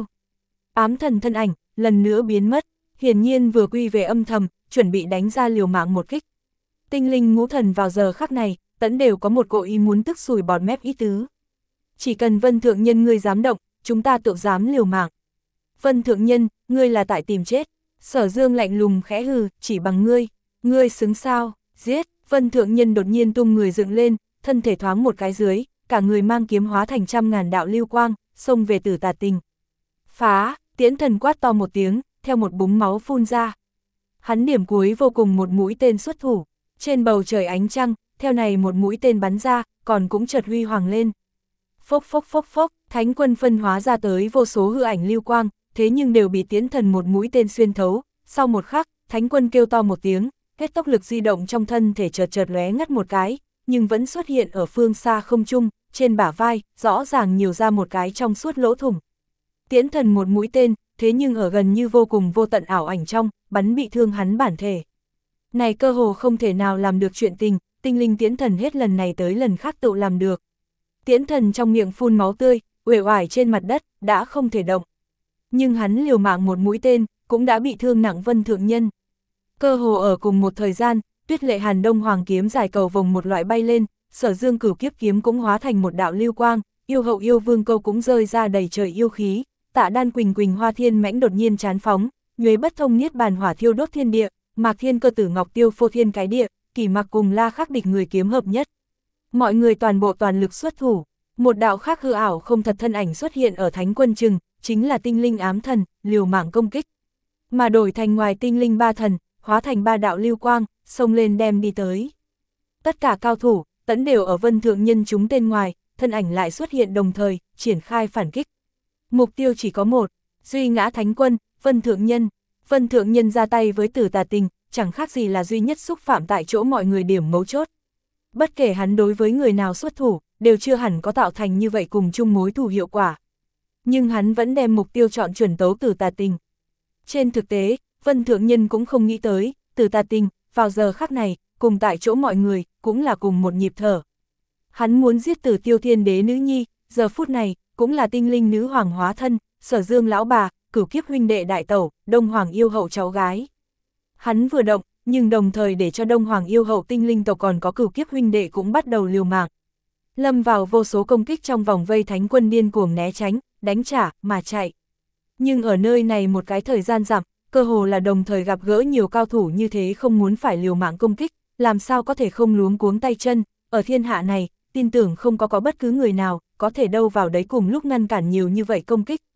Ám thần thân ảnh, lần nữa biến mất, hiển nhiên vừa quy về âm thầm, chuẩn bị đánh ra liều mạng một kích. Tinh linh ngũ thần vào giờ khắc này, tẫn đều có một cỗ ý muốn tức sùi bọt mép ý tứ. Chỉ cần Vân Thượng Nhân ngươi dám động, chúng ta tự dám liều mạng. Vân Thượng Nhân, ngươi là tại tìm chết. Sở Dương lạnh lùng khẽ hừ, chỉ bằng ngươi, ngươi xứng sao, giết. Vân Thượng Nhân đột nhiên tung người dựng lên, thân thể thoáng một cái dưới, cả người mang kiếm hóa thành trăm ngàn đạo lưu quang, xông về Tử Tà Tình. Phá, Tiễn thần quát to một tiếng, theo một búng máu phun ra. Hắn điểm cuối vô cùng một mũi tên xuất thủ, trên bầu trời ánh trăng, theo này một mũi tên bắn ra, còn cũng chợt huy hoàng lên. Phốc phốc phốc phốc, thánh quân phân hóa ra tới vô số hư ảnh lưu quang, thế nhưng đều bị Tiễn thần một mũi tên xuyên thấu. Sau một khắc, thánh quân kêu to một tiếng, hết tốc lực di động trong thân thể chợt chợt lóe ngắt một cái, nhưng vẫn xuất hiện ở phương xa không trung, trên bả vai, rõ ràng nhiều ra một cái trong suốt lỗ thủng. Tiễn thần một mũi tên, thế nhưng ở gần như vô cùng vô tận ảo ảnh trong, bắn bị thương hắn bản thể. Này cơ hồ không thể nào làm được chuyện tình, tinh linh Tiễn thần hết lần này tới lần khác tự làm được. Tiễn thần trong miệng phun máu tươi, uể oải trên mặt đất, đã không thể động. Nhưng hắn liều mạng một mũi tên, cũng đã bị thương nặng Vân Thượng Nhân. Cơ hồ ở cùng một thời gian, Tuyết Lệ Hàn Đông Hoàng kiếm dài cầu vồng một loại bay lên, Sở Dương Cửu Kiếp kiếm cũng hóa thành một đạo lưu quang, yêu hậu yêu vương câu cũng rơi ra đầy trời yêu khí, Tạ Đan Quỳnh Quỳnh Hoa Thiên mãnh đột nhiên chán phóng, nhuế bất thông niết bàn hỏa thiêu đốt thiên địa, Mạc Thiên cơ tử ngọc tiêu phô thiên cái địa, Kỷ Mặc cùng La Khắc địch người kiếm hợp nhất. Mọi người toàn bộ toàn lực xuất thủ, một đạo khác hư ảo không thật thân ảnh xuất hiện ở thánh quân chừng, chính là tinh linh ám thần, liều mạng công kích. Mà đổi thành ngoài tinh linh ba thần, hóa thành ba đạo lưu quang, xông lên đem đi tới. Tất cả cao thủ, tẫn đều ở Vân Thượng Nhân chúng tên ngoài, thân ảnh lại xuất hiện đồng thời, triển khai phản kích. Mục tiêu chỉ có một, duy ngã thánh quân, Vân Thượng Nhân. Vân Thượng Nhân ra tay với Tử Tà Tình, chẳng khác gì là duy nhất xúc phạm tại chỗ mọi người điểm mấu chốt. Bất kể hắn đối với người nào xuất thủ, đều chưa hẳn có tạo thành như vậy cùng chung mối thù hiệu quả. Nhưng hắn vẫn đem mục tiêu chọn chuẩn tấu Tử Tà Tình. Trên thực tế, Vân Thượng Nhân cũng không nghĩ tới, Tử Tà Tình, vào giờ khắc này, cùng tại chỗ mọi người, cũng là cùng một nhịp thở. Hắn muốn giết Tử Tiêu Thiên đế nữ nhi, giờ phút này, cũng là tinh linh nữ hoàng hóa thân, Sở Dương lão bà, Cửu Kiếp huynh đệ đại tẩu, Đông Hoàng yêu hậu cháu gái. Hắn vừa động, nhưng đồng thời để cho Đông Hoàng yêu hậu tinh linh tộc còn có Cửu Kiếp huynh đệ cũng bắt đầu liều mạng. Lâm vào vô số công kích trong vòng vây thánh quân điên cuồng né tránh, đánh trả, mà chạy. Nhưng ở nơi này một cái thời gian giảm, cơ hồ là đồng thời gặp gỡ nhiều cao thủ như thế không muốn phải liều mạng công kích, làm sao có thể không luống cuống tay chân, ở thiên hạ này, tin tưởng không có có bất cứ người nào, có thể đâu vào đấy cùng lúc ngăn cản nhiều như vậy công kích.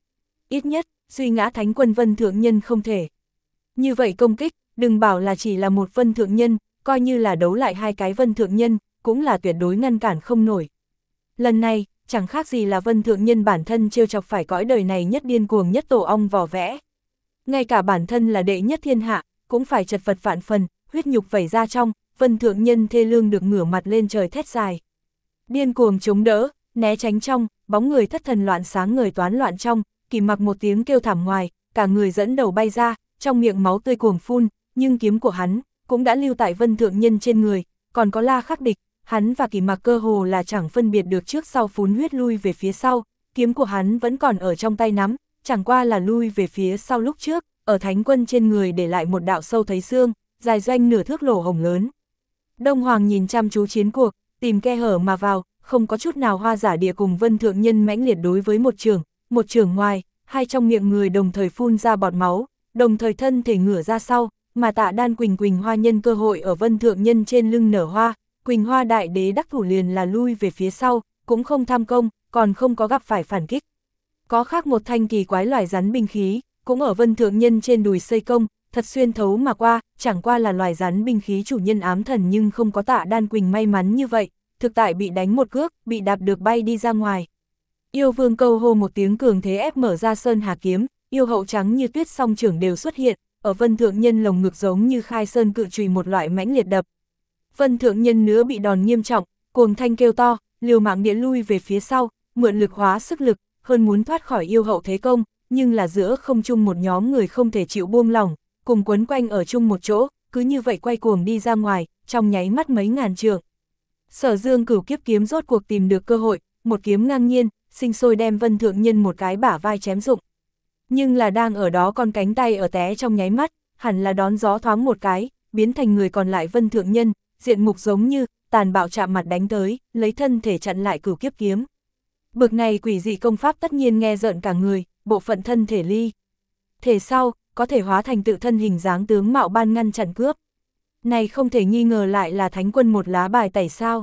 ít nhất, duy ngã thánh quân Vân Thượng Nhân không thể. Như vậy công kích, đừng bảo là chỉ là một Vân Thượng Nhân, coi như là đấu lại hai cái Vân Thượng Nhân, cũng là tuyệt đối ngăn cản không nổi. Lần này, chẳng khác gì là Vân Thượng Nhân bản thân trêu chọc phải cõi đời này nhất điên cuồng nhất tổ ong vò vẽ. Ngay cả bản thân là đệ nhất thiên hạ, cũng phải chật vật vạn phần, huyết nhục vẩy ra trong, Vân Thượng Nhân thê lương được ngửa mặt lên trời thét dài. Điên cuồng chống đỡ, né tránh trong, bóng người thất thần loạn sáng người toán loạn trong, Kỳ Mặc một tiếng kêu thảm ngoài, cả người dẫn đầu bay ra, trong miệng máu tươi cuồng phun, nhưng kiếm của hắn cũng đã lưu tại Vân Thượng Nhân trên người, còn có La Khắc Địch, hắn và Kỳ Mặc cơ hồ là chẳng phân biệt được trước sau phun huyết lui về phía sau, kiếm của hắn vẫn còn ở trong tay nắm, chẳng qua là lui về phía sau lúc trước, ở thánh quân trên người để lại một đạo sâu thấy xương, dài doanh nửa thước lỗ hổng lớn. Đông Hoàng nhìn chăm chú chiến cuộc, tìm khe hở mà vào, không có chút nào hoa giả địa cùng Vân Thượng Nhân mãnh liệt đối với một trường, một trường ngoài, hai trong miệng người đồng thời phun ra bọt máu, đồng thời thân thể ngửa ra sau, mà Tạ Đan Quỳnh Quỳnh Hoa nhân cơ hội ở Vân Thượng Nhân trên lưng nở hoa, Quỳnh Hoa đại đế đắc thủ liền là lui về phía sau, cũng không tham công, còn không có gặp phải phản kích. Có khác một thanh kỳ quái loài rắn binh khí, cũng ở Vân Thượng Nhân trên đùi xây công, thật xuyên thấu mà qua, chẳng qua là loài rắn binh khí chủ nhân ám thần nhưng không có Tạ Đan Quỳnh may mắn như vậy, thực tại bị đánh một cước, bị đạp được bay đi ra ngoài. Yêu Vương câu hô một tiếng cường thế ép mở ra sơn hà kiếm, yêu hậu trắng như tuyết song trưởng đều xuất hiện, ở Vân Thượng Nhân lồng ngực giống như khai sơn cự chùy một loại mãnh liệt đập. Vân Thượng Nhân nữa bị đòn nghiêm trọng, cuồng thanh kêu to, liều mạng địa lui về phía sau, mượn lực hóa sức lực, hơn muốn thoát khỏi yêu hậu thế công, nhưng là giữa không chung một nhóm người không thể chịu buông lỏng, cùng quấn quanh ở chung một chỗ, cứ như vậy quay cuồng đi ra ngoài, trong nháy mắt mấy ngàn trượng. Sở Dương Cửu Kiếp kiếm rốt cuộc tìm được cơ hội, một kiếm ngang nhiên, sinh sôi đem Vân Thượng Nhân một cái bả vai chém rụng. Nhưng là đang ở đó con cánh tay ở té trong nháy mắt, hẳn là đón gió thoáng một cái, biến thành người còn lại Vân Thượng Nhân, diện mục giống như tàn bạo chạm mặt đánh tới, lấy thân thể chặn lại Cửu Kiếp kiếm. Bực này quỷ dị công pháp tất nhiên nghe rợn cả người, bộ phận thân thể ly thể sau, có thể hóa thành tự thân hình dáng tướng mạo ban ngăn chặn cướp. Này không thể nghi ngờ lại là thánh quân một lá bài tẩy sao.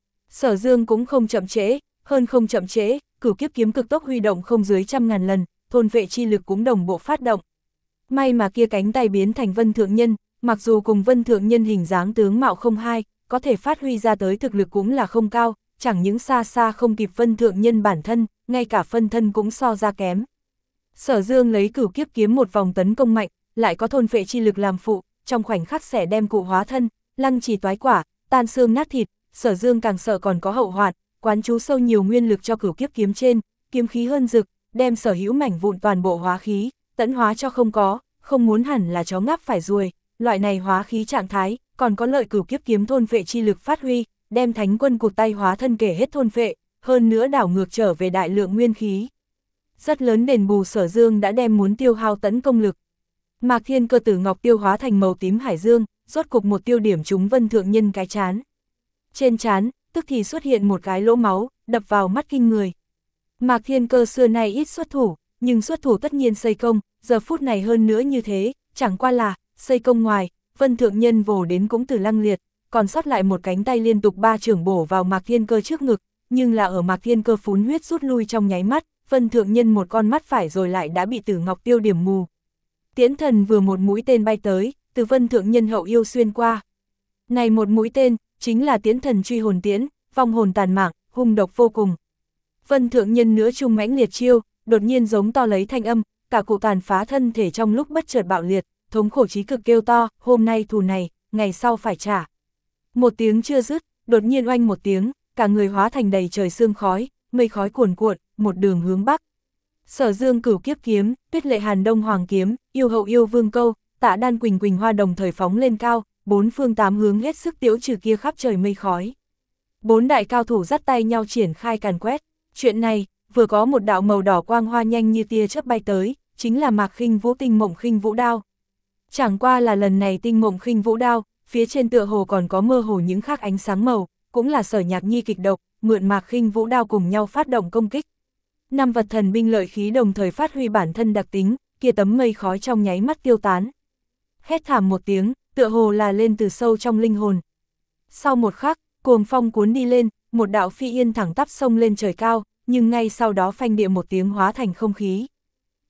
Sở Dương cũng không chậm trễ, hơn không chậm trễ, Cửu Kiếp kiếm cực tốc huy động không dưới trăm ngàn lần, thôn vệ chi lực cũng đồng bộ phát động. May mà kia cánh tay biến thành Vân Thượng Nhân, mặc dù cùng Vân Thượng Nhân hình dáng tướng mạo không hai, có thể phát huy ra tới thực lực cũng là không cao, chẳng những xa xa không kịp Vân Thượng Nhân bản thân, ngay cả phân thân cũng so ra kém. Sở Dương lấy Cửu Kiếp kiếm một vòng tấn công mạnh, lại có thôn phệ chi lực làm phụ, trong khoảnh khắc sẽ đem cụ hóa thân, lăng trì toái quả, tan xương nát thịt. Sở Dương càng sợ còn có hậu hoạn, quán chú sâu nhiều nguyên lực cho Cửu Kiếp kiếm trên, kiếm khí hơn rực, đem sở hữu mảnh vụn toàn bộ hóa khí, tẫn hóa cho không có, không muốn hẳn là chó ngáp phải ruồi, loại này hóa khí trạng thái, còn có lợi Cửu Kiếp kiếm thôn phệ chi lực phát huy, đem thánh quân cụt tay hóa thân kể hết thôn phệ, hơn nữa đảo ngược trở về đại lượng nguyên khí. Rất lớn đền bù Sở Dương đã đem muốn tiêu hao tấn công lực. Mạc Thiên Cơ Tử Ngọc tiêu hóa thành màu tím hải dương, rốt cục một tiêu điểm trúng Vân Thượng Nhân cái chán. Trên chán, tức thì xuất hiện một cái lỗ máu, đập vào mắt kinh người. Mạc Thiên Cơ xưa nay ít xuất thủ, nhưng xuất thủ tất nhiên xây công, giờ phút này hơn nữa như thế, chẳng qua là, xây công ngoài, Vân Thượng Nhân vồ đến cũng từ lăng liệt, còn sót lại một cánh tay liên tục ba chưởng bổ vào Mạc Thiên Cơ trước ngực, nhưng là ở Mạc Thiên Cơ phún huyết rút lui trong nháy mắt, Vân Thượng Nhân một con mắt phải rồi lại đã bị Tử Ngọc tiêu điểm mù. Tiễn Thần vừa một mũi tên bay tới, từ Vân Thượng Nhân hậu yêu xuyên qua. Này một mũi tên, chính là Tiễn Thần truy hồn tiễn, vong hồn tàn mạng, hung độc vô cùng. Vân Thượng Nhân nữa trung mãnh liệt chiêu, đột nhiên giống to lấy thanh âm, cả cụ tàn phá thân thể trong lúc bất chợt bạo liệt, thống khổ chí cực kêu to, hôm nay thù này, ngày sau phải trả. Một tiếng chưa dứt, đột nhiên oanh một tiếng, cả người hóa thành đầy trời sương khói, mây khói cuồn cuộn, một đường hướng bắc. Sở Dương Cửu Kiếp kiếm, Tuyết Lệ Hàn Đông Hoàng kiếm, Yêu Hậu Yêu Vương câu, Tạ Đan Quỳnh Quỳnh Hoa đồng thời phóng lên cao, bốn phương tám hướng hết sức tiễu trừ kia khắp trời mây khói. Bốn đại cao thủ dắt tay nhau triển khai càn quét. Chuyện này, vừa có một đạo màu đỏ quang hoa nhanh như tia chớp bay tới, chính là Mạc Khinh Vũ Tinh Mộng Khinh Vũ đao. Chẳng qua là lần này Tinh Mộng Khinh Vũ đao, phía trên tựa hồ còn có mơ hồ những khác ánh sáng màu, cũng là Sở Nhạc Nhi kịch độc, mượn Mạc Khinh Vũ đao cùng nhau phát động công kích. Năm vật thần binh lợi khí đồng thời phát huy bản thân đặc tính, kia tấm mây khói trong nháy mắt tiêu tán. Hét thảm một tiếng, tựa hồ là lên từ sâu trong linh hồn. Sau một khắc, cuồng phong cuốn đi lên, một đạo phi yên thẳng tắp sông lên trời cao, nhưng ngay sau đó phanh địa một tiếng hóa thành không khí.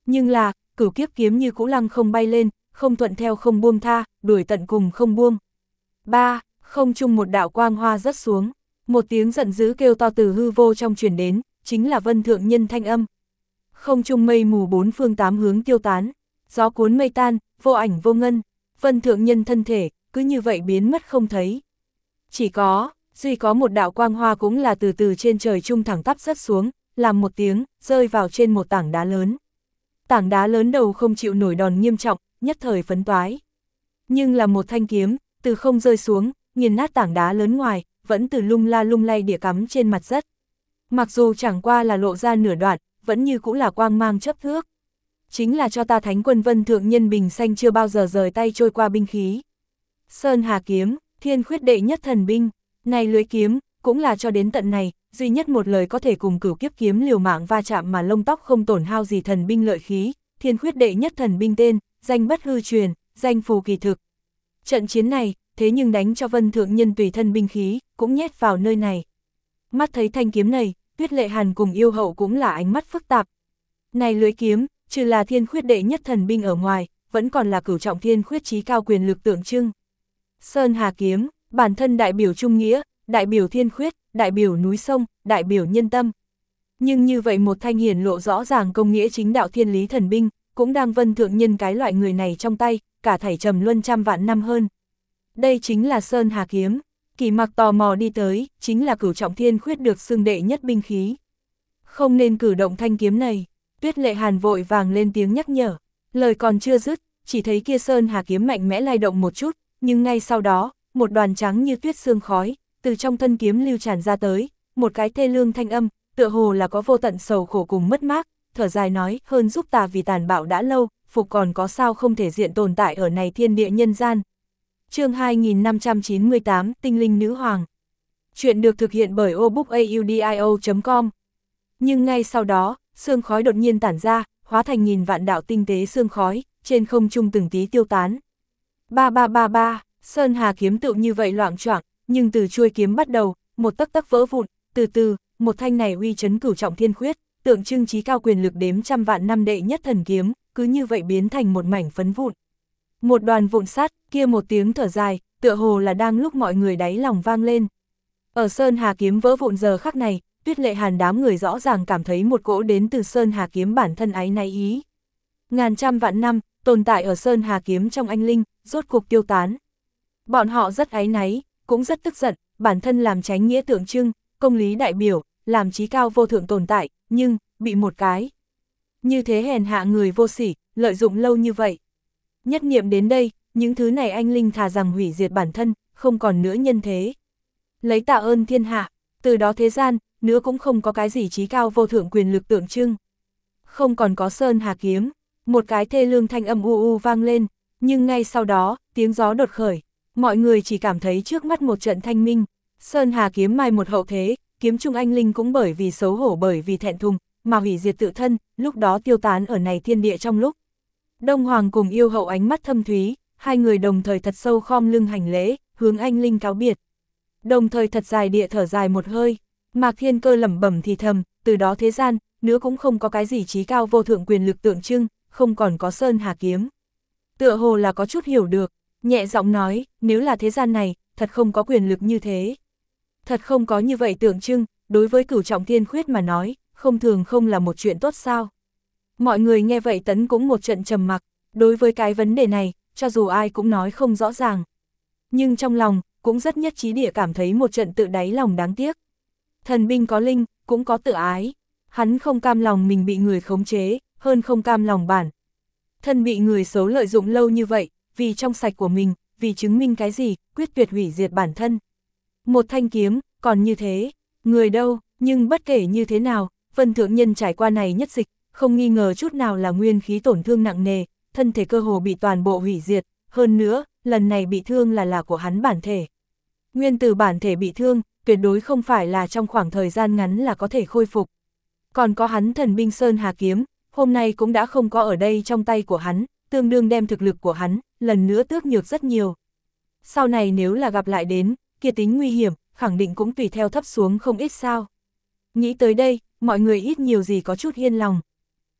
Nhưng là, cửu kiếp kiếm như cũ lăng không bay lên, không thuận theo không buông tha, đuổi tận cùng không buông. Ba, không trung một đạo quang hoa rớt xuống, một tiếng giận dữ kêu to từ hư vô trong truyền đến, chính là Vân Thượng Nhân thanh âm. Không trung mây mù bốn phương tám hướng tiêu tán, gió cuốn mây tan, vô ảnh vô ngân, Vân Thượng Nhân thân thể, cứ như vậy biến mất không thấy. Chỉ có, duy có một đạo quang hoa cũng là từ từ trên trời trung thẳng tắp rớt xuống, làm một tiếng, rơi vào trên một tảng đá lớn. Tảng đá lớn đầu không chịu nổi đòn nghiêm trọng, nhất thời phấn toái. Nhưng là một thanh kiếm, từ không rơi xuống, nghiền nát tảng đá lớn ngoài, vẫn từ lung la lung lay địa cắm trên mặt đất. Mặc dù chẳng qua là lộ ra nửa đoạn, vẫn như cũng là quang mang chớp thước. Chính là cho ta Thánh Quân Vân Thượng Nhân bình xanh chưa bao giờ rời tay trôi qua binh khí. Sơn Hà kiếm, thiên khuyết đệ nhất thần binh, này lưới kiếm, cũng là cho đến tận này, duy nhất một lời có thể cùng cửu kiếp kiếm liều mạng va chạm mà lông tóc không tổn hao gì thần binh lợi khí, thiên khuyết đệ nhất thần binh tên, danh bất hư truyền, danh phù kỳ thực. Trận chiến này, thế nhưng đánh cho Vân Thượng Nhân tùy thân binh khí, cũng nhét vào nơi này. Mắt thấy thanh kiếm này, Tuyết Lệ Hàn cùng yêu hậu cũng là ánh mắt phức tạp. Này lưới kiếm, trừ là thiên khuyết đệ nhất thần binh ở ngoài, vẫn còn là cửu trọng thiên khuyết chí cao quyền lực tượng trưng. Sơn Hà kiếm, bản thân đại biểu trung nghĩa, đại biểu thiên khuyết, đại biểu núi sông, đại biểu nhân tâm. Nhưng như vậy một thanh hiển lộ rõ ràng công nghĩa chính đạo thiên lý thần binh, cũng đang Vân Thượng Nhân cái loại người này trong tay, cả thảy trầm luân trăm vạn năm hơn. Đây chính là Sơn Hà kiếm. Kỳ Mặc tò mò đi tới, chính là cửu trọng thiên khuyết được xưng đệ nhất binh khí. Không nên cử động thanh kiếm này. Tuyết Lệ Hàn vội vàng lên tiếng nhắc nhở. Lời còn chưa dứt, chỉ thấy kia Sơn Hà kiếm mạnh mẽ lay động một chút, nhưng ngay sau đó, một đoàn trắng như tuyết sương khói, từ trong thân kiếm lưu tràn ra tới, một cái thê lương thanh âm, tựa hồ là có vô tận sầu khổ cùng mất mát, thở dài nói, hơn giúp ta vì tàn bạo đã lâu, phục còn có sao không thể diện tồn tại ở này thiên địa nhân gian. Chương hai nghìn năm trăm chín mươi tám, Tinh linh nữ hoàng. Chuyện được thực hiện bởi obookaudio chấm com. Nhưng ngay sau đó, sương khói đột nhiên tản ra, hóa thành nghìn vạn đạo tinh tế sương khói, trên không trung từng tí tiêu tán. Ba ba ba ba, Sơn Hà kiếm tựu như vậy loạng choạng, nhưng từ chuôi kiếm bắt đầu, một tấc tấc vỡ vụn, từ từ, một thanh này uy chấn cửu trọng thiên khuyết, tượng trưng chí cao quyền lực đếm trăm vạn năm đệ nhất thần kiếm, cứ như vậy biến thành một mảnh phấn vụn. Một đoàn vụn sắt, kia một tiếng thở dài, tựa hồ là đang lúc mọi người đáy lòng vang lên. Ở Sơn Hà kiếm vỡ vụn giờ khắc này, Tuyết Lệ Hàn đám người rõ ràng cảm thấy một cỗ đến từ Sơn Hà kiếm bản thân áy náy ý. Ngàn trăm vạn năm, tồn tại ở Sơn Hà kiếm trong anh linh, rốt cuộc tiêu tán. Bọn họ rất áy náy, cũng rất tức giận, bản thân làm chánh nghĩa tượng trưng, công lý đại biểu, làm chí cao vô thượng tồn tại, nhưng, bị một cái. Như thế hèn hạ người vô sỉ, lợi dụng lâu như vậy. Nhất niệm đến đây, những thứ này anh linh thà rằng hủy diệt bản thân, không còn nữa nhân thế. Lấy tạ ơn thiên hạ, từ đó thế gian, nữa cũng không có cái gì chí cao vô thượng quyền lực tượng trưng. Không còn có Sơn Hà kiếm, một cái thê lương thanh âm u u vang lên, nhưng ngay sau đó, tiếng gió đột khởi, mọi người chỉ cảm thấy trước mắt một trận thanh minh. Sơn Hà kiếm mai một hậu thế, kiếm trung anh linh cũng bởi vì xấu hổ bởi vì thẹn thùng, mà hủy diệt tự thân, lúc đó tiêu tán ở này thiên địa trong lúc. Đông Hoàng cùng yêu hậu ánh mắt thâm thúy, hai người đồng thời thật sâu khom lưng hành lễ, hướng anh linh cáo biệt. Đồng thời thật dài địa thở dài một hơi, Mạc Thiên Cơ lẩm bẩm thì thầm, từ đó thế gian, nữa cũng không có cái gì chí cao vô thượng quyền lực tượng trưng, không còn có Sơn Hà kiếm. Tựa hồ là có chút hiểu được, nhẹ giọng nói, nếu là thế gian này, thật không có quyền lực như thế. Thật không có như vậy tượng trưng, đối với cửu trọng thiên khuyết mà nói, không thường không là một chuyện tốt sao. Mọi người nghe vậy tấn cũng một trận trầm mặc, đối với cái vấn đề này, cho dù ai cũng nói không rõ ràng. Nhưng trong lòng, cũng rất nhất trí địa cảm thấy một trận tự đáy lòng đáng tiếc. Thần binh có linh, cũng có tự ái. Hắn không cam lòng mình bị người khống chế, hơn không cam lòng bản thân bị người xấu lợi dụng lâu như vậy, vì trong sạch của mình, vì chứng minh cái gì, quyết tuyệt hủy diệt bản thân. Một thanh kiếm, còn như thế, người đâu, nhưng bất kể như thế nào, Vân Thượng Nhân trải qua này nhất dịch, không nghi ngờ chút nào là nguyên khí tổn thương nặng nề, thân thể cơ hồ bị toàn bộ hủy diệt, hơn nữa, lần này bị thương là là của hắn bản thể. Nguyên từ bản thể bị thương, tuyệt đối không phải là trong khoảng thời gian ngắn là có thể khôi phục. Còn có hắn thần binh Sơn Hà kiếm, hôm nay cũng đã không có ở đây trong tay của hắn, tương đương đem thực lực của hắn, lần nữa tước nhược rất nhiều. Sau này nếu là gặp lại đến, kia tính nguy hiểm, khẳng định cũng tùy theo thấp xuống không ít sao. Nghĩ tới đây, mọi người ít nhiều gì có chút yên lòng.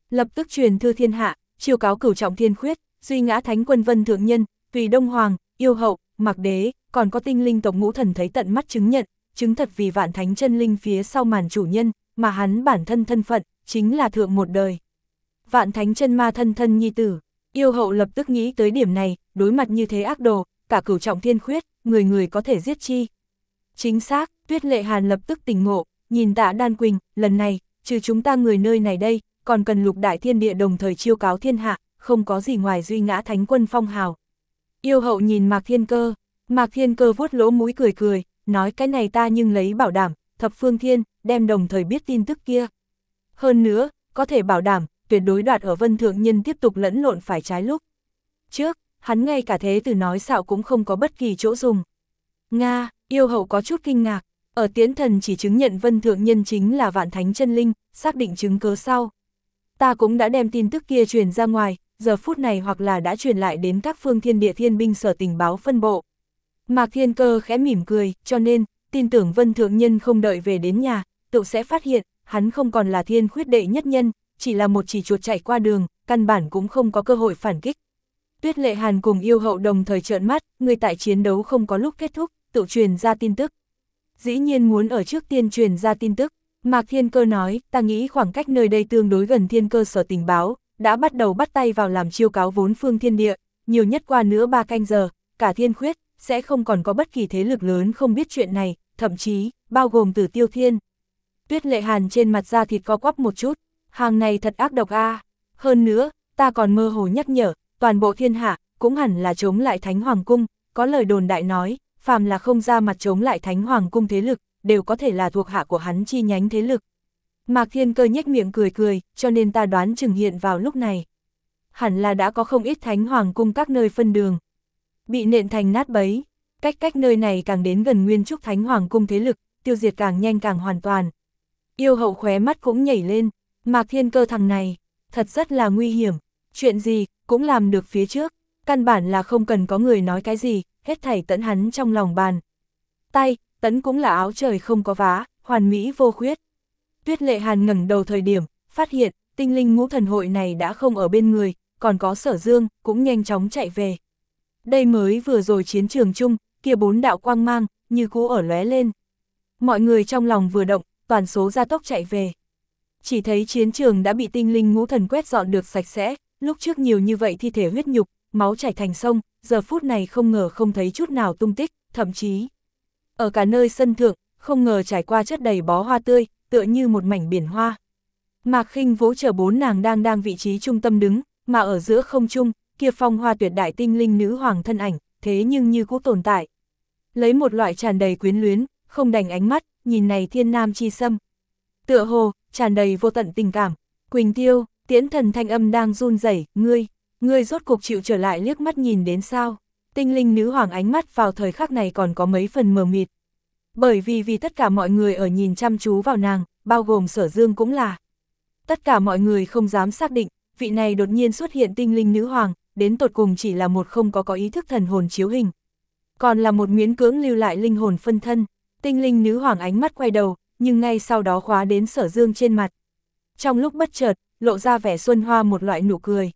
lập tức truyền thư thiên hạ, chiêu cáo cửu trọng thiên khuyết, duy ngã thánh quân Vân Thượng Nhân, Tùy Đông Hoàng, Yêu Hậu, Mạc Đế, còn có tinh linh tộc ngũ thần thấy tận mắt chứng nhận, chứng thật vì vạn thánh chân linh phía sau màn chủ nhân, mà hắn bản thân thân phận, chính là thượng một đời. Vạn thánh chân ma thân thân nhi tử, Yêu Hậu lập tức nghĩ tới điểm này, đối mặt như thế ác đồ, cả cửu trọng thiên khuyết, người người có thể giết chi. Chính xác, Tuyết Lệ Hàn lập tức tỉnh ngộ, nhìn Tạ Đan Quỳnh, lần này, trừ chúng ta người nơi này đây, còn cần lục đại thiên địa đồng thời chiêu cáo thiên hạ, không có gì ngoài duy ngã thánh quân phong hào. Yêu Hậu nhìn Mạc Thiên Cơ, Mạc Thiên Cơ vuốt lỗ mũi cười cười, nói cái này ta nhưng lấy bảo đảm, thập phương thiên, đem đồng thời biết tin tức kia. Hơn nữa, có thể bảo đảm, tuyệt đối đoạt ở Vân Thượng Nhân tiếp tục lẫn lộn phải trái lúc. Trước, hắn ngay cả thế từ nói xạo cũng không có bất kỳ chỗ dùng. Nga, Yêu Hậu có chút kinh ngạc, ở Tiễn Thần chỉ chứng nhận Vân Thượng Nhân chính là vạn thánh chân linh, xác định chứng cớ sau. Ta cũng đã đem tin tức kia truyền ra ngoài, giờ phút này hoặc là đã truyền lại đến các phương thiên địa thiên binh sở tình báo phân bộ. Mạc Thiên Cơ khẽ mỉm cười, cho nên, tin tưởng Vân Thượng Nhân không đợi về đến nhà, tự sẽ phát hiện, hắn không còn là thiên khuyết đệ nhất nhân, chỉ là một chỉ chuột chạy qua đường, căn bản cũng không có cơ hội phản kích. Tuyết Lệ Hàn cùng Yêu Hậu đồng thời trợn mắt, người tại chiến đấu không có lúc kết thúc, tự truyền ra tin tức. Dĩ nhiên muốn ở trước tiên truyền ra tin tức, Mạc Thiên Cơ nói, ta nghĩ khoảng cách nơi đây tương đối gần thiên cơ sở tình báo, đã bắt đầu bắt tay vào làm chiêu cáo vốn phương thiên địa, nhiều nhất qua nữa ba canh giờ, cả thiên khuyết, sẽ không còn có bất kỳ thế lực lớn không biết chuyện này, thậm chí, bao gồm Tử Tiêu Thiên. Tuyết Lệ Hàn trên mặt da thịt co quắp một chút, hàng này thật ác độc a. Hơn nữa, ta còn mơ hồ nhắc nhở, toàn bộ thiên hạ, cũng hẳn là chống lại Thánh Hoàng Cung, có lời đồn đại nói, phàm là không ra mặt chống lại Thánh Hoàng Cung thế lực, đều có thể là thuộc hạ của hắn chi nhánh thế lực. Mạc Thiên Cơ nhếch miệng cười cười, cho nên ta đoán chừng hiện vào lúc này. Hẳn là đã có không ít Thánh Hoàng Cung các nơi phân đường. Bị nện thành nát bấy, cách cách nơi này càng đến gần Nguyên Trúc Thánh Hoàng Cung thế lực, tiêu diệt càng nhanh càng hoàn toàn. Yêu Hậu khóe mắt cũng nhảy lên, Mạc Thiên Cơ thằng này, thật rất là nguy hiểm, chuyện gì, cũng làm được phía trước, căn bản là không cần có người nói cái gì, hết thảy tẫn hắn trong lòng bàn. Tay, tẫn cũng là áo trời không có vá, hoàn mỹ vô khuyết. Tuyết Lệ Hàn ngẩng đầu thời điểm, phát hiện, tinh linh ngũ thần hội này đã không ở bên người, còn có Sở Dương, cũng nhanh chóng chạy về. Đây mới vừa rồi chiến trường chung, kia bốn đạo quang mang, như cũ ở lóe lên. Mọi người trong lòng vừa động, toàn số gia tốc chạy về. Chỉ thấy chiến trường đã bị tinh linh ngũ thần quét dọn được sạch sẽ, lúc trước nhiều như vậy thi thể huyết nhục, máu chảy thành sông, giờ phút này không ngờ không thấy chút nào tung tích, thậm chí. Ở cả nơi sân thượng, không ngờ trải qua chất đầy bó hoa tươi, tựa như một mảnh biển hoa. Mạc Khinh Vũ chờ bốn nàng đang đang vị trí trung tâm đứng, mà ở giữa không trung, kia phong hoa tuyệt đại tinh linh nữ hoàng thân ảnh, thế nhưng như cũ tồn tại. Lấy một loại tràn đầy quyến luyến, không đành ánh mắt, nhìn này thiên nam chi sâm. Tựa hồ, tràn đầy vô tận tình cảm. Quỳnh Tiêu, Tiễn Thần thanh âm đang run rẩy, ngươi, ngươi rốt cục chịu trở lại liếc mắt nhìn đến sao. Tinh linh nữ hoàng ánh mắt vào thời khắc này còn có mấy phần mờ mịt. Bởi vì vì tất cả mọi người ở nhìn chăm chú vào nàng, bao gồm Sở Dương cũng là. Tất cả mọi người không dám xác định, vị này đột nhiên xuất hiện tinh linh nữ hoàng, đến tột cùng chỉ là một không có có ý thức thần hồn chiếu hình. Còn là một miễn cưỡng lưu lại linh hồn phân thân. Tinh linh nữ hoàng ánh mắt quay đầu, nhưng ngay sau đó khóa đến Sở Dương trên mặt. Trong lúc bất chợt, lộ ra vẻ xuân hoa một loại nụ cười.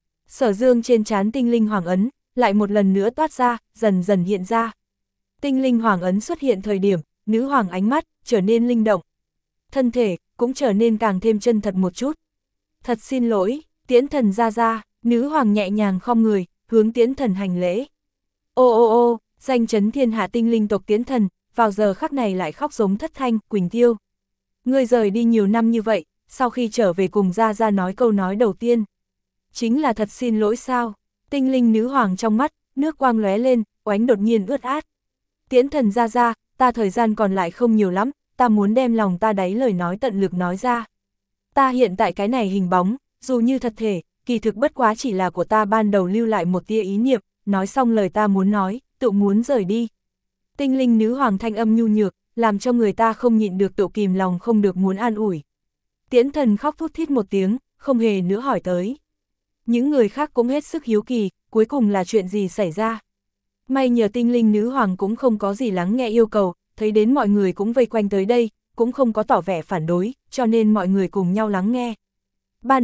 Sở Dương trên trán tinh linh hoàng ấn, lại một lần nữa toát ra, dần dần hiện ra. Tinh linh hoàng ấn xuất hiện thời điểm, nữ hoàng ánh mắt, trở nên linh động. Thân thể, cũng trở nên càng thêm chân thật một chút. Thật xin lỗi, Tiễn Thần ra ra, nữ hoàng nhẹ nhàng khom người, hướng Tiễn Thần hành lễ. Ô ô ô, danh chấn thiên hạ tinh linh tộc Tiễn Thần, vào giờ khắc này lại khóc giống thất thanh, Quỳnh Tiêu. Ngươi rời đi nhiều năm như vậy, sau khi trở về cùng ra ra nói câu nói đầu tiên. Chính là thật xin lỗi sao, tinh linh nữ hoàng trong mắt, nước quang lóe lên, oánh đột nhiên ướt át. Tiễn Thần ra ra, ta thời gian còn lại không nhiều lắm, ta muốn đem lòng ta đáy lời nói tận lực nói ra. Ta hiện tại cái này hình bóng, dù như thật thể, kỳ thực bất quá chỉ là của ta ban đầu lưu lại một tia ý niệm, nói xong lời ta muốn nói, tự muốn rời đi. Tinh linh nữ hoàng thanh âm nhu nhược, làm cho người ta không nhịn được tự kìm lòng không được muốn an ủi. Tiễn Thần khóc thút thít một tiếng, không hề nữa hỏi tới. Những người khác cũng hết sức hiếu kỳ, cuối cùng là chuyện gì xảy ra. May nhờ tinh linh nữ hoàng cũng không có gì lắng nghe yêu cầu, thấy đến mọi người cũng vây quanh tới đây, cũng không có tỏ vẻ phản đối, cho nên mọi người cùng nhau lắng nghe. Ban đầu,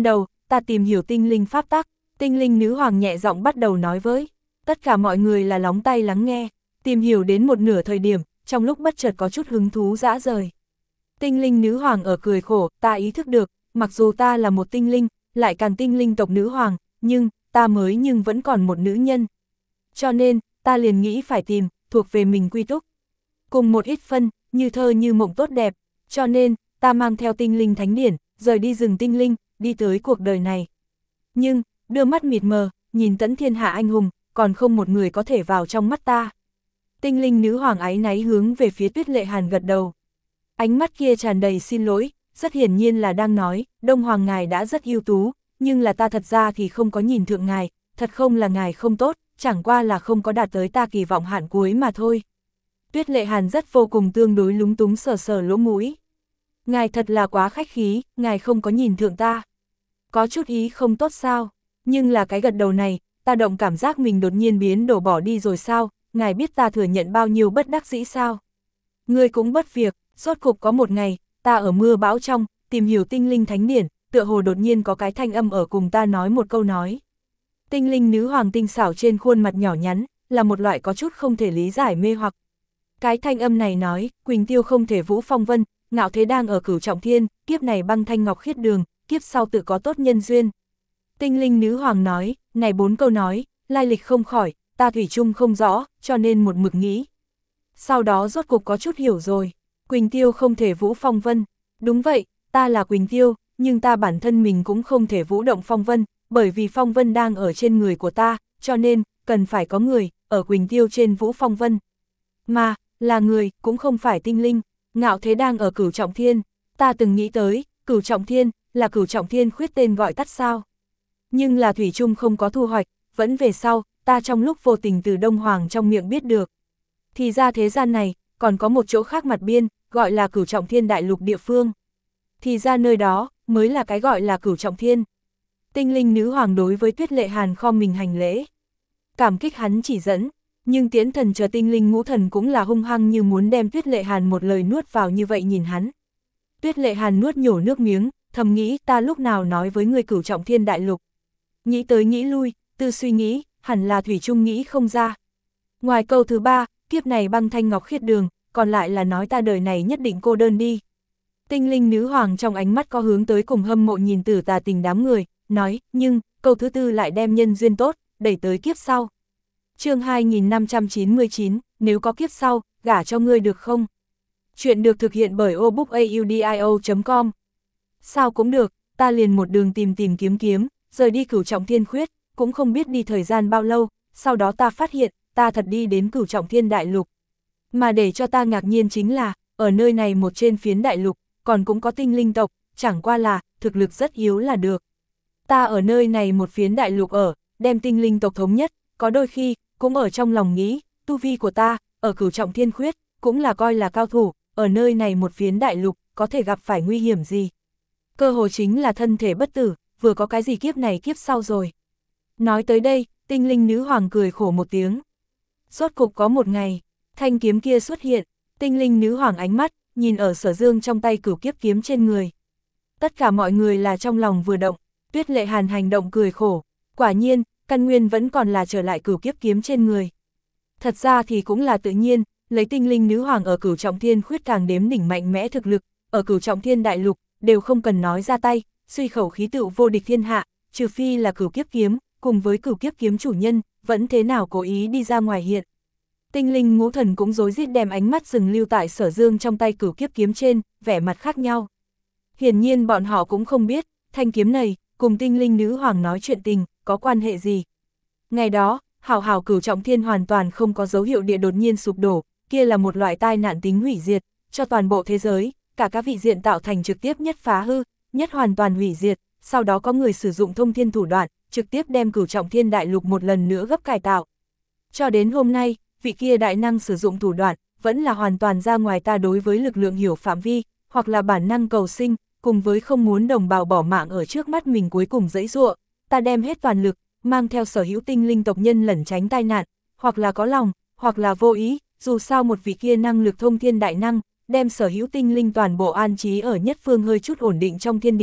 ta tìm hiểu tinh linh pháp tắc. Tinh linh nữ hoàng nhẹ giọng bắt đầu nói với. Tất cả mọi người là lóng tay lắng nghe, tìm hiểu đến một nửa thời điểm, trong lúc bất chợt có chút hứng thú dã rời. Tinh linh nữ hoàng ở cười khổ, ta ý thức được, mặc dù ta là một tinh linh, lại càng tinh linh tộc nữ hoàng, nhưng, ta mới nhưng vẫn còn một nữ nhân. Cho nên, ta liền nghĩ phải tìm, thuộc về mình quy túc. Cùng một ít phân, như thơ như mộng tốt đẹp, cho nên, ta mang theo tinh linh thánh điển, rời đi rừng tinh linh, đi tới cuộc đời này. Nhưng, đưa mắt mịt mờ, nhìn tẫn thiên hạ anh hùng, còn không một người có thể vào trong mắt ta. Tinh linh nữ hoàng áy náy hướng về phía Tuyết Lệ Hàn gật đầu. Ánh mắt kia tràn đầy xin lỗi, rất hiển nhiên là đang nói, Đông Hoàng ngài đã rất ưu tú, nhưng là ta thật ra thì không có nhìn thượng ngài, thật không là ngài không tốt, chẳng qua là không có đạt tới ta kỳ vọng hạn cuối mà thôi. Tuyết Lệ Hàn rất vô cùng tương đối lúng túng sờ sờ lỗ mũi. Ngài thật là quá khách khí, ngài không có nhìn thượng ta. Có chút ý không tốt sao, nhưng là cái gật đầu này, ta động cảm giác mình đột nhiên biến đổ bỏ đi rồi sao, ngài biết ta thừa nhận bao nhiêu bất đắc dĩ sao. Ngươi cũng bất việc, rốt cục có một ngày, ta ở mưa bão trong, tìm hiểu tinh linh thánh điển, tựa hồ đột nhiên có cái thanh âm ở cùng ta nói một câu nói. Tinh linh nữ hoàng tinh xảo trên khuôn mặt nhỏ nhắn, là một loại có chút không thể lý giải mê hoặc. Cái thanh âm này nói, Quỳnh Tiêu không thể vũ phong vân, ngạo thế đang ở cửu trọng thiên, kiếp này băng thanh ngọc khiết đường, kiếp sau tự có tốt nhân duyên. Tinh linh nữ hoàng nói, này bốn câu nói, lai lịch không khỏi, ta thủy chung không rõ, cho nên một mực nghĩ. Sau đó rốt cục có chút hiểu rồi, Quỳnh Tiêu không thể vũ phong vân, đúng vậy, ta là Quỳnh Tiêu, nhưng ta bản thân mình cũng không thể vũ động phong vân, bởi vì phong vân đang ở trên người của ta, cho nên, cần phải có người, ở Quỳnh Tiêu trên vũ phong vân. Mà, là người, cũng không phải tinh linh, ngạo thế đang ở cửu trọng thiên, ta từng nghĩ tới, cửu trọng thiên, là cửu trọng thiên khuyết tên gọi tắt sao. Nhưng là thủy chung không có thu hoạch, vẫn về sau, ta trong lúc vô tình từ Đông Hoàng trong miệng biết được. Thì ra thế gian này, còn có một chỗ khác mặt biên, gọi là cửu trọng thiên đại lục địa phương. Thì ra nơi đó, mới là cái gọi là cửu trọng thiên. Tinh linh nữ hoàng đối với Tuyết Lệ Hàn khom mình hành lễ. Cảm kích hắn chỉ dẫn, nhưng Tiễn Thần chờ tinh linh ngũ thần cũng là hung hăng như muốn đem Tuyết Lệ Hàn một lời nuốt vào như vậy nhìn hắn. Tuyết Lệ Hàn nuốt nhổ nước miếng, thầm nghĩ ta lúc nào nói với người cửu trọng thiên đại lục. Nghĩ tới nghĩ lui, tư suy nghĩ, hẳn là thủy chung nghĩ không ra. Ngoài câu thứ ba, kiếp này băng thanh ngọc khiết đường, còn lại là nói ta đời này nhất định cô đơn đi. Tinh linh nữ hoàng trong ánh mắt có hướng tới cùng hâm mộ nhìn Tử Tà Tình đám người, nói, nhưng, câu thứ tư lại đem nhân duyên tốt, đẩy tới kiếp sau. Chương hai nghìn năm trăm chín mươi chín, nếu có kiếp sau, gả cho ngươi được không? Chuyện được thực hiện bởi obookaudio chấm com. Sao cũng được, ta liền một đường tìm tìm kiếm kiếm, rời đi cửu trọng thiên khuyết, cũng không biết đi thời gian bao lâu, sau đó ta phát hiện, ta thật đi đến cửu trọng thiên đại lục. Mà để cho ta ngạc nhiên chính là, ở nơi này một trên phiến đại lục, còn cũng có tinh linh tộc, chẳng qua là, thực lực rất yếu là được. Ta ở nơi này một phiến đại lục ở, đem tinh linh tộc thống nhất, có đôi khi, cũng ở trong lòng nghĩ, tu vi của ta, ở cửu trọng thiên khuyết, cũng là coi là cao thủ, ở nơi này một phiến đại lục, có thể gặp phải nguy hiểm gì. Cơ hội chính là thân thể bất tử, vừa có cái gì kiếp này kiếp sau rồi. Nói tới đây, tinh linh nữ hoàng cười khổ một tiếng. Rốt cục có một ngày, thanh kiếm kia xuất hiện, tinh linh nữ hoàng ánh mắt, nhìn ở Sở Dương trong tay cửu kiếp kiếm trên người. Tất cả mọi người là trong lòng vừa động, Tuyết Lệ Hàn hành động cười khổ, quả nhiên, căn nguyên vẫn còn là trở lại cửu kiếp kiếm trên người. Thật ra thì cũng là tự nhiên, lấy tinh linh nữ hoàng ở cửu trọng thiên khuyết càng đếm đỉnh mạnh mẽ thực lực, ở cửu trọng thiên đại lục, đều không cần nói ra tay, suy khẩu khí tựu vô địch thiên hạ, trừ phi là cửu kiếp kiếm, cùng với cửu kiếp kiếm chủ nhân, vẫn thế nào cố ý đi ra ngoài hiện. Tinh linh ngũ thần cũng rối rít đem ánh mắt dừng lưu tại Sở Dương trong tay cửu kiếp kiếm trên, vẻ mặt khác nhau. Hiển nhiên bọn họ cũng không biết, thanh kiếm này, cùng tinh linh nữ hoàng nói chuyện tình, có quan hệ gì. Ngày đó, hảo hảo cửu trọng thiên hoàn toàn không có dấu hiệu địa đột nhiên sụp đổ, kia là một loại tai nạn tính hủy diệt, cho toàn bộ thế giới, cả các vị diện tạo thành trực tiếp nhất phá hư, nhất hoàn toàn hủy diệt, sau đó có người sử dụng thông thiên thủ đoạn, trực tiếp đem cửu trọng thiên đại lục một lần nữa gấp cải tạo. Cho đến hôm nay, vị kia đại năng sử dụng thủ đoạn, vẫn là hoàn toàn ra ngoài ta đối với lực lượng hiểu phạm vi, hoặc là bản năng cầu sinh, cùng với không muốn đồng bào bỏ mạng ở trước mắt mình cuối cùng dãy dụa, ta đem hết toàn lực, mang theo sở hữu tinh linh tộc nhân lẩn tránh tai nạn, hoặc là có lòng, hoặc là vô ý, dù sao một vị kia năng lực thông thiên đại năng, đem sở hữu tinh linh toàn bộ an trí ở nhất phương hơi chút ổn định trong thiên địa,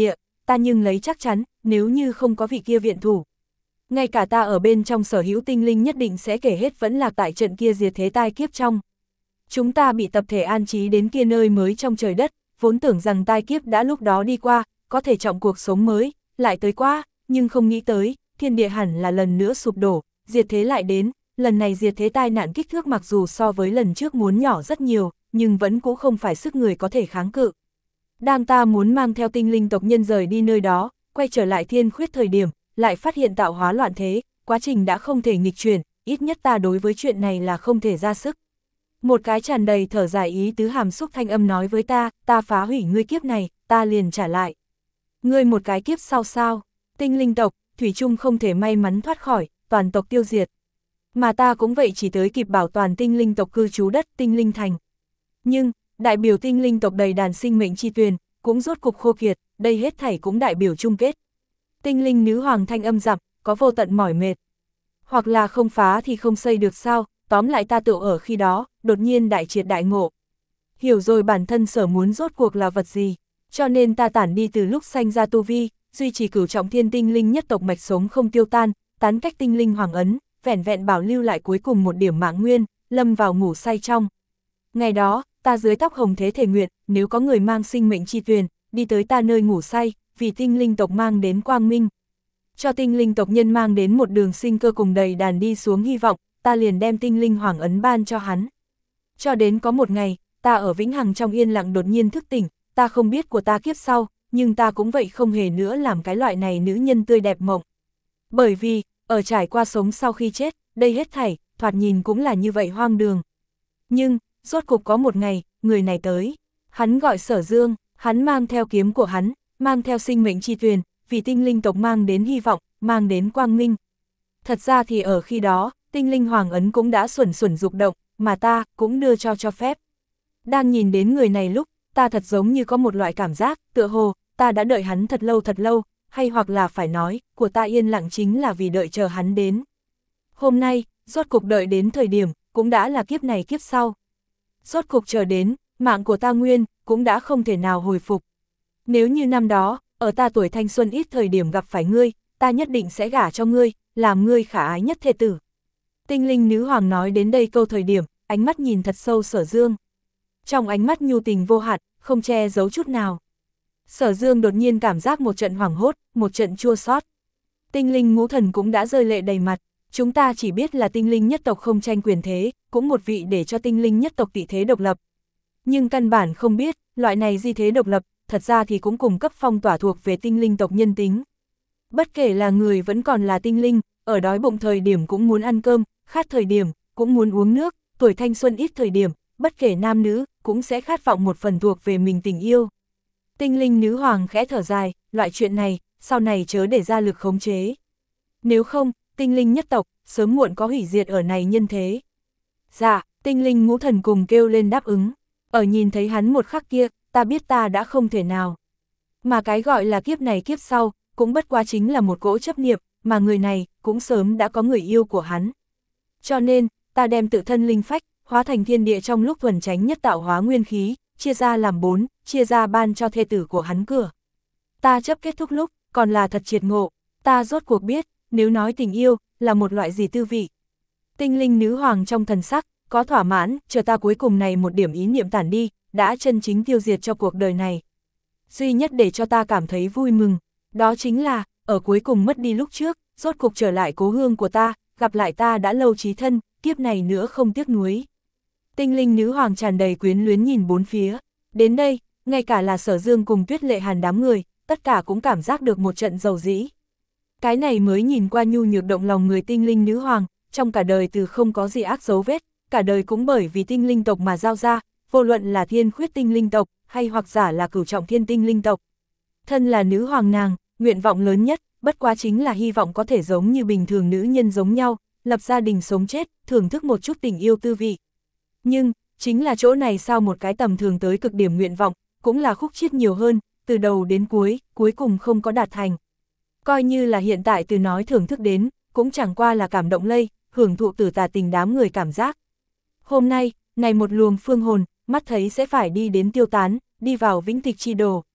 ta nhưng lấy chắc chắn, nếu như không có vị kia viện thủ. Ngay cả ta ở bên trong sở hữu tinh linh nhất định sẽ kể hết vẫn lạc tại trận kia diệt thế tai kiếp trong. Chúng ta bị tập thể an trí đến kia nơi mới trong trời đất, vốn tưởng rằng tai kiếp đã lúc đó đi qua, có thể trọng cuộc sống mới, lại tới qua, nhưng không nghĩ tới, thiên địa hẳn là lần nữa sụp đổ, diệt thế lại đến, lần này diệt thế tai nạn kích thước mặc dù so với lần trước muốn nhỏ rất nhiều, nhưng vẫn cũng không phải sức người có thể kháng cự. Đang ta muốn mang theo tinh linh tộc nhân rời đi nơi đó, quay trở lại thiên khuyết thời điểm, lại phát hiện tạo hóa loạn thế, quá trình đã không thể nghịch chuyển, ít nhất ta đối với chuyện này là không thể ra sức. Một cái tràn đầy thở dài ý tứ hàm xúc thanh âm nói với ta, ta phá hủy ngươi kiếp này, ta liền trả lại. Ngươi một cái kiếp sau sao, tinh linh tộc, thủy chung không thể may mắn thoát khỏi, toàn tộc tiêu diệt. Mà ta cũng vậy chỉ tới kịp bảo toàn tinh linh tộc cư trú đất tinh linh thành. Nhưng, đại biểu tinh linh tộc đầy đàn sinh mệnh chi tuyền, cũng rốt cục khô kiệt, đây hết thảy cũng đại biểu chung kết. Tinh linh nữ hoàng thanh âm dặm, có vô tận mỏi mệt. Hoặc là không phá thì không xây được sao, tóm lại ta tự ở khi đó, đột nhiên đại triệt đại ngộ. Hiểu rồi bản thân sở muốn rốt cuộc là vật gì, cho nên ta tản đi từ lúc sanh ra tu vi, duy trì cửu trọng thiên tinh linh nhất tộc mạch sống không tiêu tan, tán cách tinh linh hoàng ấn, vẻn vẹn bảo lưu lại cuối cùng một điểm mạng nguyên, lâm vào ngủ say trong. Ngày đó, ta dưới tóc hồng thế thể nguyện, nếu có người mang sinh mệnh chi tuyền, đi tới ta nơi ngủ say, vì tinh linh tộc mang đến quang minh. Cho tinh linh tộc nhân mang đến một đường sinh cơ cùng đầy đàn đi xuống hy vọng, ta liền đem tinh linh hoàng ấn ban cho hắn. Cho đến có một ngày, ta ở vĩnh hằng trong yên lặng đột nhiên thức tỉnh, ta không biết của ta kiếp sau, nhưng ta cũng vậy không hề nữa làm cái loại này nữ nhân tươi đẹp mộng. Bởi vì, ở trải qua sống sau khi chết, đây hết thảy, thoạt nhìn cũng là như vậy hoang đường. Nhưng, rốt cục có một ngày, người này tới. Hắn gọi Sở Dương, hắn mang theo kiếm của hắn, mang theo sinh mệnh chi tuyền, vì tinh linh tộc mang đến hy vọng, mang đến quang minh. Thật ra thì ở khi đó, tinh linh hoàng ấn cũng đã xuẩn xuẩn dục động, mà ta cũng đưa cho cho phép. Đang nhìn đến người này lúc, ta thật giống như có một loại cảm giác, tựa hồ, ta đã đợi hắn thật lâu thật lâu, hay hoặc là phải nói, của ta yên lặng chính là vì đợi chờ hắn đến. Hôm nay, rốt cục đợi đến thời điểm, cũng đã là kiếp này kiếp sau. Rốt cục chờ đến, mạng của ta nguyên, cũng đã không thể nào hồi phục. Nếu như năm đó, ở ta tuổi thanh xuân ít thời điểm gặp phải ngươi, ta nhất định sẽ gả cho ngươi, làm ngươi khả ái nhất thê tử. Tinh linh nữ hoàng nói đến đây câu thời điểm, ánh mắt nhìn thật sâu Sở Dương. Trong ánh mắt nhu tình vô hạn, không che giấu chút nào. Sở Dương đột nhiên cảm giác một trận hoảng hốt, một trận chua xót. Tinh linh ngũ thần cũng đã rơi lệ đầy mặt, chúng ta chỉ biết là tinh linh nhất tộc không tranh quyền thế, cũng một vị để cho tinh linh nhất tộc tị thế độc lập. Nhưng căn bản không biết, loại này di thế độc lập, thật ra thì cũng cùng cấp phong tỏa thuộc về tinh linh tộc nhân tính. Bất kể là người vẫn còn là tinh linh, ở đói bụng thời điểm cũng muốn ăn cơm, khát thời điểm, cũng muốn uống nước, tuổi thanh xuân ít thời điểm, bất kể nam nữ, cũng sẽ khát vọng một phần thuộc về mình tình yêu. Tinh linh nữ hoàng khẽ thở dài, loại chuyện này, sau này chớ để ra lực khống chế. Nếu không, tinh linh nhất tộc, sớm muộn có hủy diệt ở này nhân thế. Dạ, tinh linh ngũ thần cùng kêu lên đáp ứng. Ở nhìn thấy hắn một khắc kia, ta biết ta đã không thể nào. Mà cái gọi là kiếp này kiếp sau, cũng bất quá chính là một cỗ chấp niệm, mà người này, cũng sớm đã có người yêu của hắn. Cho nên, ta đem tự thân linh phách, hóa thành thiên địa trong lúc thuần tránh nhất tạo hóa nguyên khí, chia ra làm bốn, chia ra ban cho thê tử của hắn cửa. Ta chấp kết thúc lúc, còn là thật triệt ngộ, ta rốt cuộc biết, nếu nói tình yêu, là một loại gì tư vị. Tinh linh nữ hoàng trong thần sắc, có thỏa mãn, chờ ta cuối cùng này một điểm ý niệm tản đi, đã chân chính tiêu diệt cho cuộc đời này. Duy nhất để cho ta cảm thấy vui mừng, đó chính là, ở cuối cùng mất đi lúc trước, rốt cục trở lại cố hương của ta, gặp lại ta đã lâu chí thân, kiếp này nữa không tiếc nuối. Tinh linh nữ hoàng tràn đầy quyến luyến nhìn bốn phía, đến đây, ngay cả là Sở Dương cùng Tuyết Lệ Hàn đám người, tất cả cũng cảm giác được một trận dầu dĩ. Cái này mới nhìn qua nhu nhược động lòng người tinh linh nữ hoàng, trong cả đời từ không có gì ác dấu vết, cả đời cũng bởi vì tinh linh tộc mà giao ra, vô luận là thiên khuyết tinh linh tộc, hay hoặc giả là cửu trọng thiên tinh linh tộc. Thân là nữ hoàng nàng, nguyện vọng lớn nhất, bất quá chính là hy vọng có thể giống như bình thường nữ nhân giống nhau, lập gia đình sống chết, thưởng thức một chút tình yêu tư vị. Nhưng, chính là chỗ này sao một cái tầm thường tới cực điểm nguyện vọng, cũng là khúc chiết nhiều hơn, từ đầu đến cuối, cuối cùng không có đạt thành. Coi như là hiện tại từ nói thưởng thức đến, cũng chẳng qua là cảm động lây, hưởng thụ tử tà tình đám người cảm giác. Hôm nay, này một luồng phương hồn, mắt thấy sẽ phải đi đến tiêu tán, đi vào vĩnh tịch chi đồ.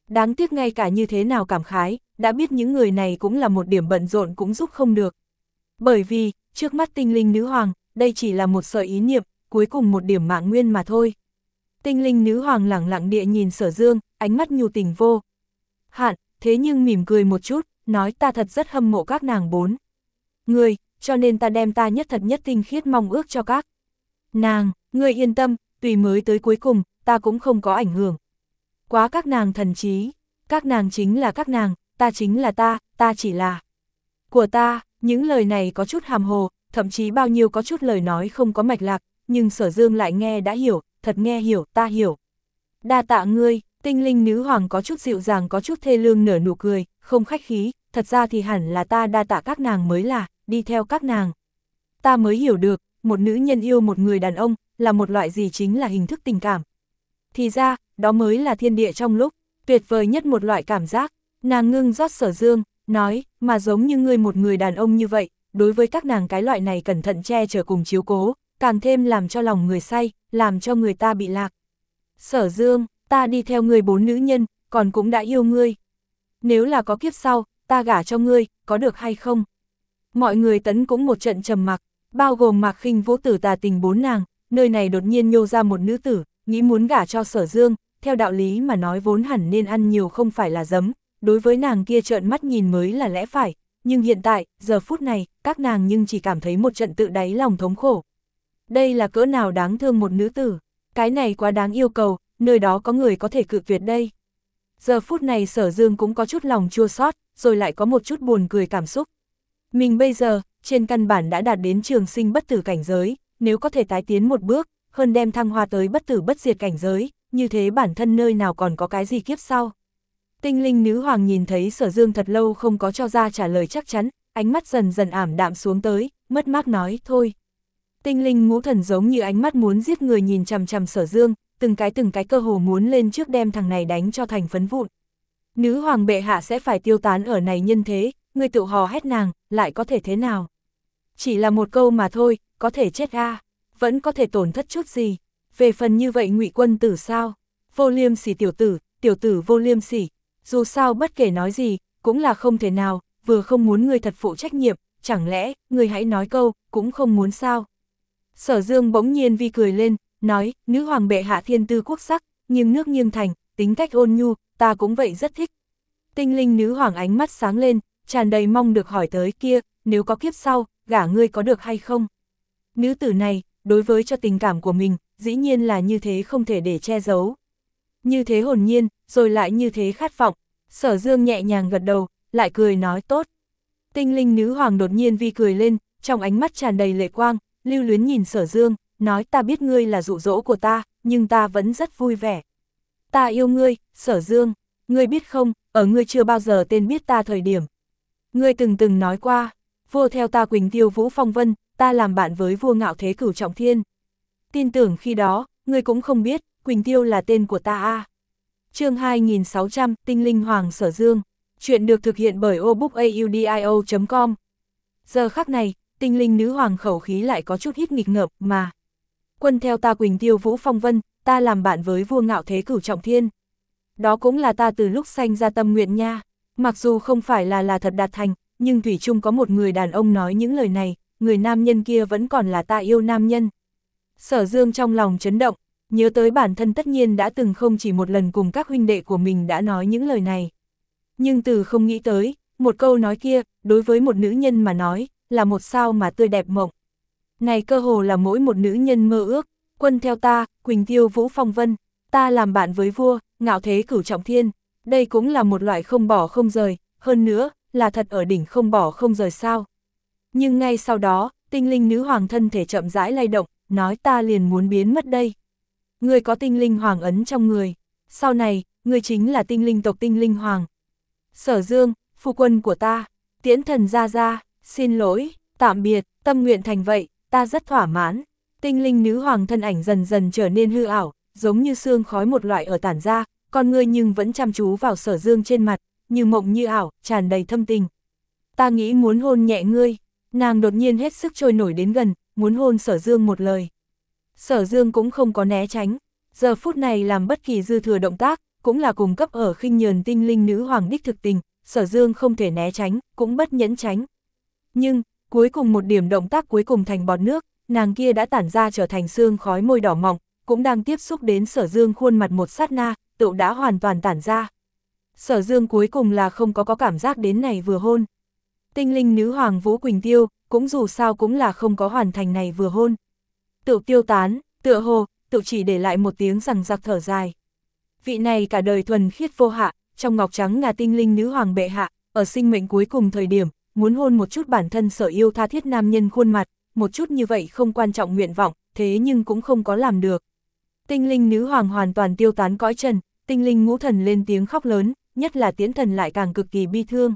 Đáng tiếc ngay cả như thế nào cảm khái, đã biết những người này cũng là một điểm bận rộn cũng giúp không được. Bởi vì, trước mắt tinh linh nữ hoàng, đây chỉ là một sợi ý niệm, cuối cùng một điểm mạng nguyên mà thôi. Tinh linh nữ hoàng lẳng lặng địa nhìn Sở Dương, ánh mắt nhu tình vô hạn, thế nhưng mỉm cười một chút, nói ta thật rất hâm mộ các nàng bốn người, cho nên ta đem ta nhất thật nhất tinh khiết mong ước cho các nàng, ngươi yên tâm, tùy mới tới cuối cùng, ta cũng không có ảnh hưởng. Quá các nàng thần trí, các nàng chính là các nàng, ta chính là ta, ta chỉ là của ta. Những lời này có chút hàm hồ, thậm chí bao nhiêu có chút lời nói không có mạch lạc, nhưng Sở Dương lại nghe đã hiểu, thật nghe hiểu, ta hiểu. Đa tạ ngươi, tinh linh nữ hoàng có chút dịu dàng có chút thê lương nở nụ cười, không khách khí, thật ra thì hẳn là ta đa tạ các nàng mới là, đi theo các nàng. Ta mới hiểu được, một nữ nhân yêu một người đàn ông, là một loại gì chính là hình thức tình cảm. Thì ra, đó mới là thiên địa trong lúc, tuyệt vời nhất một loại cảm giác. Nàng ngưng rót Sở Dương, nói, mà giống như ngươi một người đàn ông như vậy, đối với các nàng cái loại này cẩn thận che chở cùng chiếu cố, càng thêm làm cho lòng người say, làm cho người ta bị lạc. Sở Dương, ta đi theo ngươi bốn nữ nhân, còn cũng đã yêu ngươi. Nếu là có kiếp sau, ta gả cho ngươi, có được hay không? Mọi người tấn cũng một trận trầm mặc, bao gồm Mạc Khinh Vũ Tử Tà Tình bốn nàng, nơi này đột nhiên nhô ra một nữ tử, nghĩ muốn gả cho Sở Dương, theo đạo lý mà nói vốn hẳn nên ăn nhiều không phải là giấm, đối với nàng kia trợn mắt nhìn mới là lẽ phải, nhưng hiện tại, giờ phút này, các nàng nhưng chỉ cảm thấy một trận tự đáy lòng thống khổ. Đây là cỡ nào đáng thương một nữ tử, cái này quá đáng yêu cầu, nơi đó có người có thể cự tuyệt đây. Giờ phút này Sở Dương cũng có chút lòng chua xót, rồi lại có một chút buồn cười cảm xúc. Mình bây giờ, trên căn bản đã đạt đến trường sinh bất tử cảnh giới, nếu có thể tái tiến một bước, hơn đem thăng hoa tới bất tử bất diệt cảnh giới, như thế bản thân nơi nào còn có cái gì kiếp sau. Tinh linh nữ hoàng nhìn thấy Sở Dương thật lâu không có cho ra trả lời chắc chắn, ánh mắt dần dần ảm đạm xuống tới, mất mát nói, thôi. Tinh linh ngũ thần giống như ánh mắt muốn giết người nhìn chằm chằm Sở Dương, từng cái từng cái cơ hồ muốn lên trước đem thằng này đánh cho thành phấn vụn. Nữ hoàng bệ hạ sẽ phải tiêu tán ở này nhân thế, người tự hò hét nàng, lại có thể thế nào? Chỉ là một câu mà thôi, có thể chết a, à, vẫn có thể tổn thất chút gì. Về phần như vậy Ngụy Quân Tử sao? Vô liêm sỉ tiểu tử, tiểu tử vô liêm sỉ. Dù sao bất kể nói gì, cũng là không thể nào, vừa không muốn người thật phụ trách nhiệm, chẳng lẽ, người hãy nói câu, cũng không muốn sao. Sở Dương bỗng nhiên vi cười lên, nói, nữ hoàng bệ hạ thiên tư quốc sắc, nhưng nước nghiêng thành, tính cách ôn nhu, ta cũng vậy rất thích. Tinh linh nữ hoàng ánh mắt sáng lên, tràn đầy mong được hỏi tới kia, nếu có kiếp sau, gả ngươi có được hay không? Nữ tử này, đối với cho tình cảm của mình, dĩ nhiên là như thế không thể để che giấu. Như thế hồn nhiên, rồi lại như thế khát vọng. Sở Dương nhẹ nhàng gật đầu, lại cười nói tốt. Tinh linh nữ hoàng đột nhiên vi cười lên, trong ánh mắt tràn đầy lệ quang, lưu luyến nhìn Sở Dương, nói ta biết ngươi là dụ dỗ của ta, nhưng ta vẫn rất vui vẻ. Ta yêu ngươi, Sở Dương, ngươi biết không, ở ngươi chưa bao giờ tên biết ta thời điểm. Ngươi từng từng nói qua, vua theo ta Quỳnh Tiêu Vũ Phong Vân, ta làm bạn với vua Ngạo Thế Cửu Trọng Thiên. Tin tưởng khi đó, ngươi cũng không biết, Quỳnh Tiêu là tên của ta a. À. Chương hai nghìn sáu trăm, Tinh linh hoàng Sở Dương. Chuyện được thực hiện bởi obookaudio chấm com. Giờ khắc này, tinh linh nữ hoàng khẩu khí lại có chút hít nghịch ngợp mà. Quân theo ta Quỳnh Tiêu Vũ Phong Vân, ta làm bạn với vua Ngạo Thế Cửu Trọng Thiên. Đó cũng là ta từ lúc sanh ra tâm nguyện nha. Mặc dù không phải là là thật đạt thành, nhưng thủy chung có một người đàn ông nói những lời này, người nam nhân kia vẫn còn là ta yêu nam nhân. Sở Dương trong lòng chấn động, nhớ tới bản thân tất nhiên đã từng không chỉ một lần cùng các huynh đệ của mình đã nói những lời này. Nhưng từ không nghĩ tới, một câu nói kia, đối với một nữ nhân mà nói, là một sao mà tươi đẹp mộng. Này cơ hồ là mỗi một nữ nhân mơ ước, quân theo ta, Quỳnh Tiêu Vũ Phong Vân, ta làm bạn với vua, Ngạo Thế Cửu Trọng Thiên, đây cũng là một loại không bỏ không rời, hơn nữa, là thật ở đỉnh không bỏ không rời sao. Nhưng ngay sau đó, tinh linh nữ hoàng thân thể chậm rãi lay động, nói ta liền muốn biến mất đây. Ngươi có tinh linh hoàng ấn trong người, sau này, ngươi chính là tinh linh tộc tinh linh hoàng. Sở Dương, phu quân của ta, Tiễn Thần gia gia, xin lỗi, tạm biệt, tâm nguyện thành vậy, ta rất thỏa mãn. Tinh linh nữ hoàng thân ảnh dần dần trở nên hư ảo, giống như sương khói một loại ở tản ra, con ngươi nhưng vẫn chăm chú vào Sở Dương trên mặt, như mộng như ảo, tràn đầy thâm tình. Ta nghĩ muốn hôn nhẹ ngươi, nàng đột nhiên hết sức trôi nổi đến gần, muốn hôn Sở Dương một lời. Sở Dương cũng không có né tránh, giờ phút này làm bất kỳ dư thừa động tác, cũng là cùng cấp ở khinh nhờn tinh linh nữ hoàng đích thực tình, Sở Dương không thể né tránh, cũng bất nhẫn tránh. Nhưng, cuối cùng một điểm động tác cuối cùng thành bọt nước, nàng kia đã tản ra trở thành sương khói môi đỏ mọng, cũng đang tiếp xúc đến Sở Dương khuôn mặt một sát na, tựu đã hoàn toàn tản ra. Sở Dương cuối cùng là không có có cảm giác đến này vừa hôn. Tinh linh nữ hoàng Vũ Quỳnh Tiêu, cũng dù sao cũng là không có hoàn thành này vừa hôn. Tựu tiêu tán, tựa hồ, tựu chỉ để lại một tiếng rằng giặc thở dài. Vị này cả đời thuần khiết vô hạ, trong ngọc trắng ngà tinh linh nữ hoàng bệ hạ, ở sinh mệnh cuối cùng thời điểm, muốn hôn một chút bản thân sở yêu tha thiết nam nhân khuôn mặt, một chút như vậy không quan trọng nguyện vọng, thế nhưng cũng không có làm được. Tinh linh nữ hoàng hoàn toàn tiêu tán cõi trần, tinh linh ngũ thần lên tiếng khóc lớn, nhất là Tiễn Thần lại càng cực kỳ bi thương.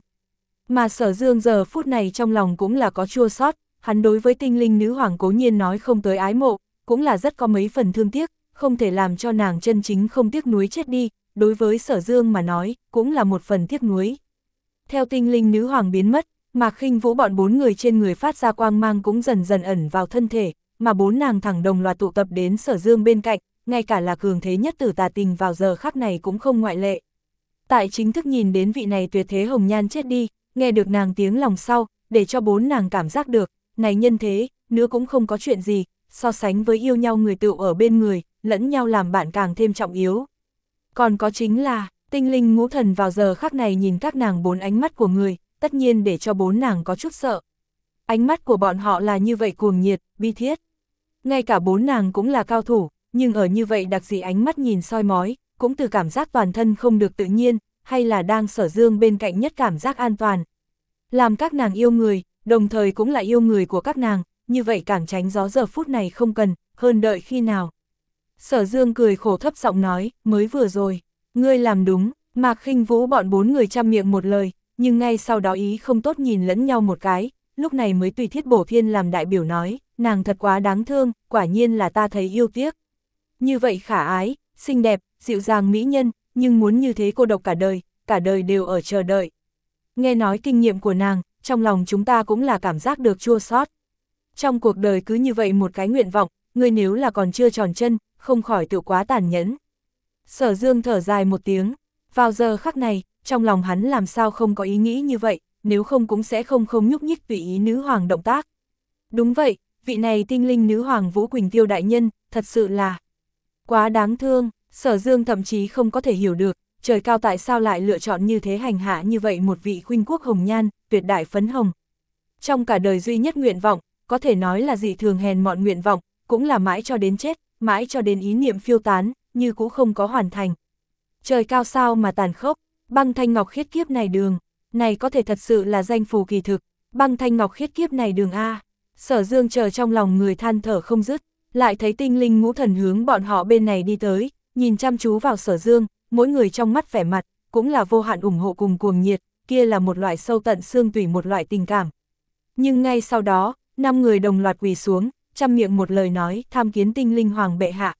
Mà Sở Dương giờ phút này trong lòng cũng là có chua xót, hắn đối với tinh linh nữ hoàng cố nhiên nói không tới ái mộ, cũng là rất có mấy phần thương tiếc, không thể làm cho nàng chân chính không tiếc nuối chết đi, đối với Sở Dương mà nói, cũng là một phần tiếc nuối. Theo tinh linh nữ hoàng biến mất, Mạc Khinh Vũ bọn bốn người trên người phát ra quang mang cũng dần dần ẩn vào thân thể, mà bốn nàng thẳng đồng loạt tụ tập đến Sở Dương bên cạnh, ngay cả là cường thế nhất tử Tà Tình vào giờ khắc này cũng không ngoại lệ. Tại chính thức nhìn đến vị này tuyệt thế hồng nhan chết đi, nghe được nàng tiếng lòng sau, để cho bốn nàng cảm giác được, này nhân thế, nữa cũng không có chuyện gì, so sánh với yêu nhau người tựu ở bên người, lẫn nhau làm bạn càng thêm trọng yếu. Còn có chính là, tinh linh ngũ thần vào giờ khắc này nhìn các nàng bốn ánh mắt của người, tất nhiên để cho bốn nàng có chút sợ. Ánh mắt của bọn họ là như vậy cuồng nhiệt, bi thiết. Ngay cả bốn nàng cũng là cao thủ, nhưng ở như vậy đặc dị ánh mắt nhìn soi mói, cũng từ cảm giác toàn thân không được tự nhiên, hay là đang Sở Dương bên cạnh nhất cảm giác an toàn. Làm các nàng yêu người, đồng thời cũng là yêu người của các nàng, như vậy càng tránh gió giờ phút này không cần, hơn đợi khi nào. Sở Dương cười khổ thấp giọng nói, mới vừa rồi, ngươi làm đúng. Mạc Khinh Vũ bọn bốn người chăm miệng một lời, nhưng ngay sau đó ý không tốt nhìn lẫn nhau một cái, lúc này mới tùy Thiết Bổ Thiên làm đại biểu nói, nàng thật quá đáng thương, quả nhiên là ta thấy yêu tiếc. Như vậy khả ái, xinh đẹp, dịu dàng mỹ nhân, nhưng muốn như thế cô độc cả đời, cả đời đều ở chờ đợi. Nghe nói kinh nghiệm của nàng, trong lòng chúng ta cũng là cảm giác được chua xót. Trong cuộc đời cứ như vậy một cái nguyện vọng, ngươi nếu là còn chưa tròn chân, không khỏi tự quá tàn nhẫn. Sở Dương thở dài một tiếng, vào giờ khắc này, trong lòng hắn làm sao không có ý nghĩ như vậy, nếu không cũng sẽ không không nhúc nhích tùy ý nữ hoàng động tác. Đúng vậy, vị này tinh linh nữ hoàng Vũ Quỳnh Tiêu đại nhân, thật sự là quá đáng thương. Sở Dương thậm chí không có thể hiểu được, trời cao tại sao lại lựa chọn như thế hành hạ như vậy một vị khuynh quốc hồng nhan, tuyệt đại phấn hồng. Trong cả đời duy nhất nguyện vọng, có thể nói là dị thường hèn mọn nguyện vọng, cũng là mãi cho đến chết, mãi cho đến ý niệm phiêu tán, như cũng không có hoàn thành. Trời cao sao mà tàn khốc, băng thanh ngọc khiết kiếp này đường, này có thể thật sự là danh phù kỳ thực, băng thanh ngọc khiết kiếp này đường A. Sở Dương chờ trong lòng người than thở không dứt, lại thấy tinh linh ngũ thần hướng bọn họ bên này đi tới, nhìn chăm chú vào Sở Dương, mỗi người trong mắt vẻ mặt, cũng là vô hạn ủng hộ cùng cuồng nhiệt, kia là một loại sâu tận xương tủy một loại tình cảm. Nhưng ngay sau đó, năm người đồng loạt quỳ xuống, trăm miệng một lời nói, tham kiến tinh linh hoàng bệ hạ.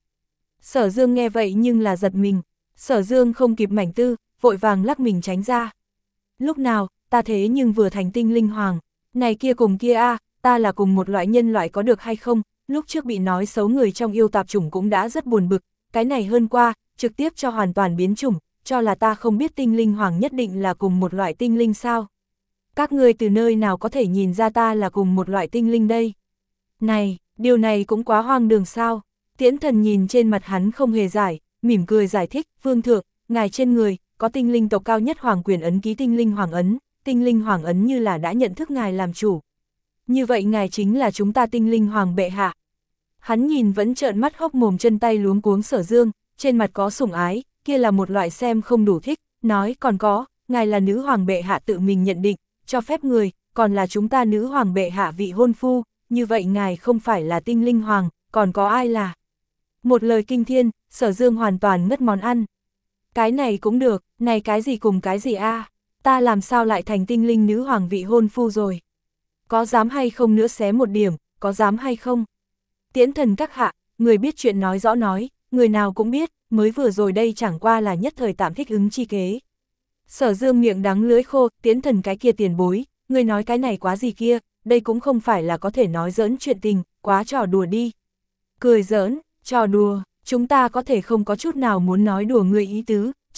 Sở Dương nghe vậy nhưng là giật mình, Sở Dương không kịp mảnh tư, vội vàng lắc mình tránh ra. Lúc nào, ta thế nhưng vừa thành tinh linh hoàng, này kia cùng kia a, ta là cùng một loại nhân loại có được hay không, lúc trước bị nói xấu người trong yêu tạp chủng cũng đã rất buồn bực, cái này hơn qua, trực tiếp cho hoàn toàn biến chủng, cho là ta không biết tinh linh hoàng nhất định là cùng một loại tinh linh sao. Các ngươi từ nơi nào có thể nhìn ra ta là cùng một loại tinh linh đây? Này, điều này cũng quá hoang đường sao? Tiễn Thần nhìn trên mặt hắn không hề giải, mỉm cười giải thích, vương thượng, ngài trên người, có tinh linh tộc cao nhất hoàng quyền ấn ký tinh linh hoàng ấn, tinh linh hoàng ấn như là đã nhận thức ngài làm chủ. Như vậy ngài chính là chúng ta tinh linh hoàng bệ hạ. Hắn nhìn vẫn trợn mắt hốc mồm chân tay luống cuống Sở Dương, trên mặt có sủng ái, kia là một loại xem không đủ thích, nói còn có, ngài là nữ hoàng bệ hạ tự mình nhận định, cho phép người, còn là chúng ta nữ hoàng bệ hạ vị hôn phu, như vậy ngài không phải là tinh linh hoàng, còn có ai là? Một lời kinh thiên, Sở Dương hoàn toàn ngất món ăn. Cái này cũng được, này cái gì cùng cái gì a? À? Ta làm sao lại thành tinh linh nữ hoàng vị hôn phu rồi? Có dám hay không nữa xé một điểm, có dám hay không? Tiễn Thần các hạ, người biết chuyện nói rõ nói, người nào cũng biết, mới vừa rồi đây chẳng qua là nhất thời tạm thích ứng chi kế. Sở Dương miệng đắng lưỡi khô, Tiễn Thần cái kia tiền bối, người nói cái này quá gì kia, đây cũng không phải là có thể nói giỡn chuyện tình, quá trò đùa đi. Cười giỡn, trò đùa, chúng ta có thể không có chút nào muốn nói đùa người ý tứ,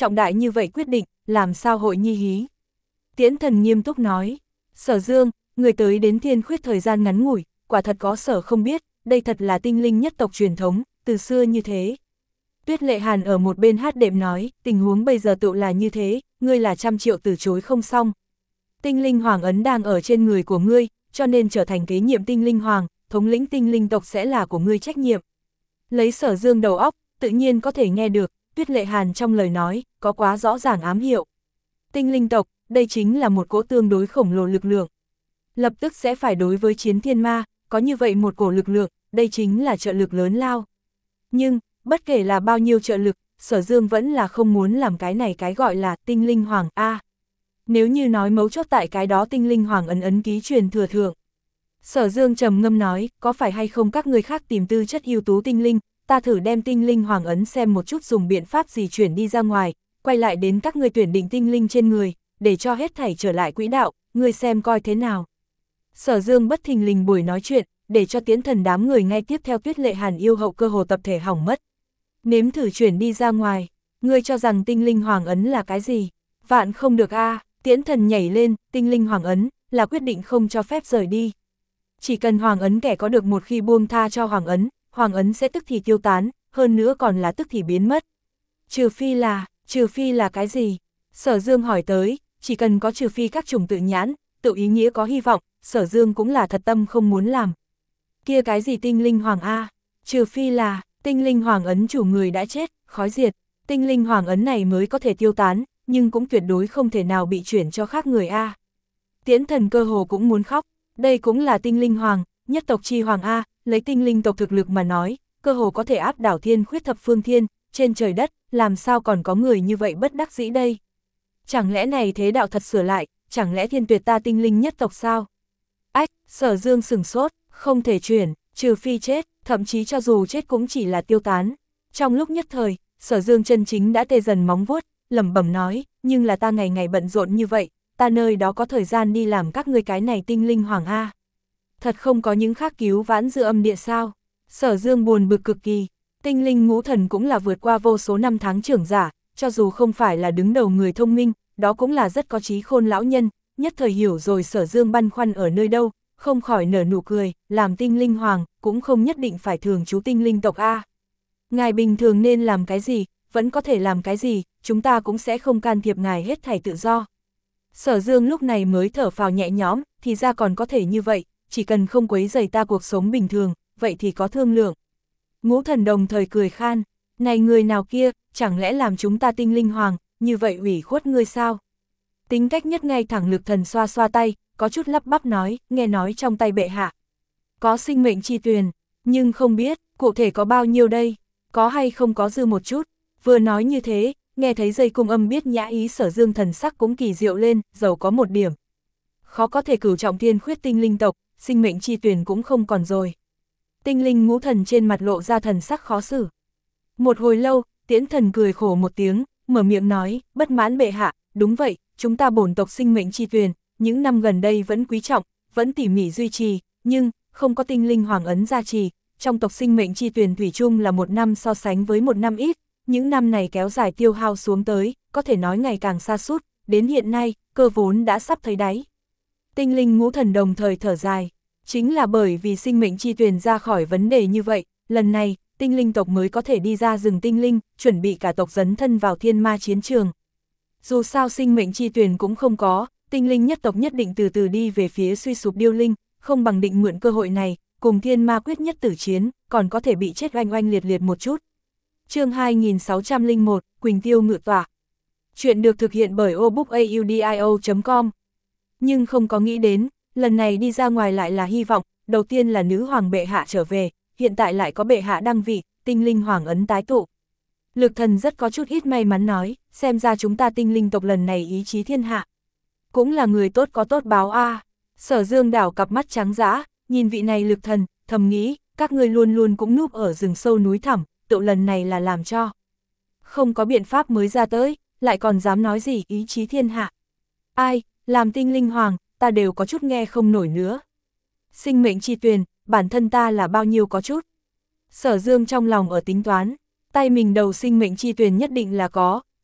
trọng đại như vậy quyết định, làm sao hội nhi hí. Tiễn Thần nghiêm túc nói, Sở Dương, người tới đến Thiên Khuyết thời gian ngắn ngủi, quả thật có sở không biết, đây thật là tinh linh nhất tộc truyền thống, từ xưa như thế. Tuyết Lệ Hàn ở một bên hát đệm nói, tình huống bây giờ tựu là như thế, ngươi là trăm triệu từ chối không xong. Tinh linh hoàng ấn đang ở trên người của ngươi, cho nên trở thành kế nhiệm tinh linh hoàng, thống lĩnh tinh linh tộc sẽ là của ngươi trách nhiệm. Lấy Sở Dương đầu óc, tự nhiên có thể nghe được, Tuyết Lệ Hàn trong lời nói, có quá rõ ràng ám hiệu. Tinh linh tộc, đây chính là một cỗ tương đối khổng lồ lực lượng. Lập tức sẽ phải đối với chiến thiên ma, có như vậy một cổ lực lượng, đây chính là trợ lực lớn lao. Nhưng, bất kể là bao nhiêu trợ lực, Sở Dương vẫn là không muốn làm cái này cái gọi là tinh linh hoàng A. Nếu như nói mấu chốt tại cái đó tinh linh hoàng ấn ấn ký truyền thừa thượng. Sở Dương trầm ngâm nói, có phải hay không các người khác tìm tư chất ưu tú tinh linh, ta thử đem tinh linh hoàng ấn xem một chút dùng biện pháp gì chuyển đi ra ngoài, quay lại đến các người tuyển định tinh linh trên người, để cho hết thảy trở lại quỹ đạo, người xem coi thế nào. Sở Dương bất thình lình buổi nói chuyện, để cho Tiễn Thần đám người ngay tiếp theo Tuyết Lệ Hàn yêu hậu cơ hồ tập thể hỏng mất. Nếm thử chuyển đi ra ngoài, ngươi cho rằng tinh linh hoàng ấn là cái gì? Vạn không được a. Tiễn Thần nhảy lên, tinh linh hoàng ấn, là quyết định không cho phép rời đi. Chỉ cần hoàng ấn kẻ có được một khi buông tha cho hoàng ấn, hoàng ấn sẽ tức thì tiêu tán, hơn nữa còn là tức thì biến mất. Trừ phi là, trừ phi là cái gì? Sở Dương hỏi tới, chỉ cần có trừ phi các chủng tự nhãn, tự ý nghĩa có hy vọng, Sở Dương cũng là thật tâm không muốn làm. Kia cái gì tinh linh hoàng A? Trừ phi là, tinh linh hoàng ấn chủ người đã chết, khói diệt, tinh linh hoàng ấn này mới có thể tiêu tán, nhưng cũng tuyệt đối không thể nào bị chuyển cho khác người A. Tiễn Thần cơ hồ cũng muốn khóc, đây cũng là tinh linh hoàng, nhất tộc chi hoàng A, lấy tinh linh tộc thực lực mà nói, cơ hồ có thể áp đảo Thiên Khuyết thập phương thiên, trên trời đất, làm sao còn có người như vậy bất đắc dĩ đây? Chẳng lẽ này thế đạo thật sửa lại, chẳng lẽ thiên tuyệt ta tinh linh nhất tộc sao? Ách, Sở Dương sửng sốt, không thể chuyển, trừ phi chết, thậm chí cho dù chết cũng chỉ là tiêu tán. Trong lúc nhất thời, Sở Dương chân chính đã tê dần móng vuốt, lẩm bẩm nói, nhưng là ta ngày ngày bận rộn như vậy, ta nơi đó có thời gian đi làm các ngươi cái này tinh linh hoàng A. Thật không có những khác cứu vãn dư âm địa sao? Sở Dương buồn bực cực kỳ, tinh linh ngũ thần cũng là vượt qua vô số năm tháng trưởng giả, cho dù không phải là đứng đầu người thông minh, đó cũng là rất có trí khôn lão nhân, nhất thời hiểu rồi Sở Dương băn khoăn ở nơi đâu, không khỏi nở nụ cười, làm tinh linh hoàng, cũng không nhất định phải thường trú tinh linh tộc A. Ngài bình thường nên làm cái gì, vẫn có thể làm cái gì, chúng ta cũng sẽ không can thiệp ngài hết thảy tự do. Sở Dương lúc này mới thở phào nhẹ nhõm, thì ra còn có thể như vậy, chỉ cần không quấy rầy ta cuộc sống bình thường, vậy thì có thương lượng. Ngũ thần đồng thời cười khan, này người nào kia, chẳng lẽ làm chúng ta tinh linh hoàng, như vậy ủy khuất ngươi sao? Tính cách nhất ngay thẳng Lực Thần xoa xoa tay, có chút lắp bắp nói, nghe nói trong tay bệ hạ có sinh mệnh chi tuyền, nhưng không biết, cụ thể có bao nhiêu đây, có hay không có dư một chút. Vừa nói như thế, nghe thấy dây cung âm biết nhã ý Sở Dương thần sắc cũng kỳ diệu lên, dầu có một điểm. Khó có thể cửu trọng Thiên Khuyết tinh linh tộc, sinh mệnh chi tuyền cũng không còn rồi. Tinh linh ngũ thần trên mặt lộ ra thần sắc khó xử. Một hồi lâu, Tiễn Thần cười khổ một tiếng, mở miệng nói, bất mãn bệ hạ, đúng vậy, chúng ta bổn tộc sinh mệnh chi tuyền, những năm gần đây vẫn quý trọng, vẫn tỉ mỉ duy trì, nhưng, không có tinh linh hoàng ấn gia trì, trong tộc sinh mệnh chi tuyền thủy chung là một năm so sánh với một năm ít, những năm này kéo dài tiêu hao xuống tới, có thể nói ngày càng sa sút, đến hiện nay, cơ vốn đã sắp thấy đáy. Tinh linh ngũ thần đồng thời thở dài, chính là bởi vì sinh mệnh chi tuyền ra khỏi vấn đề như vậy, lần này, tinh linh tộc mới có thể đi ra rừng tinh linh, chuẩn bị cả tộc dấn thân vào thiên ma chiến trường. Dù sao sinh mệnh chi tuyền cũng không có, tinh linh nhất tộc nhất định từ từ đi về phía suy sụp điêu linh, không bằng định mượn cơ hội này, cùng thiên ma quyết nhất tử chiến, còn có thể bị chết oanh oanh liệt liệt một chút. Chương hai nghìn sáu trăm lẻ một, Quỳnh Tiêu ngự tọa. Chuyện được thực hiện bởi obookaudio chấm com. Nhưng không có nghĩ đến, lần này đi ra ngoài lại là hy vọng, đầu tiên là nữ hoàng bệ hạ trở về, hiện tại lại có bệ hạ đăng vị, tinh linh hoàng ấn tái tụ. Lực Thần rất có chút ít may mắn nói, xem ra chúng ta tinh linh tộc lần này ý chí thiên hạ. Cũng là người tốt có tốt báo a. À. Sở Dương đảo cặp mắt trắng dã, nhìn vị này Lực Thần, thầm nghĩ, các ngươi luôn luôn cũng núp ở rừng sâu núi thẳm, tự lần này là làm cho. Không có biện pháp mới ra tới, lại còn dám nói gì ý chí thiên hạ. Ai, làm tinh linh hoàng, ta đều có chút nghe không nổi nữa. Sinh mệnh chi tuyền, bản thân ta là bao nhiêu có chút. Sở Dương trong lòng ở tính toán, tay mình đầu sinh mệnh chi tuyền nhất định là có,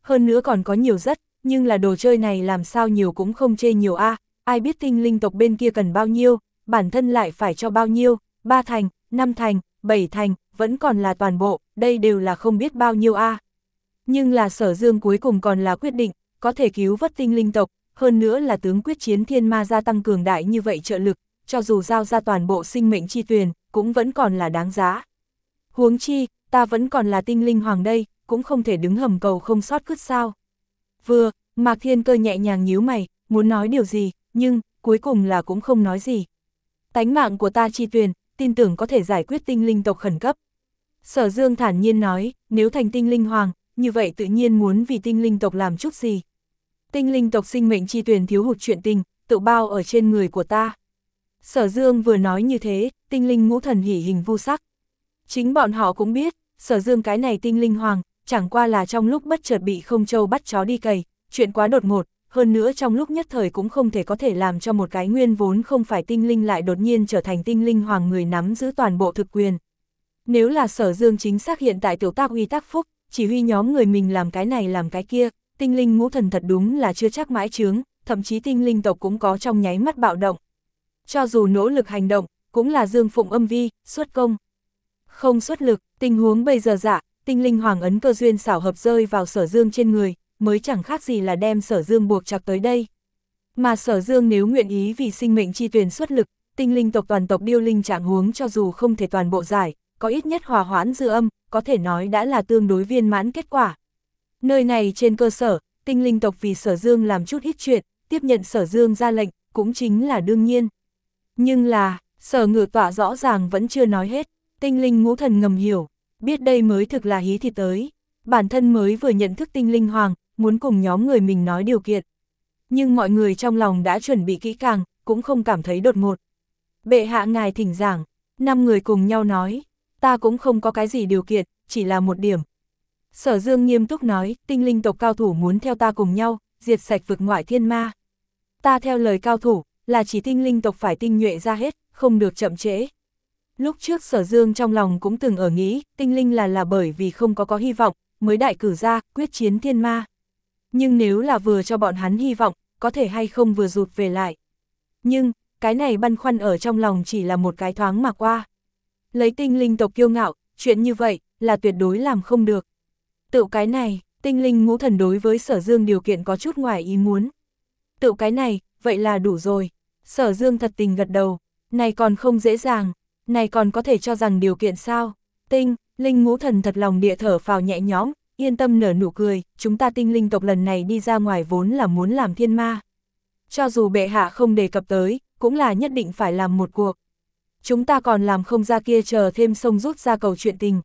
hơn nữa còn có nhiều rất, nhưng là đồ chơi này làm sao nhiều cũng không chê nhiều a, à. Ai biết tinh linh tộc bên kia cần bao nhiêu, bản thân lại phải cho bao nhiêu, ba thành, năm thành, bảy thành, vẫn còn là toàn bộ, đây đều là không biết bao nhiêu a. À. Nhưng là Sở Dương cuối cùng còn là quyết định, có thể cứu vớt tinh linh tộc, hơn nữa là tướng quyết chiến thiên ma gia tăng cường đại như vậy trợ lực, cho dù giao ra toàn bộ sinh mệnh chi tuyền, cũng vẫn còn là đáng giá. Huống chi, ta vẫn còn là tinh linh hoàng đây, cũng không thể đứng hầm cầu không sót cứt sao. Vừa, Mạc Thiên Cơ nhẹ nhàng nhíu mày, muốn nói điều gì, nhưng, cuối cùng là cũng không nói gì. Tánh mạng của ta chi tuyền, tin tưởng có thể giải quyết tinh linh tộc khẩn cấp. Sở Dương thản nhiên nói, nếu thành tinh linh hoàng, như vậy tự nhiên muốn vì tinh linh tộc làm chút gì. Tinh linh tộc sinh mệnh chi tuyền thiếu hụt chuyện tình, tự bao ở trên người của ta. Sở Dương vừa nói như thế, tinh linh ngũ thần hỉ hình vu sắc. Chính bọn họ cũng biết, Sở Dương cái này tinh linh hoàng, chẳng qua là trong lúc bất chợt bị không châu bắt chó đi cày, chuyện quá đột ngột, hơn nữa trong lúc nhất thời cũng không thể có thể làm cho một cái nguyên vốn không phải tinh linh lại đột nhiên trở thành tinh linh hoàng người nắm giữ toàn bộ thực quyền. Nếu là Sở Dương chính xác hiện tại tiểu tác uy tác phúc, chỉ huy nhóm người mình làm cái này làm cái kia, tinh linh ngũ thần thật đúng là chưa chắc mãi chướng, thậm chí tinh linh tộc cũng có trong nháy mắt bạo động. Cho dù nỗ lực hành động, cũng là Dương Phụng âm vi, xuất công. Không xuất lực, tình huống bây giờ dạ, tinh linh hoàng ấn cơ duyên xảo hợp rơi vào Sở Dương trên người, mới chẳng khác gì là đem Sở Dương buộc chặt tới đây. Mà Sở Dương nếu nguyện ý vì sinh mệnh chi tuyền xuất lực, tinh linh tộc toàn tộc điêu linh trạng huống cho dù không thể toàn bộ giải, có ít nhất hòa hoãn dư âm, có thể nói đã là tương đối viên mãn kết quả. Nơi này trên cơ sở, tinh linh tộc vì Sở Dương làm chút ít chuyện, tiếp nhận Sở Dương ra lệnh, cũng chính là đương nhiên. Nhưng là, Sở Ngự Tọa rõ ràng vẫn chưa nói hết, tinh linh ngũ thần ngầm hiểu, biết đây mới thực là hí thì tới. Bản thân mới vừa nhận thức tinh linh hoàng, muốn cùng nhóm người mình nói điều kiện. Nhưng mọi người trong lòng đã chuẩn bị kỹ càng, cũng không cảm thấy đột ngột. Bệ hạ ngài thỉnh giảng, năm người cùng nhau nói, ta cũng không có cái gì điều kiện, chỉ là một điểm. Sở Dương nghiêm túc nói, tinh linh tộc cao thủ muốn theo ta cùng nhau, diệt sạch vực ngoại thiên ma. Ta theo lời cao thủ, là chỉ tinh linh tộc phải tinh nhuệ ra hết, không được chậm trễ. Lúc trước Sở Dương trong lòng cũng từng ở nghĩ, tinh linh là là bởi vì không có có hy vọng, mới đại cử ra, quyết chiến thiên ma. Nhưng nếu là vừa cho bọn hắn hy vọng, có thể hay không vừa rụt về lại. Nhưng, cái này băn khoăn ở trong lòng chỉ là một cái thoáng mà qua. Lấy tinh linh tộc kiêu ngạo, chuyện như vậy, là tuyệt đối làm không được. Tự cái này, tinh linh ngũ thần đối với Sở Dương điều kiện có chút ngoài ý muốn. Tự cái này, vậy là đủ rồi. Sở Dương thật tình gật đầu, này còn không dễ dàng, này còn có thể cho rằng điều kiện sao. Tinh, linh ngũ thần thật lòng địa thở phào nhẹ nhõm, yên tâm nở nụ cười, chúng ta tinh linh tộc lần này đi ra ngoài vốn là muốn làm thiên ma. Cho dù bệ hạ không đề cập tới, cũng là nhất định phải làm một cuộc. Chúng ta còn làm không ra kia chờ thêm sông rút ra cầu chuyện tình.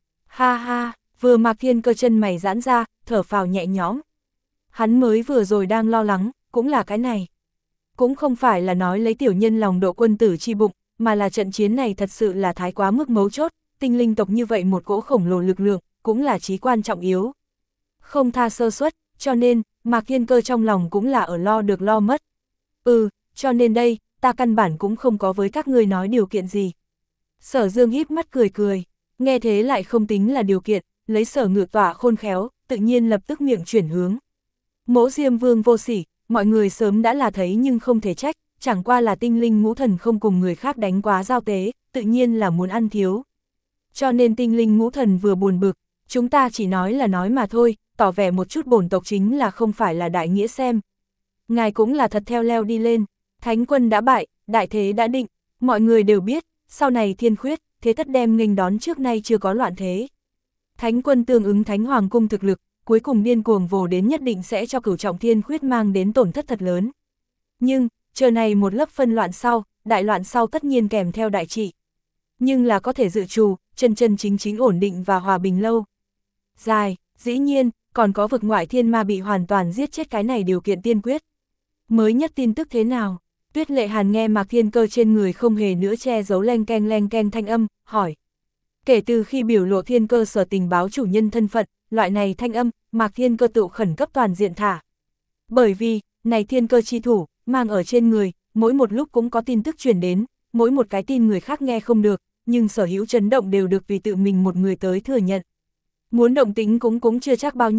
Ha ha, vừa Mạc Thiên Cơ chân mày giãn ra, thở phào nhẹ nhõm. Hắn mới vừa rồi đang lo lắng, cũng là cái này. Cũng không phải là nói lấy tiểu nhân lòng độ quân tử chi bụng, mà là trận chiến này thật sự là thái quá mức mấu chốt, tinh linh tộc như vậy một cỗ khổng lồ lực lượng, cũng là chí quan trọng yếu. Không tha sơ suất, cho nên, Mạc Thiên Cơ trong lòng cũng là ở lo được lo mất. Ừ, cho nên đây, ta căn bản cũng không có với các ngươi nói điều kiện gì. Sở Dương híp mắt cười cười, nghe thế lại không tính là điều kiện, lấy Sở Ngự Tọa khôn khéo, tự nhiên lập tức miệng chuyển hướng. Mỗ Diêm Vương vô sỉ, mọi người sớm đã là thấy nhưng không thể trách, chẳng qua là tinh linh ngũ thần không cùng người khác đánh quá giao tế, tự nhiên là muốn ăn thiếu. Cho nên tinh linh ngũ thần vừa buồn bực, chúng ta chỉ nói là nói mà thôi, tỏ vẻ một chút bổn tộc chính là không phải là đại nghĩa xem. Ngài cũng là thật theo leo đi lên, thánh quân đã bại, đại thế đã định, mọi người đều biết, sau này thiên khuyết, thế tất đem nghênh đón trước nay chưa có loạn thế. Thánh quân tương ứng thánh hoàng cung thực lực, cuối cùng điên cuồng vồ đến nhất định sẽ cho cửu trọng thiên khuyết mang đến tổn thất thật lớn. Nhưng, chờ này một lớp phân loạn sau, đại loạn sau tất nhiên kèm theo đại trị. Nhưng là có thể dự trù, chân chân chính chính ổn định và hòa bình lâu. Dài, dĩ nhiên, còn có vực ngoại thiên ma bị hoàn toàn giết chết cái này điều kiện tiên quyết. Mới nhất tin tức thế nào? Tuyết Lệ Hàn nghe Mạc Thiên Cơ trên người không hề nữa che giấu leng keng leng keng thanh âm, hỏi. Kể từ khi biểu lộ Thiên Cơ sở tình báo chủ nhân thân phận, loại này thanh âm, Mạc Thiên Cơ tự khẩn cấp toàn diện thả. Bởi vì, này Thiên Cơ chi thủ, mang ở trên người, mỗi một lúc cũng có tin tức truyền đến, mỗi một cái tin người khác nghe không được, nhưng sở hữu chấn động đều được vì tự mình một người tới thừa nhận. Muốn động tính cũng cũng chưa chắc bao nhiêu,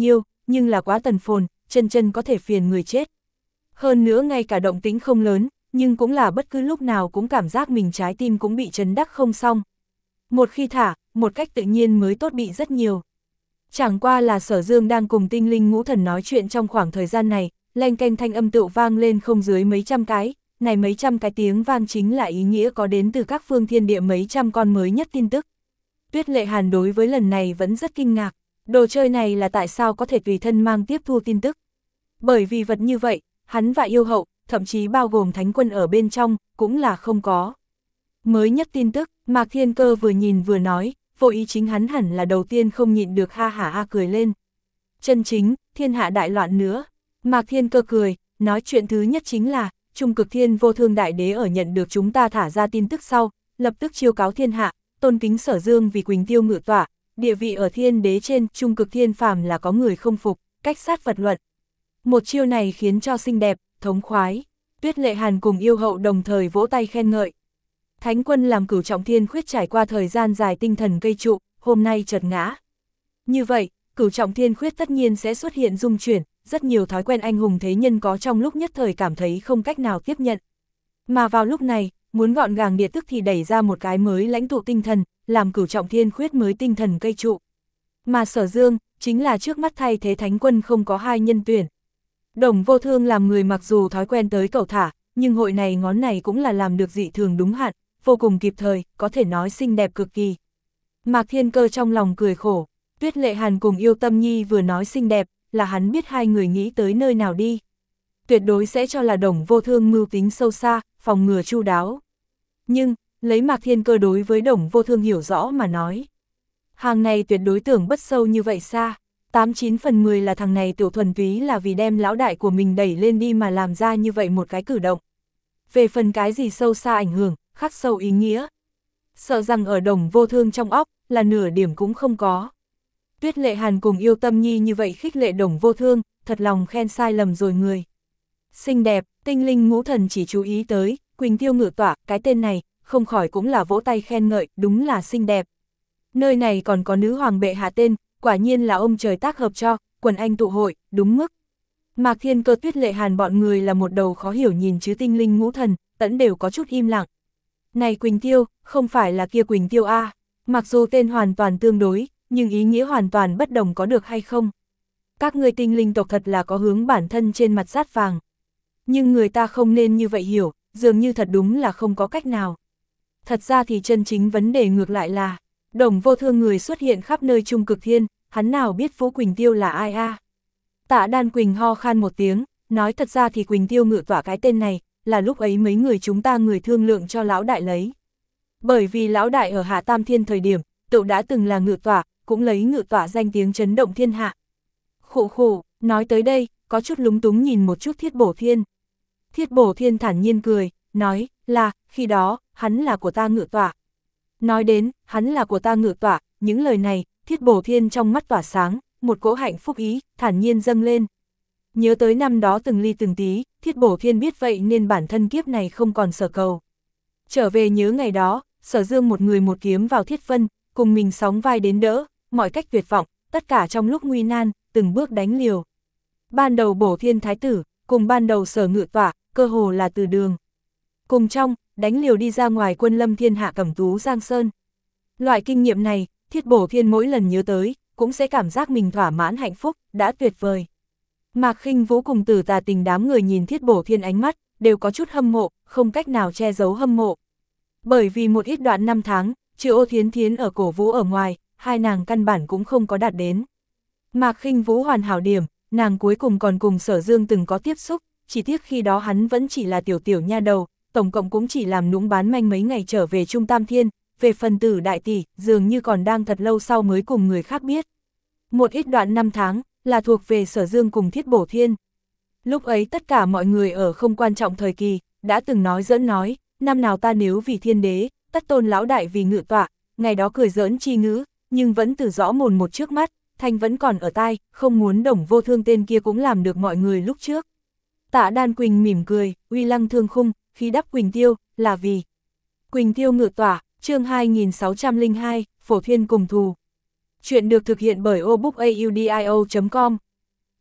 nhưng là quá tần phồn, chân chân có thể phiền người chết. Hơn nữa ngay cả động tĩnh không lớn, nhưng cũng là bất cứ lúc nào cũng cảm giác mình trái tim cũng bị chấn đắc không xong. Một khi thả, một cách tự nhiên mới tốt bị rất nhiều. Chẳng qua là Sở Dương đang cùng tinh linh ngũ thần nói chuyện trong khoảng thời gian này, leng keng thanh âm tựu vang lên không dưới mấy trăm cái, này mấy trăm cái tiếng vang chính là ý nghĩa có đến từ các phương thiên địa mấy trăm con mới nhất tin tức. Tuyết Lệ Hàn đối với lần này vẫn rất kinh ngạc, đồ chơi này là tại sao có thể tùy thân mang tiếp thu tin tức. Bởi vì vật như vậy, hắn và yêu hậu, thậm chí bao gồm thánh quân ở bên trong, cũng là không có. Mới nhất tin tức, Mạc Thiên Cơ vừa nhìn vừa nói, vô ý chính hắn hẳn là đầu tiên không nhịn được ha hả ha cười lên. Chân chính, thiên hạ đại loạn nữa. Mạc Thiên Cơ cười, nói chuyện thứ nhất chính là, Trung Cực Thiên Vô Thương Đại Đế ở nhận được chúng ta thả ra tin tức sau, lập tức chiêu cáo thiên hạ, tôn kính Sở Dương vì Quỳnh Tiêu ngự tọa, địa vị ở thiên đế trên, Trung Cực Thiên phàm là có người không phục, cách sát vật luận. Một chiêu này khiến cho xinh đẹp, thống khoái. Tuyết Lệ Hàn cùng yêu hậu đồng thời vỗ tay khen ngợi. Thánh quân làm Cửu Trọng Thiên Khuyết trải qua thời gian dài tinh thần cây trụ, hôm nay chợt ngã. Như vậy, Cửu Trọng Thiên Khuyết tất nhiên sẽ xuất hiện dung chuyển, rất nhiều thói quen anh hùng thế nhân có trong lúc nhất thời cảm thấy không cách nào tiếp nhận. Mà vào lúc này, muốn gọn gàng địa tức thì đẩy ra một cái mới lãnh tụ tinh thần, làm Cửu Trọng Thiên Khuyết mới tinh thần cây trụ. Mà Sở Dương, chính là trước mắt thay thế thánh quân không có hai nhân tuyển. Đồng Vô Thương làm người mặc dù thói quen tới cầu thả, nhưng hội này ngón này cũng là làm được dị thường đúng hạn, vô cùng kịp thời, có thể nói xinh đẹp cực kỳ. Mạc Thiên Cơ trong lòng cười khổ, Tuyết Lệ Hàn cùng Yêu Tâm Nhi vừa nói xinh đẹp, là hắn biết hai người nghĩ tới nơi nào đi. Tuyệt đối sẽ cho là Đồng Vô Thương mưu tính sâu xa, phòng ngừa chu đáo. Nhưng, lấy Mạc Thiên Cơ đối với Đồng Vô Thương hiểu rõ mà nói. Hàng này tuyệt đối tưởng bất sâu như vậy xa, tám chín phần mười là thằng này tiểu thuần túy là vì đem lão đại của mình đẩy lên đi mà làm ra như vậy một cái cử động. Về phần cái gì sâu xa ảnh hưởng, khắc sâu ý nghĩa. Sợ rằng ở Đồng Vô Thương trong óc, là nửa điểm cũng không có. Tuyết Lệ Hàn cùng Yêu Tâm Nhi như vậy khích lệ Đồng Vô Thương, thật lòng khen sai lầm rồi người. Xinh đẹp, tinh linh ngũ thần chỉ chú ý tới, Quỳnh Tiêu ngự tọa, cái tên này, không khỏi cũng là vỗ tay khen ngợi, đúng là xinh đẹp. Nơi này còn có nữ hoàng bệ hạ tên, quả nhiên là ông trời tác hợp cho, quần anh tụ hội, đúng mức. Mạc Thiên Cơ Tuyết Lệ Hàn bọn người là một đầu khó hiểu nhìn chứ tinh linh ngũ thần, tẫn đều có chút im lặng. Này Quỳnh Tiêu, không phải là kia Quỳnh Tiêu A, mặc dù tên hoàn toàn tương đối, nhưng ý nghĩa hoàn toàn bất đồng có được hay không? Các người tinh linh tộc thật là có hướng bản thân trên mặt sát vàng. Nhưng người ta không nên như vậy hiểu, dường như thật đúng là không có cách nào. Thật ra thì chân chính vấn đề ngược lại là, Đồng Vô Thương người xuất hiện khắp nơi Trung Cực Thiên, hắn nào biết Vũ Quỳnh Tiêu là ai a? Tạ Đan Quỳnh ho khan một tiếng, nói thật ra thì Quỳnh Tiêu ngự tỏa cái tên này, là lúc ấy mấy người chúng ta người thương lượng cho lão đại lấy. Bởi vì lão đại ở Hạ Tam Thiên thời điểm, tự đã từng là ngự tỏa, cũng lấy ngự tỏa danh tiếng chấn động thiên hạ. Khụ khụ, nói tới đây, có chút lúng túng nhìn một chút Thiết Bổ Thiên. Thiết Bổ Thiên thản nhiên cười, nói, là, khi đó, hắn là của ta ngự tỏa. Nói đến, hắn là của ta ngự tỏa, những lời này, Thiết Bổ Thiên trong mắt tỏa sáng, một cỗ hạnh phúc ý, thản nhiên dâng lên. Nhớ tới năm đó từng ly từng tí, Thiết Bổ Thiên biết vậy nên bản thân kiếp này không còn sở cầu. Trở về nhớ ngày đó, Sở Dương một người một kiếm vào Thiết Vân, cùng mình sóng vai đến đỡ, mọi cách tuyệt vọng, tất cả trong lúc nguy nan, từng bước đánh liều. Ban đầu Bổ Thiên Thái Tử, cùng ban đầu Sở Ngự Tỏa, cơ hồ là từ đường. Cùng trong, đánh liều đi ra ngoài quân lâm thiên hạ Cẩm Tú Giang Sơn. Loại kinh nghiệm này, Thiết Bổ Thiên mỗi lần nhớ tới, cũng sẽ cảm giác mình thỏa mãn hạnh phúc, đã tuyệt vời. Mạc Khinh Vũ cùng Tử Tà Tình đám người nhìn Thiết Bổ Thiên ánh mắt, đều có chút hâm mộ, không cách nào che giấu hâm mộ. Bởi vì một ít đoạn năm tháng, trừ Ô Thiến Thiến ở cổ vũ ở ngoài, hai nàng căn bản cũng không có đạt đến. Mạc Khinh Vũ hoàn hảo điểm, nàng cuối cùng còn cùng Sở Dương từng có tiếp xúc, chỉ tiếc khi đó hắn vẫn chỉ là tiểu tiểu nha đầu, tổng cộng cũng chỉ làm nũng bán manh mấy ngày trở về Trung Tam Thiên, về phần Tử đại tỷ, dường như còn đang thật lâu sau mới cùng người khác biết. Một ít đoạn năm tháng, là thuộc về Sở Dương cùng Thiết Bổ Thiên. Lúc ấy tất cả mọi người ở không quan trọng thời kỳ, đã từng nói giỡn nói, năm nào ta nếu vì thiên đế, tất tôn lão đại vì ngự tọa, ngày đó cười giỡn chi ngữ, nhưng vẫn từ rõ mồn một trước mắt, thanh vẫn còn ở tai, không muốn Đồng Vô Thương tên kia cũng làm được mọi người lúc trước. Tạ Đan Quỳnh mỉm cười, uy lăng thương khung, khí đắp Quỳnh Tiêu, là vì Quỳnh Tiêu ngự tọa, chương hai nghìn sáu trăm lẻ hai, Phổ Thiên cùng thù. Chuyện được thực hiện bởi obook audio chấm com.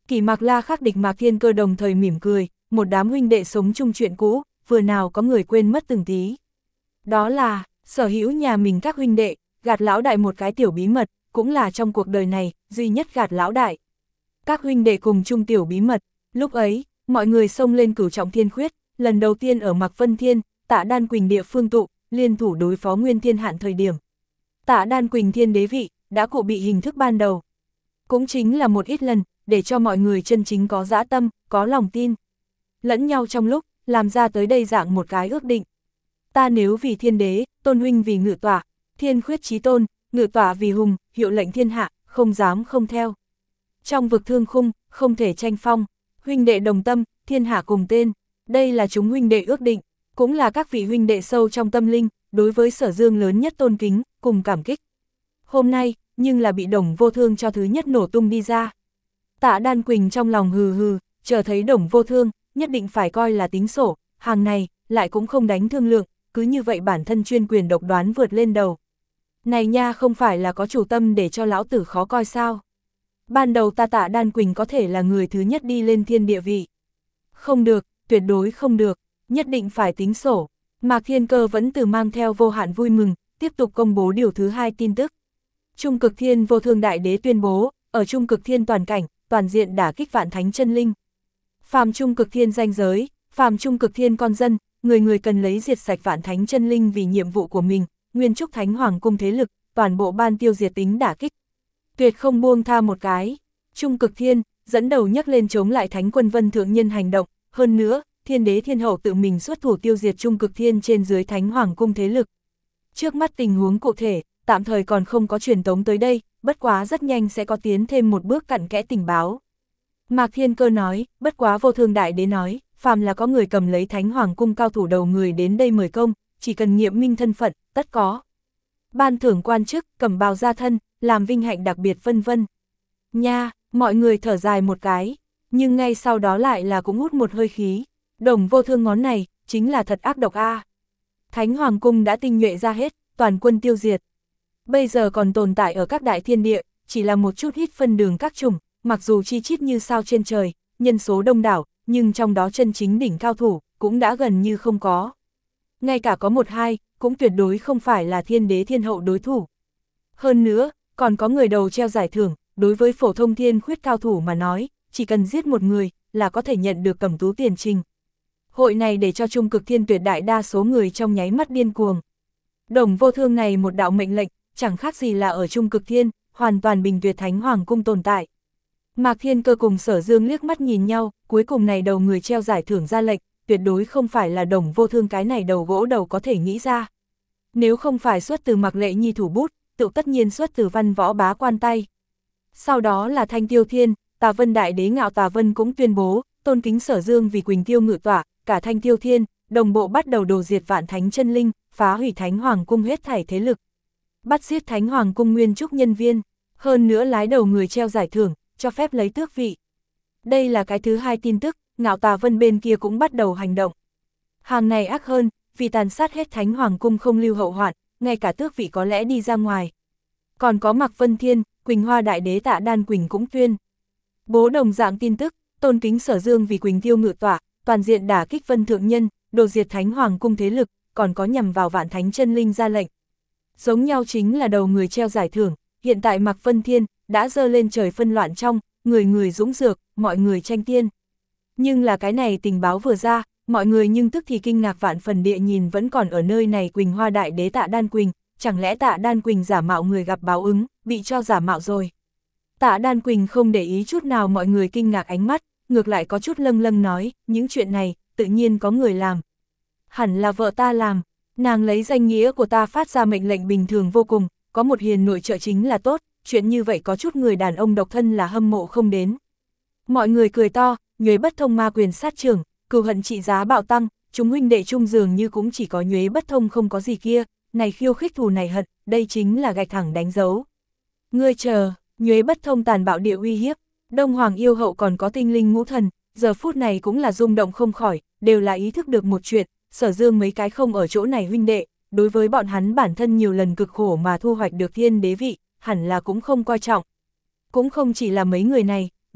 Kỷ Mạc La khắc địch Mạc Thiên Cơ đồng thời mỉm cười, một đám huynh đệ sống chung chuyện cũ, vừa nào có người quên mất từng tí. Đó là, sở hữu nhà mình các huynh đệ, gạt lão đại một cái tiểu bí mật, cũng là trong cuộc đời này, duy nhất gạt lão đại. Các huynh đệ cùng chung tiểu bí mật, lúc ấy, mọi người xông lên Cửu Trọng Thiên Khuyết, lần đầu tiên ở Mạc Vân Thiên, Tạ Đan Quỳnh địa phương tụ, liên thủ đối phó Nguyên Thiên Hạn thời điểm. Tạ Đan Quỳnh thiên đế vị, đã cụ bị hình thức ban đầu. Cũng chính là một ít lần, để cho mọi người chân chính có dã tâm, có lòng tin. Lẫn nhau trong lúc, làm ra tới đây dạng một cái ước định. Ta nếu vì thiên đế, tôn huynh vì ngự tỏa, thiên khuyết chí tôn, ngự tỏa vì hùng, hiệu lệnh thiên hạ, không dám không theo. Trong vực thương khung, không thể tranh phong, huynh đệ đồng tâm, thiên hạ cùng tên, đây là chúng huynh đệ ước định, cũng là các vị huynh đệ sâu trong tâm linh, đối với Sở Dương lớn nhất tôn kính, cùng cảm kích. Hôm nay, nhưng là bị Đồng Vô Thương cho thứ nhất nổ tung đi ra. Tạ Đan Quỳnh trong lòng hừ hừ, chờ thấy Đồng Vô Thương, nhất định phải coi là tính sổ, hàng này, lại cũng không đánh thương lượng, cứ như vậy bản thân chuyên quyền độc đoán vượt lên đầu. Này nha, không phải là có chủ tâm để cho lão tử khó coi sao? Ban đầu ta Tạ Đan Quỳnh có thể là người thứ nhất đi lên thiên địa vị. Không được, tuyệt đối không được, nhất định phải tính sổ. Mạc Thiên Cơ vẫn từ mang theo vô hạn vui mừng, tiếp tục công bố điều thứ hai tin tức. Trung Cực Thiên Vô Thương Đại Đế tuyên bố, ở Trung Cực Thiên toàn cảnh, toàn diện đả kích vạn thánh chân linh. Phàm Trung Cực Thiên danh giới, phàm Trung Cực Thiên con dân, người người cần lấy diệt sạch vạn thánh chân linh vì nhiệm vụ của mình, Nguyên Trúc Thánh Hoàng cung thế lực, toàn bộ ban tiêu diệt tính đả kích. Tuyệt không buông tha một cái. Trung Cực Thiên, dẫn đầu nhắc lên chống lại Thánh Quân Vân Thượng Nhân hành động, hơn nữa, Thiên Đế Thiên Hậu tự mình xuất thủ tiêu diệt Trung Cực Thiên trên dưới Thánh Hoàng cung thế lực. Trước mắt tình huống cụ thể, tạm thời còn không có truyền tống tới đây, bất quá rất nhanh sẽ có tiến thêm một bước cặn kẽ tình báo. Mạc Thiên Cơ nói, bất quá Vô Thương Đại Đế nói, phàm là có người cầm lấy Thánh Hoàng cung cao thủ đầu người đến đây mời công, chỉ cần nghiệm minh thân phận, tất có. Ban thưởng quan chức, cầm bào gia thân, làm vinh hạnh đặc biệt vân vân. Nha, mọi người thở dài một cái, nhưng ngay sau đó lại là cũng hút một hơi khí. Đồng Vô Thương ngón này, chính là thật ác độc a. Thánh Hoàng cung đã tinh nhuệ ra hết, toàn quân tiêu diệt. Bây giờ còn tồn tại ở các đại thiên địa, chỉ là một chút ít phân đường các chủng, mặc dù chi chít như sao trên trời, nhân số đông đảo, nhưng trong đó chân chính đỉnh cao thủ, cũng đã gần như không có. Ngay cả có một hai, cũng tuyệt đối không phải là Thiên Đế Thiên Hậu đối thủ. Hơn nữa, còn có người đầu treo giải thưởng, đối với phổ thông thiên khuyết cao thủ mà nói, chỉ cần giết một người, là có thể nhận được cẩm tú tiền trình. Hội này để cho Trung Cực Thiên tuyệt đại đa số người trong nháy mắt điên cuồng. Đồng Vô Thương này một đạo mệnh lệnh, chẳng khác gì là ở Trung Cực Thiên, hoàn toàn bình tuyệt Thánh Hoàng cung tồn tại. Mạc Thiên Cơ cùng Sở Dương liếc mắt nhìn nhau, cuối cùng này đầu người treo giải thưởng ra lệnh, tuyệt đối không phải là Đồng Vô Thương cái này đầu gỗ đầu có thể nghĩ ra. Nếu không phải xuất từ Mạc Lệ Nhi thủ bút, tự tất nhiên xuất từ Văn Võ Bá quan tay. Sau đó là Thanh Tiêu Thiên, Tà Vân Đại Đế Ngạo Tà Vân cũng tuyên bố, tôn kính Sở Dương vì Quỳnh Tiêu ngự tỏa, cả Thanh Tiêu Thiên, đồng bộ bắt đầu đồ diệt vạn thánh chân linh, phá hủy Thánh Hoàng cung hết thảy thế lực. Bắt giết Thánh Hoàng cung nguyên trúc nhân viên, hơn nữa lái đầu người treo giải thưởng, cho phép lấy tước vị. Đây là cái thứ hai tin tức, Ngạo Tà Vân bên kia cũng bắt đầu hành động. Hàng này ác hơn, vì tàn sát hết Thánh Hoàng cung không lưu hậu hoạn, ngay cả tước vị có lẽ đi ra ngoài. Còn có Mạc Vân Thiên, Quỳnh Hoa Đại Đế Tạ Đan Quỳnh cũng tuyên bố đồng dạng tin tức, tôn kính Sở Dương vì Quỳnh Tiêu ngự tỏa, toàn diện đả kích Vân Thượng Nhân, đồ diệt Thánh Hoàng cung thế lực, còn có nhằm vào vạn thánh chân linh ra lệnh. Giống nhau chính là đầu người treo giải thưởng, hiện tại Mạc Vân Thiên đã dơ lên trời phân loạn trong, người người dũng dược, mọi người tranh tiên. Nhưng là cái này tình báo vừa ra, mọi người nhưng tức thì kinh ngạc vạn phần địa nhìn vẫn còn ở nơi này Quỳnh Hoa Đại Đế Tạ Đan Quỳnh, chẳng lẽ Tạ Đan Quỳnh giả mạo người gặp báo ứng, bị cho giả mạo rồi. Tạ Đan Quỳnh không để ý chút nào mọi người kinh ngạc ánh mắt, ngược lại có chút lâng lâng nói, những chuyện này, tự nhiên có người làm. Hẳn là vợ ta làm, nàng lấy danh nghĩa của ta phát ra mệnh lệnh bình thường vô cùng, có một hiền nội trợ chính là tốt, chuyện như vậy có chút người đàn ông độc thân là hâm mộ không đến. Mọi người cười to, Nhuế Bất Thông ma quyền sát trưởng, cừu hận trị giá bạo tăng, chúng huynh đệ chung dường như cũng chỉ có Nhuế Bất Thông không có gì kia, này khiêu khích thù này hận, đây chính là gạch thẳng đánh dấu. Ngươi chờ, Nhuế Bất Thông tàn bạo địa uy hiếp, Đông Hoàng yêu hậu còn có tinh linh ngũ thần, giờ phút này cũng là rung động không khỏi, đều là ý thức được một chuyện, Sở Dương mấy cái không ở chỗ này huynh đệ, đối với bọn hắn bản thân nhiều lần cực khổ mà thu hoạch được thiên đế vị, hẳn là cũng không coi trọng. Cũng không chỉ là mấy người này,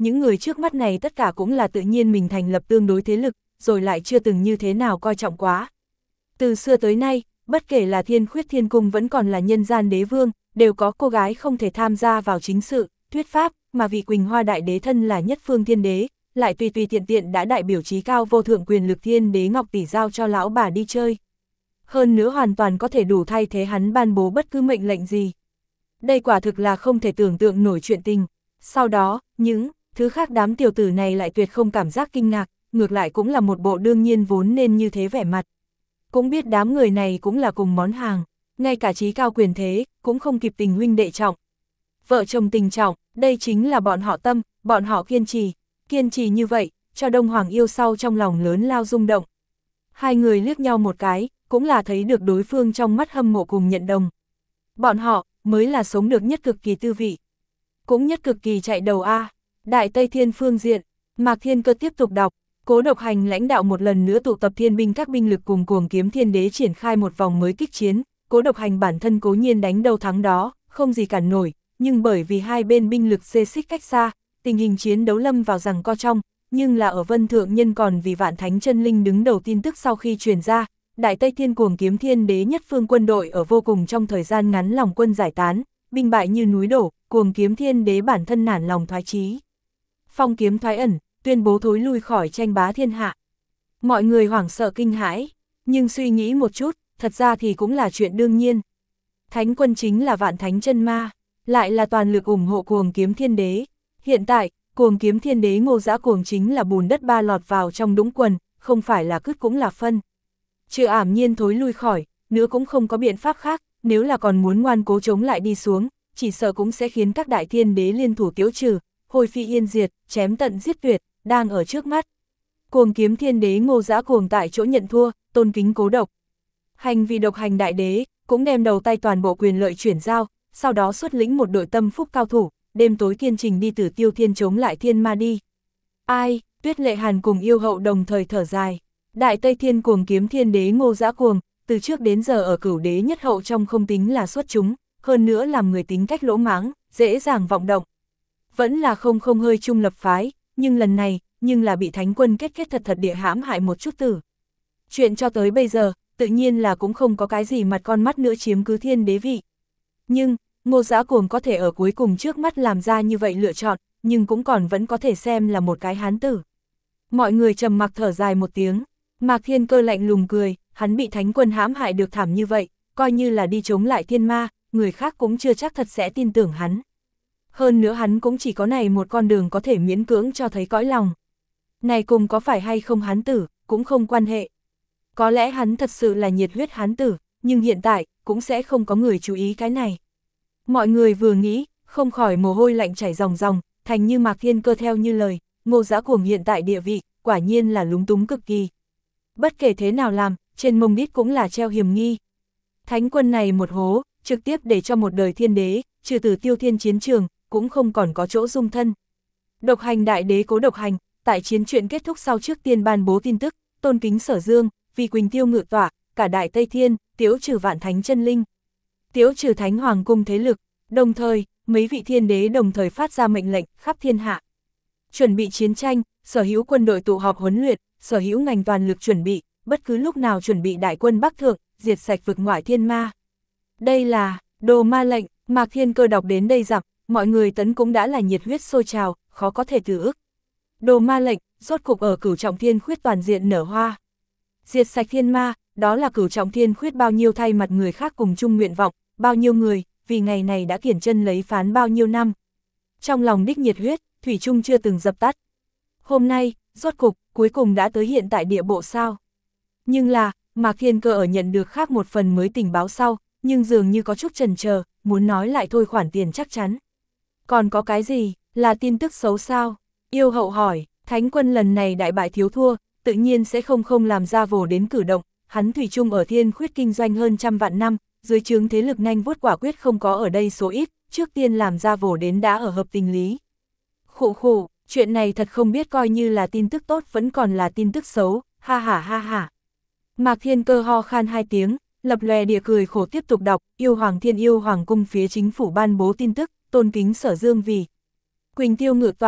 những người trước mắt này tất cả cũng là tự nhiên mình thành lập tương đối thế lực, rồi lại chưa từng như thế nào coi trọng quá. Từ xưa tới nay, bất kể là Thiên Khuyết Thiên Cung vẫn còn là nhân gian đế vương, đều có cô gái không thể tham gia vào chính sự, thuyết pháp, mà vị Quỳnh Hoa Đại Đế thân là nhất phương thiên đế, lại tùy tùy tiện tiện đã đại biểu trí cao vô thượng quyền lực thiên đế Ngọc Tỷ giao cho lão bà đi chơi. Hơn nữa hoàn toàn có thể đủ thay thế hắn ban bố bất cứ mệnh lệnh gì. Đây quả thực là không thể tưởng tượng nổi chuyện tình. Sau đó, những thứ khác đám tiểu tử này lại tuyệt không cảm giác kinh ngạc, ngược lại cũng là một bộ đương nhiên vốn nên như thế vẻ mặt. Cũng biết đám người này cũng là cùng món hàng, ngay cả trí cao quyền thế, cũng không kịp tình huynh đệ trọng. Vợ chồng tình trọng, đây chính là bọn họ tâm, bọn họ kiên trì, kiên trì như vậy, cho Đông Hoàng yêu sau trong lòng lớn lao rung động. Hai người liếc nhau một cái, cũng là thấy được đối phương trong mắt hâm mộ cùng nhận đồng. Bọn họ, mới là sống được nhất cực kỳ tư vị. Cũng nhất cực kỳ chạy đầu A, Đại Tây Thiên phương diện, Mạc Thiên Cơ tiếp tục đọc, Cố Độc Hành lãnh đạo một lần nữa tụ tập thiên binh các binh lực cùng Cuồng Kiếm Thiên Đế triển khai một vòng mới kích chiến, Cố Độc Hành bản thân cố nhiên đánh đầu thắng đó, không gì cản nổi, nhưng bởi vì hai bên binh lực xê xích cách xa, tình hình chiến đấu lâm vào giằng co trong, nhưng là ở Vân Thượng Nhân còn vì Vạn Thánh Chân Linh đứng đầu tin tức sau khi truyền ra, Đại Tây Thiên Cuồng Kiếm Thiên Đế nhất phương quân đội ở vô cùng trong thời gian ngắn lòng quân giải tán, binh bại như núi đổ, Cuồng Kiếm Thiên Đế bản thân nản lòng thoái chí. Phong kiếm thoái ẩn, tuyên bố thối lui khỏi tranh bá thiên hạ. Mọi người hoảng sợ kinh hãi, nhưng suy nghĩ một chút, thật ra thì cũng là chuyện đương nhiên. Thánh quân chính là Vạn Thánh Chân Ma, lại là toàn lực ủng hộ Cuồng Kiếm Thiên Đế. Hiện tại, Cuồng Kiếm Thiên Đế Ngô Dã Cuồng chính là bùn đất ba lọt vào trong đũng quần, không phải là cứt cũng là phân. Trừ ảm nhiên thối lui khỏi, nữa cũng không có biện pháp khác, nếu là còn muốn ngoan cố chống lại đi xuống, chỉ sợ cũng sẽ khiến các đại thiên đế liên thủ tiêu trừ, hồi phi yên diệt, chém tận giết tuyệt, đang ở trước mắt. Cuồng Kiếm Thiên Đế Ngô Dã Cuồng tại chỗ nhận thua, tôn kính Cố Độc Hành vì Độc Hành đại đế, cũng đem đầu tay toàn bộ quyền lợi chuyển giao, sau đó xuất lĩnh một đội tâm phúc cao thủ, đêm tối kiên trình đi Tử Tiêu Thiên chống lại thiên ma đi. Ai, Tuyết Lệ Hàn cùng yêu hậu đồng thời thở dài. Đại Tây Thiên Cuồng Kiếm Thiên Đế Ngô Dã Cuồng, từ trước đến giờ ở Cửu Đế nhất hậu trong không tính là xuất chúng, hơn nữa làm người tính cách lỗ mãng, dễ dàng vọng động. Vẫn là không không hơi trung lập phái, nhưng lần này, nhưng là bị Thánh quân kết kết thật thật địa hãm hại một chút tử. Chuyện cho tới bây giờ, tự nhiên là cũng không có cái gì mặt con mắt nữa chiếm cứ thiên đế vị. Nhưng, Ngô Dã Cuồng có thể ở cuối cùng trước mắt làm ra như vậy lựa chọn, nhưng cũng còn vẫn có thể xem là một cái hán tử. Mọi người trầm mặc thở dài một tiếng, Mạc Thiên Cơ lạnh lùng cười, hắn bị Thánh quân hãm hại được thảm như vậy, coi như là đi chống lại thiên ma, người khác cũng chưa chắc thật sẽ tin tưởng hắn. Hơn nữa hắn cũng chỉ có này một con đường có thể miễn cưỡng cho thấy cõi lòng. Này cùng có phải hay không hán tử, cũng không quan hệ. Có lẽ hắn thật sự là nhiệt huyết hán tử, nhưng hiện tại, cũng sẽ không có người chú ý cái này. Mọi người vừa nghĩ, không khỏi mồ hôi lạnh chảy ròng ròng, thành như Mạc Thiên Cơ theo như lời, Ngô Dã Cuồng hiện tại địa vị, quả nhiên là lúng túng cực kỳ. Bất kể thế nào làm, trên mông đít cũng là treo hiểm nghi. Thánh quân này một hố, trực tiếp để cho một đời thiên đế, trừ Tử Tiêu Thiên chiến trường, cũng không còn có chỗ dung thân. Độc Hành đại đế Cố Độc Hành, tại chiến chuyện kết thúc sau trước tiên ban bố tin tức, tôn kính Sở Dương, vì Quỳnh Tiêu ngự tỏa, cả Đại Tây Thiên, tiễu trừ Vạn Thánh Chân Linh, tiễu trừ Thánh Hoàng cung thế lực, đồng thời, mấy vị thiên đế đồng thời phát ra mệnh lệnh khắp thiên hạ. Chuẩn bị chiến tranh, sở hữu quân đội tụ họp huấn luyện, sở hữu ngành toàn lực chuẩn bị, bất cứ lúc nào chuẩn bị đại quân Bắc Thượng, diệt sạch vực ngoại thiên ma. Đây là đồ ma lệnh. Mạc Thiên Cơ đọc đến đây dặm, mọi người tấn cũng đã là nhiệt huyết sôi trào, khó có thể từ ức. Đồ ma lệnh, rốt cục ở Cửu Trọng Thiên Khuyết toàn diện nở hoa. Diệt sạch thiên ma, đó là Cửu Trọng Thiên Khuyết bao nhiêu thay mặt người khác cùng chung nguyện vọng, bao nhiêu người, vì ngày này đã kiển chân lấy phán bao nhiêu năm. Trong lòng đích nhiệt huyết, thủy chung chưa từng dập tắt. Hôm nay, rốt cục, cuối cùng đã tới hiện tại địa bộ sao. Nhưng là, Mạc Thiên Cơ ở nhận được khác một phần mới tình báo sau, nhưng dường như có chút chần chờ, muốn nói lại thôi khoản tiền chắc chắn. Còn có cái gì, là tin tức xấu sao? Yêu hậu hỏi, Thánh quân lần này đại bại thiếu thua, tự nhiên sẽ không không làm ra vồ đến cử động, hắn thủy chung ở Thiên Khuyết kinh doanh hơn trăm vạn năm, dưới trướng thế lực nhanh vuốt quả quyết không có ở đây số ít, trước tiên làm ra vồ đến đã ở hợp tình lý. Khụ khụ, chuyện này thật không biết coi như là tin tức tốt vẫn còn là tin tức xấu, ha ha ha ha. Mạc Thiên Cơ ho khan hai tiếng, lập lòe địa cười khổ tiếp tục đọc, yêu hoàng thiên yêu hoàng cung phía chính phủ ban bố tin tức, tôn kính Sở Dương vì Quỳnh Tiêu ngự tỏa,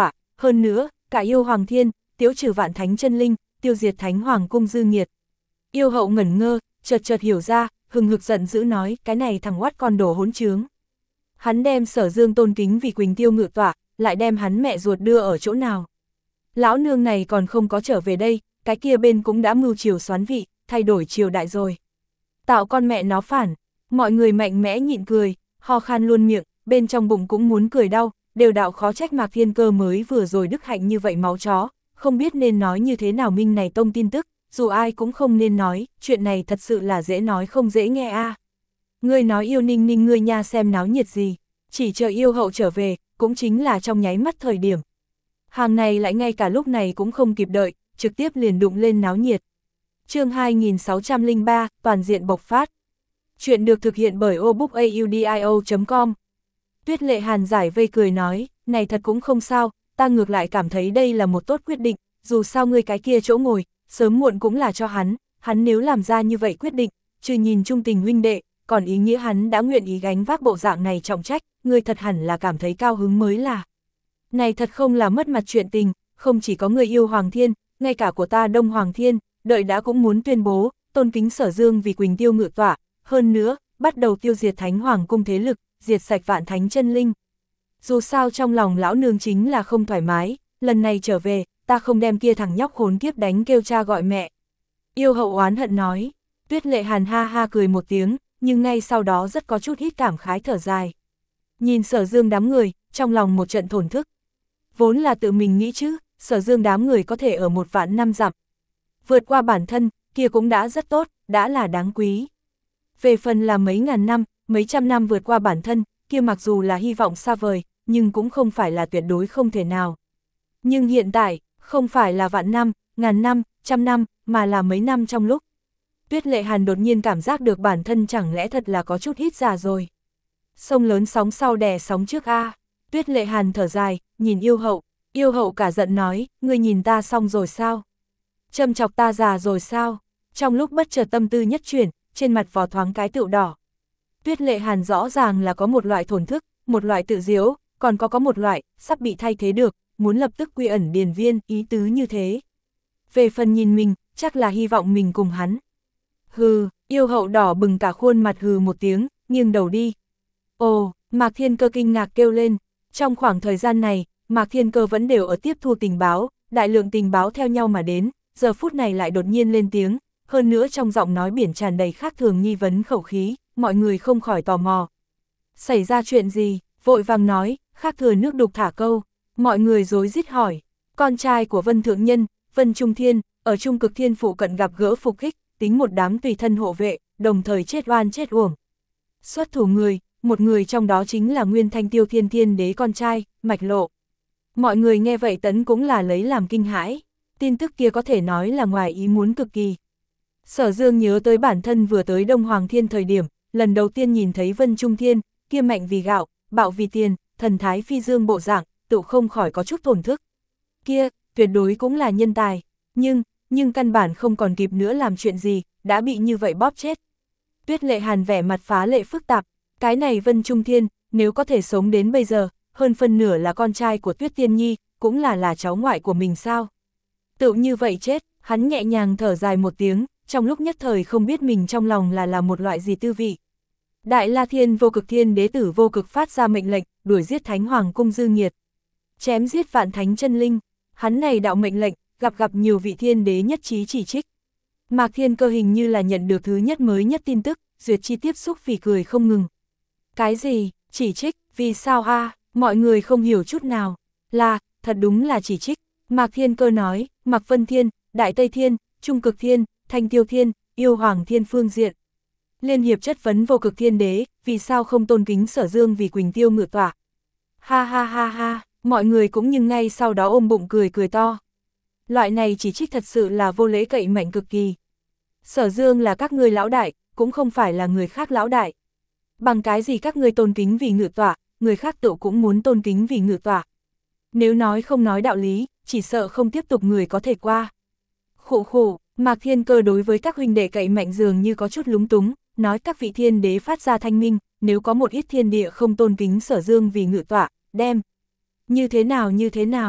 hơn nữa, cả yêu hoàng thiên, tiễu trừ vạn thánh chân linh, tiêu diệt thánh hoàng cung dư nghiệt. Yêu hậu ngẩn ngơ, chợt chợt hiểu ra, hừng hực giận dữ nói, cái này thằng oát con đồ hỗn trướng. Hắn đem Sở Dương tôn kính vì Quỳnh Tiêu ngự tọa, lại đem hắn mẹ ruột đưa ở chỗ nào. Lão nương này còn không có trở về đây, cái kia bên cũng đã mưu triều xoán vị, thay đổi triều đại rồi. Tạo con mẹ nó phản, mọi người mạnh mẽ nhịn cười, ho khan luôn miệng, bên trong bụng cũng muốn cười đau, đều đạo khó trách Mạc Thiên Cơ mới vừa rồi đức hạnh như vậy máu chó, không biết nên nói như thế nào minh này tông tin tức, dù ai cũng không nên nói, chuyện này thật sự là dễ nói không dễ nghe a. À. Ngươi nói yêu Ninh Ninh ngươi nha xem náo nhiệt gì, chỉ chờ yêu hậu trở về, cũng chính là trong nháy mắt thời điểm. Hàng này lại ngay cả lúc này cũng không kịp đợi, trực tiếp liền đụng lên náo nhiệt. Chương hai nghìn sáu trăm lẻ ba, toàn diện bộc phát. Chuyện được thực hiện bởi obookaudio chấm com. Tuyết Lệ Hàn giải vây cười nói, này thật cũng không sao, ta ngược lại cảm thấy đây là một tốt quyết định, dù sao ngươi cái kia chỗ ngồi, sớm muộn cũng là cho hắn, hắn nếu làm ra như vậy quyết định, trừ nhìn trung tình huynh đệ, còn ý nghĩa hắn đã nguyện ý gánh vác bộ dạng này trọng trách, ngươi thật hẳn là cảm thấy cao hứng mới là. Này thật không là mất mặt chuyện tình, không chỉ có người yêu Hoàng Thiên, ngay cả của ta Đông Hoàng Thiên, đợi đã cũng muốn tuyên bố, tôn kính Sở Dương vì Quỳnh Tiêu ngự tọa, hơn nữa, bắt đầu tiêu diệt Thánh Hoàng cung thế lực, diệt sạch vạn thánh chân linh. Dù sao trong lòng lão nương chính là không thoải mái, lần này trở về, ta không đem kia thằng nhóc khốn kiếp đánh kêu cha gọi mẹ. Yêu hậu oán hận nói, Tuyết Lệ Hàn ha ha cười một tiếng, nhưng ngay sau đó rất có chút hít cảm khái thở dài. Nhìn Sở Dương đám người, trong lòng một trận thổn thức. Vốn là tự mình nghĩ chứ, Sở Dương đám người có thể ở một vạn năm dặm vượt qua bản thân, kia cũng đã rất tốt, đã là đáng quý. Về phần là mấy ngàn năm, mấy trăm năm vượt qua bản thân, kia mặc dù là hy vọng xa vời, nhưng cũng không phải là tuyệt đối không thể nào. Nhưng hiện tại, không phải là vạn năm, ngàn năm, trăm năm, mà là mấy năm trong lúc. Tuyết Lệ Hàn đột nhiên cảm giác được bản thân chẳng lẽ thật là có chút hít già rồi. Sông lớn sóng sau đè sóng trước a. Tuyết Lệ Hàn thở dài, nhìn yêu hậu, yêu hậu cả giận nói, ngươi nhìn ta xong rồi sao? Châm chọc ta già rồi sao? Trong lúc bất chợt tâm tư nhất chuyển, trên mặt vò thoáng cái tựu đỏ. Tuyết Lệ Hàn rõ ràng là có một loại thổn thức, một loại tự diếu, còn có có một loại, sắp bị thay thế được, muốn lập tức quy ẩn điền viên, ý tứ như thế. Về phần nhìn mình, chắc là hy vọng mình cùng hắn. Hừ, yêu hậu đỏ bừng cả khuôn mặt hừ một tiếng, nghiêng đầu đi. Ồ, Mạc Thiên Cơ kinh ngạc kêu lên, trong khoảng thời gian này, Mạc Thiên Cơ vẫn đều ở tiếp thu tình báo, đại lượng tình báo theo nhau mà đến, giờ phút này lại đột nhiên lên tiếng, hơn nữa trong giọng nói biển tràn đầy khác thường nghi vấn khẩu khí, mọi người không khỏi tò mò. Xảy ra chuyện gì, vội vàng nói, khác thừa nước đục thả câu, mọi người rối rít hỏi, con trai của Vân Thượng Nhân, Vân Trung Thiên, ở Trung Cực Thiên phụ cận gặp gỡ phục kích, tính một đám tùy thân hộ vệ, đồng thời chết oan chết uổng. Xuất thủ người, một người trong đó chính là Nguyên Thanh Tiêu Thiên Thiên Đế con trai, Mạch Lộ. Mọi người nghe vậy tấn cũng là lấy làm kinh hãi, tin tức kia có thể nói là ngoài ý muốn cực kỳ. Sở Dương nhớ tới bản thân vừa tới Đông Hoàng Thiên thời điểm, lần đầu tiên nhìn thấy Vân Trung Thiên, kia mạnh vì gạo, bạo vì tiền, thần thái phi dương bộ dạng, tự không khỏi có chút thổn thức. Kia, tuyệt đối cũng là nhân tài, nhưng, nhưng căn bản không còn kịp nữa làm chuyện gì, đã bị như vậy bóp chết. Tuyết Lệ Hàn vẻ mặt phá lệ phức tạp, cái này Vân Trung Thiên, nếu có thể sống đến bây giờ, hơn phân nửa là con trai của Tuyết Tiên Nhi, cũng là là cháu ngoại của mình sao. Tự như vậy chết, hắn nhẹ nhàng thở dài một tiếng, trong lúc nhất thời không biết mình trong lòng là là một loại gì tư vị. Đại La Thiên Vô Cực Thiên Đế tử Vô Cực phát ra mệnh lệnh, đuổi giết Thánh Hoàng cung dư nghiệt. Chém giết vạn thánh chân linh, hắn này đạo mệnh lệnh, gặp gặp nhiều vị thiên đế nhất trí chỉ trích. Mạc Thiên Cơ hình như là nhận được thứ nhất mới nhất tin tức, duyệt chi tiếp xúc phỉ cười không ngừng. Cái gì, chỉ trích, vì sao a? Mọi người không hiểu chút nào. Là, thật đúng là chỉ trích. Mạc Thiên Cơ nói, Mạc Vân Thiên, Đại Tây Thiên, Trung Cực Thiên, Thanh Tiêu Thiên, Yêu Hoàng Thiên phương diện. Liên hiệp chất vấn Vô Cực Thiên Đế, vì sao không tôn kính Sở Dương vì Quỳnh Tiêu ngự tọa. Ha ha ha ha, mọi người cũng nhưng ngay sau đó ôm bụng cười cười to. Loại này chỉ trích thật sự là vô lễ cậy mạnh cực kỳ. Sở Dương là các ngươi lão đại, cũng không phải là người khác lão đại. Bằng cái gì các ngươi tôn kính vì ngự tọa, người khác tự cũng muốn tôn kính vì ngự tọa. Nếu nói không nói đạo lý, chỉ sợ không tiếp tục người có thể qua. Khụ khụ, Mạc Thiên Cơ đối với các huynh đệ cậy mạnh dường như có chút lúng túng, nói các vị thiên đế phát ra thanh minh, nếu có một ít thiên địa không tôn kính Sở Dương vì ngự tọa, đem. Như thế nào như thế nào,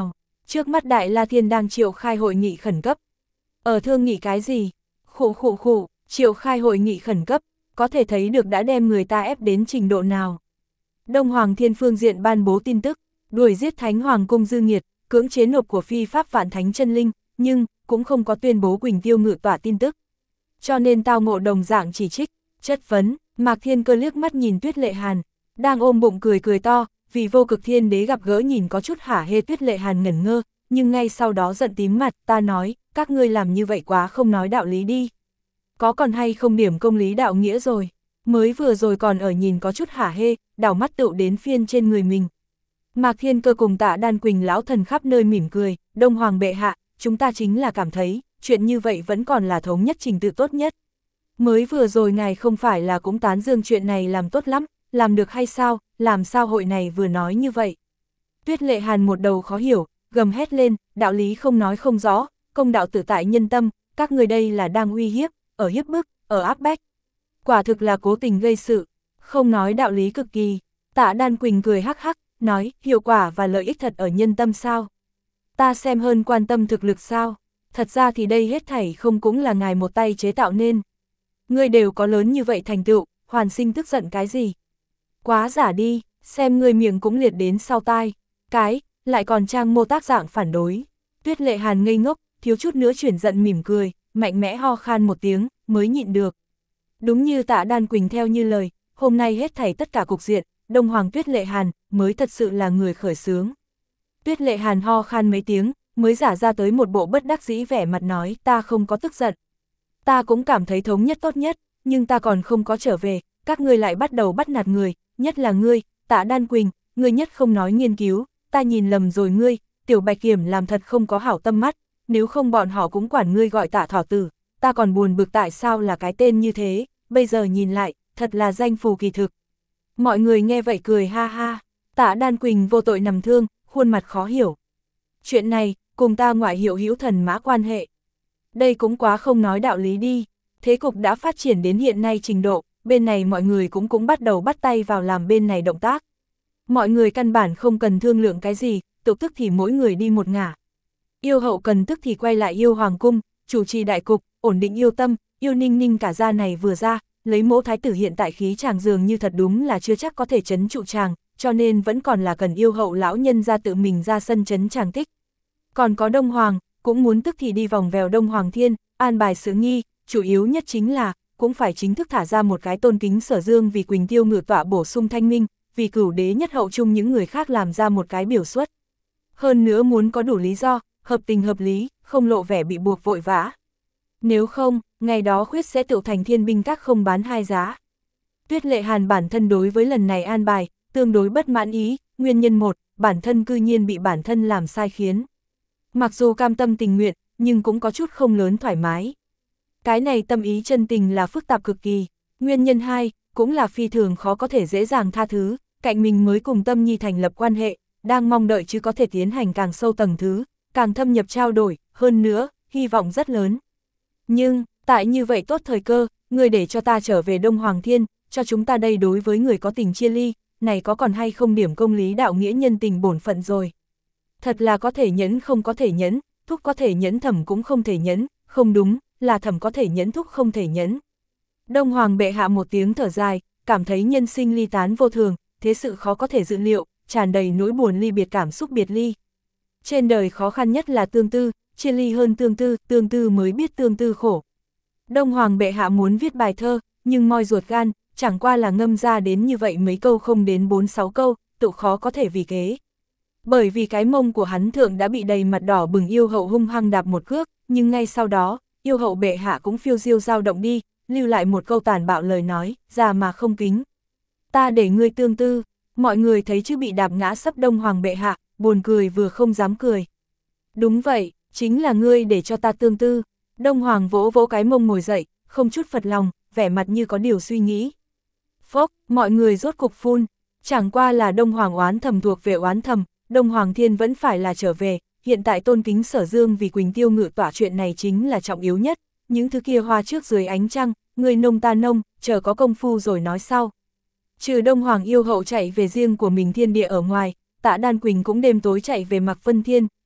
Trước mắt Đại La Thiên đang triệu khai hội nghị khẩn cấp. Ở thương nghị cái gì? Khụ khụ khụ, triệu khai hội nghị khẩn cấp, có thể thấy được đã đem người ta ép đến trình độ nào. Đông Hoàng Thiên phương diện ban bố tin tức, đuổi giết Thánh Hoàng cung dư nghiệt, cưỡng chế nộp của phi pháp vạn thánh chân linh, nhưng cũng không có tuyên bố Quỳnh Tiêu Ngự Tỏa tin tức. Cho nên tao ngộ đồng dạng chỉ trích, chất vấn. Mạc Thiên Cơ liếc mắt nhìn Tuyết Lệ Hàn, đang ôm bụng cười cười to, vì Vô Cực Thiên Đế gặp gỡ nhìn có chút hả hê. Tuyết Lệ Hàn ngẩn ngơ, nhưng ngay sau đó giận tím mặt, ta nói, các ngươi làm như vậy quá không nói đạo lý đi. Có còn hay không điểm công lý đạo nghĩa rồi, mới vừa rồi còn ở nhìn có chút hả hê, đảo mắt tựu đến phiên trên người mình. Mạc Thiên Cơ cùng Tạ Đan Quỳnh lão thần khắp nơi mỉm cười, Đông Hoàng bệ hạ, chúng ta chính là cảm thấy, chuyện như vậy vẫn còn là thống nhất trình tự tốt nhất. Mới vừa rồi ngài không phải là cũng tán dương chuyện này làm tốt lắm, làm được hay sao, làm sao hội này vừa nói như vậy. Tuyết Lệ Hàn một đầu khó hiểu, gầm hét lên, đạo lý không nói không rõ, công đạo tự tại nhân tâm, các người đây là đang uy hiếp, ở hiếp bức, ở áp bách. Quả thực là cố tình gây sự, không nói đạo lý cực kỳ. Tạ Đan Quỳnh cười hắc hắc, nói, hiệu quả và lợi ích thật ở nhân tâm sao? Ta xem hơn quan tâm thực lực sao? Thật ra thì đây hết thảy không cũng là ngài một tay chế tạo nên. Ngươi đều có lớn như vậy thành tựu, hoàn sinh tức giận cái gì? Quá giả đi, xem ngươi miệng cũng liệt đến sau tai. Cái, lại còn trang mô tác dạng phản đối. Tuyết Lệ Hàn ngây ngốc, thiếu chút nữa chuyển giận mỉm cười, mạnh mẽ ho khan một tiếng, mới nhịn được. Đúng như Tạ Đan Quỳnh theo như lời, hôm nay hết thảy tất cả cục diện, Đông Hoàng Tuyết Lệ Hàn mới thật sự là người khởi xướng. Tuyết Lệ Hàn ho khan mấy tiếng, mới giả ra tới một bộ bất đắc dĩ vẻ mặt nói, ta không có tức giận. Ta cũng cảm thấy thống nhất tốt nhất, nhưng ta còn không có trở về, các ngươi lại bắt đầu bắt nạt người, nhất là ngươi, Tạ Đan Quỳnh, ngươi nhất không nói nghiên cứu, ta nhìn lầm rồi ngươi, Tiểu Bạch Kiểm làm thật không có hảo tâm mắt, nếu không bọn họ cũng quản ngươi gọi Tạ Thỏ Tử, ta còn buồn bực tại sao là cái tên như thế, bây giờ nhìn lại, thật là danh phù kỳ thực. Mọi người nghe vậy cười ha ha, Tạ Đan Quỳnh vô tội nằm thương, khuôn mặt khó hiểu. Chuyện này, cùng ta ngoại hiệu hữu thần mã quan hệ. Đây cũng quá không nói đạo lý đi, thế cục đã phát triển đến hiện nay trình độ, bên này mọi người cũng cũng bắt đầu bắt tay vào làm bên này động tác. Mọi người căn bản không cần thương lượng cái gì, tự tức thì mỗi người đi một ngả. Yêu hậu cần tức thì quay lại yêu hoàng cung, chủ trì đại cục, ổn định yêu tâm, yêu ninh ninh cả ra này vừa ra, lấy mẫu thái tử hiện tại khí chàng dường như thật đúng là chưa chắc có thể chấn trụ chàng, cho nên vẫn còn là cần yêu hậu lão nhân ra tự mình ra sân chấn chàng thích. Còn có Đông Hoàng, cũng muốn tức thì đi vòng vèo Đông Hoàng Thiên, an bài sự nghi, chủ yếu nhất chính là, cũng phải chính thức thả ra một cái tôn kính Sở Dương vì Quỳnh Tiêu Ngự Tọa bổ sung thanh minh, vì cửu đế nhất hậu chung những người khác làm ra một cái biểu xuất. Hơn nữa muốn có đủ lý do, hợp tình hợp lý, không lộ vẻ bị buộc vội vã. Nếu không, ngày đó khuyết sẽ tự thành thiên binh các không bán hai giá. Tuyết Lệ Hàn bản thân đối với lần này an bài, tương đối bất mãn ý, nguyên nhân một, bản thân cư nhiên bị bản thân làm sai khiến. Mặc dù cam tâm tình nguyện, nhưng cũng có chút không lớn thoải mái. Cái này tâm ý chân tình là phức tạp cực kỳ. Nguyên nhân hai, cũng là phi thường khó có thể dễ dàng tha thứ, cạnh mình mới cùng Tâm Nhi thành lập quan hệ, đang mong đợi chứ có thể tiến hành càng sâu tầng thứ, càng thâm nhập trao đổi, hơn nữa, hy vọng rất lớn. Nhưng, tại như vậy tốt thời cơ, người để cho ta trở về Đông Hoàng Thiên, cho chúng ta đây đối với người có tình chia ly, này có còn hay không điểm công lý đạo nghĩa nhân tình bổn phận rồi. Thật là có thể nhẫn không có thể nhẫn, thúc có thể nhẫn thẩm cũng không thể nhẫn, không đúng, là thẩm có thể nhẫn thúc không thể nhẫn. Đông Hoàng bệ hạ một tiếng thở dài, cảm thấy nhân sinh ly tán vô thường, thế sự khó có thể dự liệu, tràn đầy nỗi buồn ly biệt cảm xúc biệt ly. Trên đời khó khăn nhất là tương tư, chia ly hơn tương tư, tương tư mới biết tương tư khổ. Đông Hoàng bệ hạ muốn viết bài thơ, nhưng moi ruột gan, chẳng qua là ngâm ra đến như vậy mấy câu không đến bốn sáu câu, tự khó có thể vì kế. Bởi vì cái mông của hắn thượng đã bị đầy mặt đỏ bừng yêu hậu hung hăng đạp một cước, nhưng ngay sau đó, yêu hậu bệ hạ cũng phiêu diêu dao động đi, lưu lại một câu tàn bạo lời nói, già mà không kính. Ta để ngươi tương tư, mọi người thấy chứ bị đạp ngã sấp Đông Hoàng bệ hạ, buồn cười vừa không dám cười. Đúng vậy, chính là ngươi để cho ta tương tư. Đông Hoàng vỗ vỗ cái mông ngồi dậy, không chút phật lòng, vẻ mặt như có điều suy nghĩ. Phốc, mọi người rốt cục phun, chẳng qua là Đông Hoàng oán thầm thuộc về oán thầm, Đông Hoàng Thiên vẫn phải là trở về, hiện tại tôn kính Sở Dương vì Quỳnh Tiêu Ngự Tỏa chuyện này chính là trọng yếu nhất, những thứ kia hoa trước dưới ánh trăng, người nông ta nông, chờ có công phu rồi nói sau. Trừ Đông Hoàng yêu hậu chạy về riêng của mình thiên địa ở ngoài, Tạ Đan Quỳnh cũng đêm tối chạy về Mạc Vân Thiên,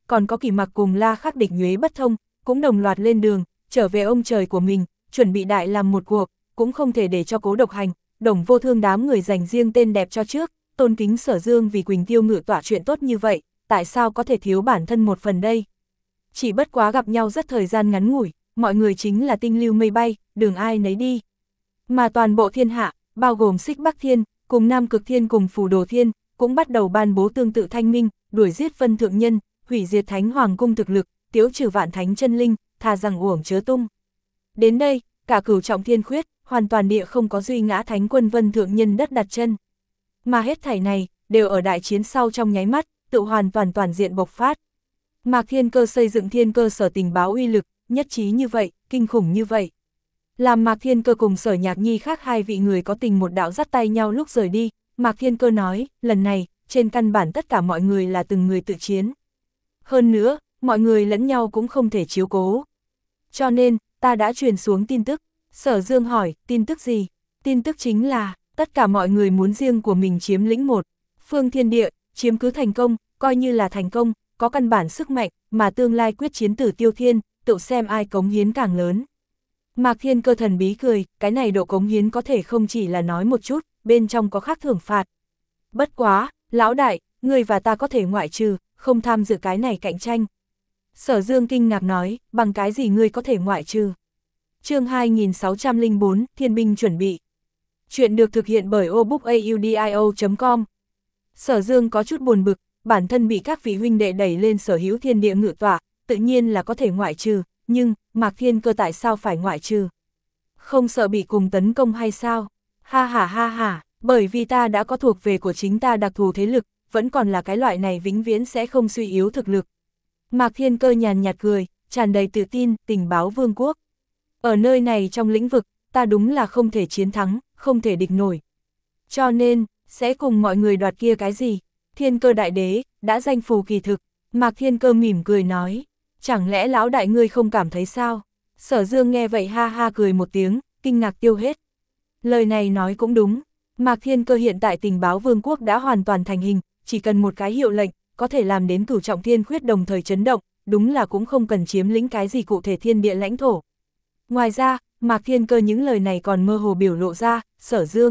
còn có Kỷ Mặc cùng La Khắc địch nhuế bất thông, cũng đồng loạt lên đường, trở về ông trời của mình, chuẩn bị đại làm một cuộc, cũng không thể để cho Cố Độc Hành, Đồng Vô Thương đám người dành riêng tên đẹp cho trước, tôn kính Sở Dương vì Quỳnh Tiêu Ngự Tọa chuyện tốt như vậy, tại sao có thể thiếu bản thân một phần đây? Chỉ bất quá gặp nhau rất thời gian ngắn ngủi, mọi người chính là tinh lưu mây bay, đường ai nấy đi. Mà toàn bộ thiên hạ, bao gồm Xích Bắc Thiên, cùng Nam Cực Thiên cùng Phù Đồ Thiên, cũng bắt đầu ban bố tương tự thanh minh, đuổi giết Vân Thượng Nhân, hủy diệt Thánh Hoàng cung thực lực, tiếu trừ vạn thánh chân linh, thà rằng uổng chớ tung. Đến đây, cả Cửu Trọng Thiên khuyết, hoàn toàn địa không có duy ngã Thánh quân Vân Thượng Nhân đất đặt chân. Mà hết thảy này, đều ở đại chiến sau trong nháy mắt, tự hoàn toàn toàn diện bộc phát. Mạc Thiên Cơ xây dựng thiên cơ sở tình báo uy lực, nhất trí như vậy, kinh khủng như vậy. Làm Mạc Thiên Cơ cùng Sở Nhạc Nhi khác hai vị người có tình một đạo dắt tay nhau lúc rời đi, Mạc Thiên Cơ nói, lần này, trên căn bản tất cả mọi người là từng người tự chiến. Hơn nữa, mọi người lẫn nhau cũng không thể chiếu cố. Cho nên, ta đã truyền xuống tin tức. Sở Dương hỏi, tin tức gì? Tin tức chính là, tất cả mọi người muốn riêng của mình chiếm lĩnh một phương thiên địa, chiếm cứ thành công, coi như là thành công, có căn bản sức mạnh, mà tương lai quyết chiến tử Tiêu Thiên, tự xem ai cống hiến càng lớn. Mạc Thiên Cơ thần bí cười, cái này độ cống hiến có thể không chỉ là nói một chút, bên trong có khác thưởng phạt. Bất quá, lão đại, người và ta có thể ngoại trừ, không tham dự cái này cạnh tranh. Sở Dương kinh ngạc nói, bằng cái gì ngươi có thể ngoại trừ? Chương hai nghìn sáu trăm lẻ bốn, Thiên binh chuẩn bị. Chuyện được thực hiện bởi obookaudio chấm com. Sở Dương có chút buồn bực, bản thân bị các vị huynh đệ đẩy lên sở hữu thiên địa ngự tọa, tự nhiên là có thể ngoại trừ, nhưng, Mạc Thiên Cơ tại sao phải ngoại trừ? Không sợ bị cùng tấn công hay sao? Ha ha ha ha, bởi vì ta đã có thuộc về của chính ta đặc thù thế lực, vẫn còn là cái loại này vĩnh viễn sẽ không suy yếu thực lực. Mạc Thiên Cơ nhàn nhạt cười, tràn đầy tự tin, tình báo vương quốc. Ở nơi này trong lĩnh vực, ta đúng là không thể chiến thắng, không thể địch nổi. Cho nên, sẽ cùng mọi người đoạt kia cái gì? Thiên Cơ đại đế, đã danh phù kỳ thực. Mạc Thiên Cơ mỉm cười nói, chẳng lẽ lão đại ngươi không cảm thấy sao? Sở Dương nghe vậy ha ha cười một tiếng, kinh ngạc tiêu hết. Lời này nói cũng đúng, Mạc Thiên Cơ hiện tại tình báo vương quốc đã hoàn toàn thành hình, chỉ cần một cái hiệu lệnh, có thể làm đến Cửu Trọng Thiên khuyết đồng thời chấn động, đúng là cũng không cần chiếm lĩnh cái gì cụ thể thiên địa lãnh thổ. Ngoài ra, Mạc Thiên Cơ những lời này còn mơ hồ biểu lộ ra, Sở Dương.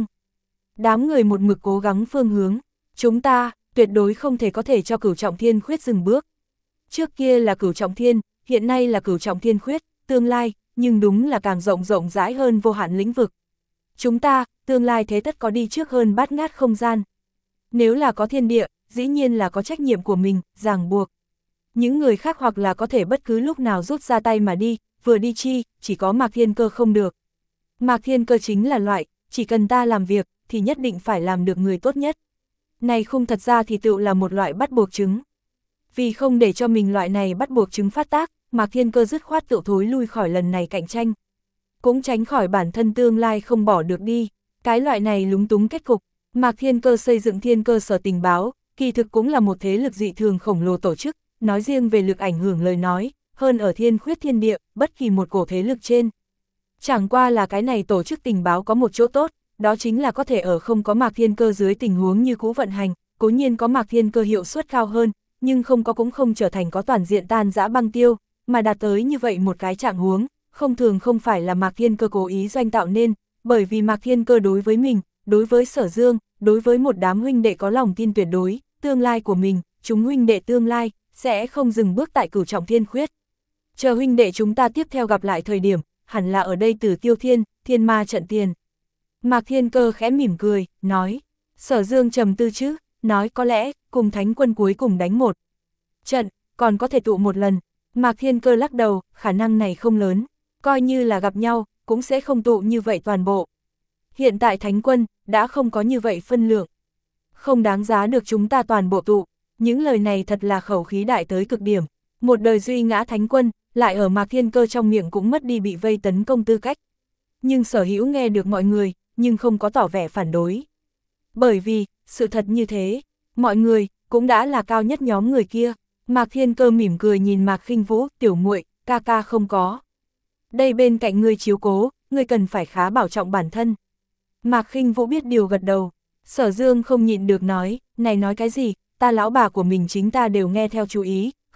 Đám người một mực cố gắng phương hướng, chúng ta, tuyệt đối không thể có thể cho Cửu Trọng Thiên khuyết dừng bước. Trước kia là Cửu Trọng Thiên, hiện nay là Cửu Trọng Thiên khuyết, tương lai, nhưng đúng là càng rộng rộng rãi hơn vô hạn lĩnh vực. Chúng ta, tương lai thế tất có đi trước hơn bát ngát không gian. Nếu là có thiên địa, dĩ nhiên là có trách nhiệm của mình, ràng buộc. Những người khác hoặc là có thể bất cứ lúc nào rút ra tay mà đi, vừa đi chi, chỉ có Mạc Thiên Cơ không được. Mạc Thiên Cơ chính là loại, chỉ cần ta làm việc, thì nhất định phải làm được người tốt nhất. Này không thật ra thì tự là một loại bắt buộc chứng. Vì không để cho mình loại này bắt buộc chứng phát tác, Mạc Thiên Cơ dứt khoát tự thối lui khỏi lần này cạnh tranh. Cũng tránh khỏi bản thân tương lai không bỏ được đi, cái loại này lúng túng kết cục. Mạc Thiên Cơ xây dựng thiên cơ sở tình báo, kỳ thực cũng là một thế lực dị thường khổng lồ tổ chức, nói riêng về lực ảnh hưởng lời nói, hơn ở thiên khuyết thiên địa, bất kỳ một cổ thế lực trên. Chẳng qua là cái này tổ chức tình báo có một chỗ tốt, đó chính là có thể ở không có Mạc Thiên Cơ dưới tình huống như cũ vận hành, cố nhiên có Mạc Thiên Cơ hiệu suất cao hơn, nhưng không có cũng không trở thành có toàn diện tan rã băng tiêu, mà đạt tới như vậy một cái trạng huống, không thường không phải là Mạc Thiên Cơ cố ý doanh tạo nên, bởi vì Mạc Thiên Cơ đối với mình, đối với Sở Dương, đối với một đám huynh đệ có lòng tin tuyệt đối, tương lai của mình, chúng huynh đệ tương lai, sẽ không dừng bước tại Cửu Trọng Thiên khuyết. Chờ huynh đệ chúng ta tiếp theo gặp lại thời điểm, hẳn là ở đây Tử Tiêu Thiên, Thiên Ma trận tiền. Mạc Thiên Cơ khẽ mỉm cười, nói, Sở Dương trầm tư chứ, nói có lẽ, cùng Thánh quân cuối cùng đánh một trận, còn có thể tụ một lần. Mạc Thiên Cơ lắc đầu, khả năng này không lớn, coi như là gặp nhau, cũng sẽ không tụ như vậy toàn bộ. Hiện tại Thánh quân, đã không có như vậy phân lượng. Không đáng giá được chúng ta toàn bộ tụ, những lời này thật là khẩu khí đại tới cực điểm. Một đời duy ngã Thánh quân, lại ở Mạc Thiên Cơ trong miệng cũng mất đi bị vây tấn công tư cách. Nhưng Sở Hữu nghe được mọi người, nhưng không có tỏ vẻ phản đối. Bởi vì, sự thật như thế, mọi người, cũng đã là cao nhất nhóm người kia. Mạc Thiên Cơ mỉm cười nhìn Mạc Khinh Vũ, tiểu muội, ca ca không có. Đây bên cạnh ngươi chiếu cố, ngươi cần phải khá bảo trọng bản thân. Mạc Khinh Vũ biết điều gật đầu. Sở Dương không nhịn được nói, này nói cái gì, ta lão bà của mình chính ta đều nghe theo chú ý,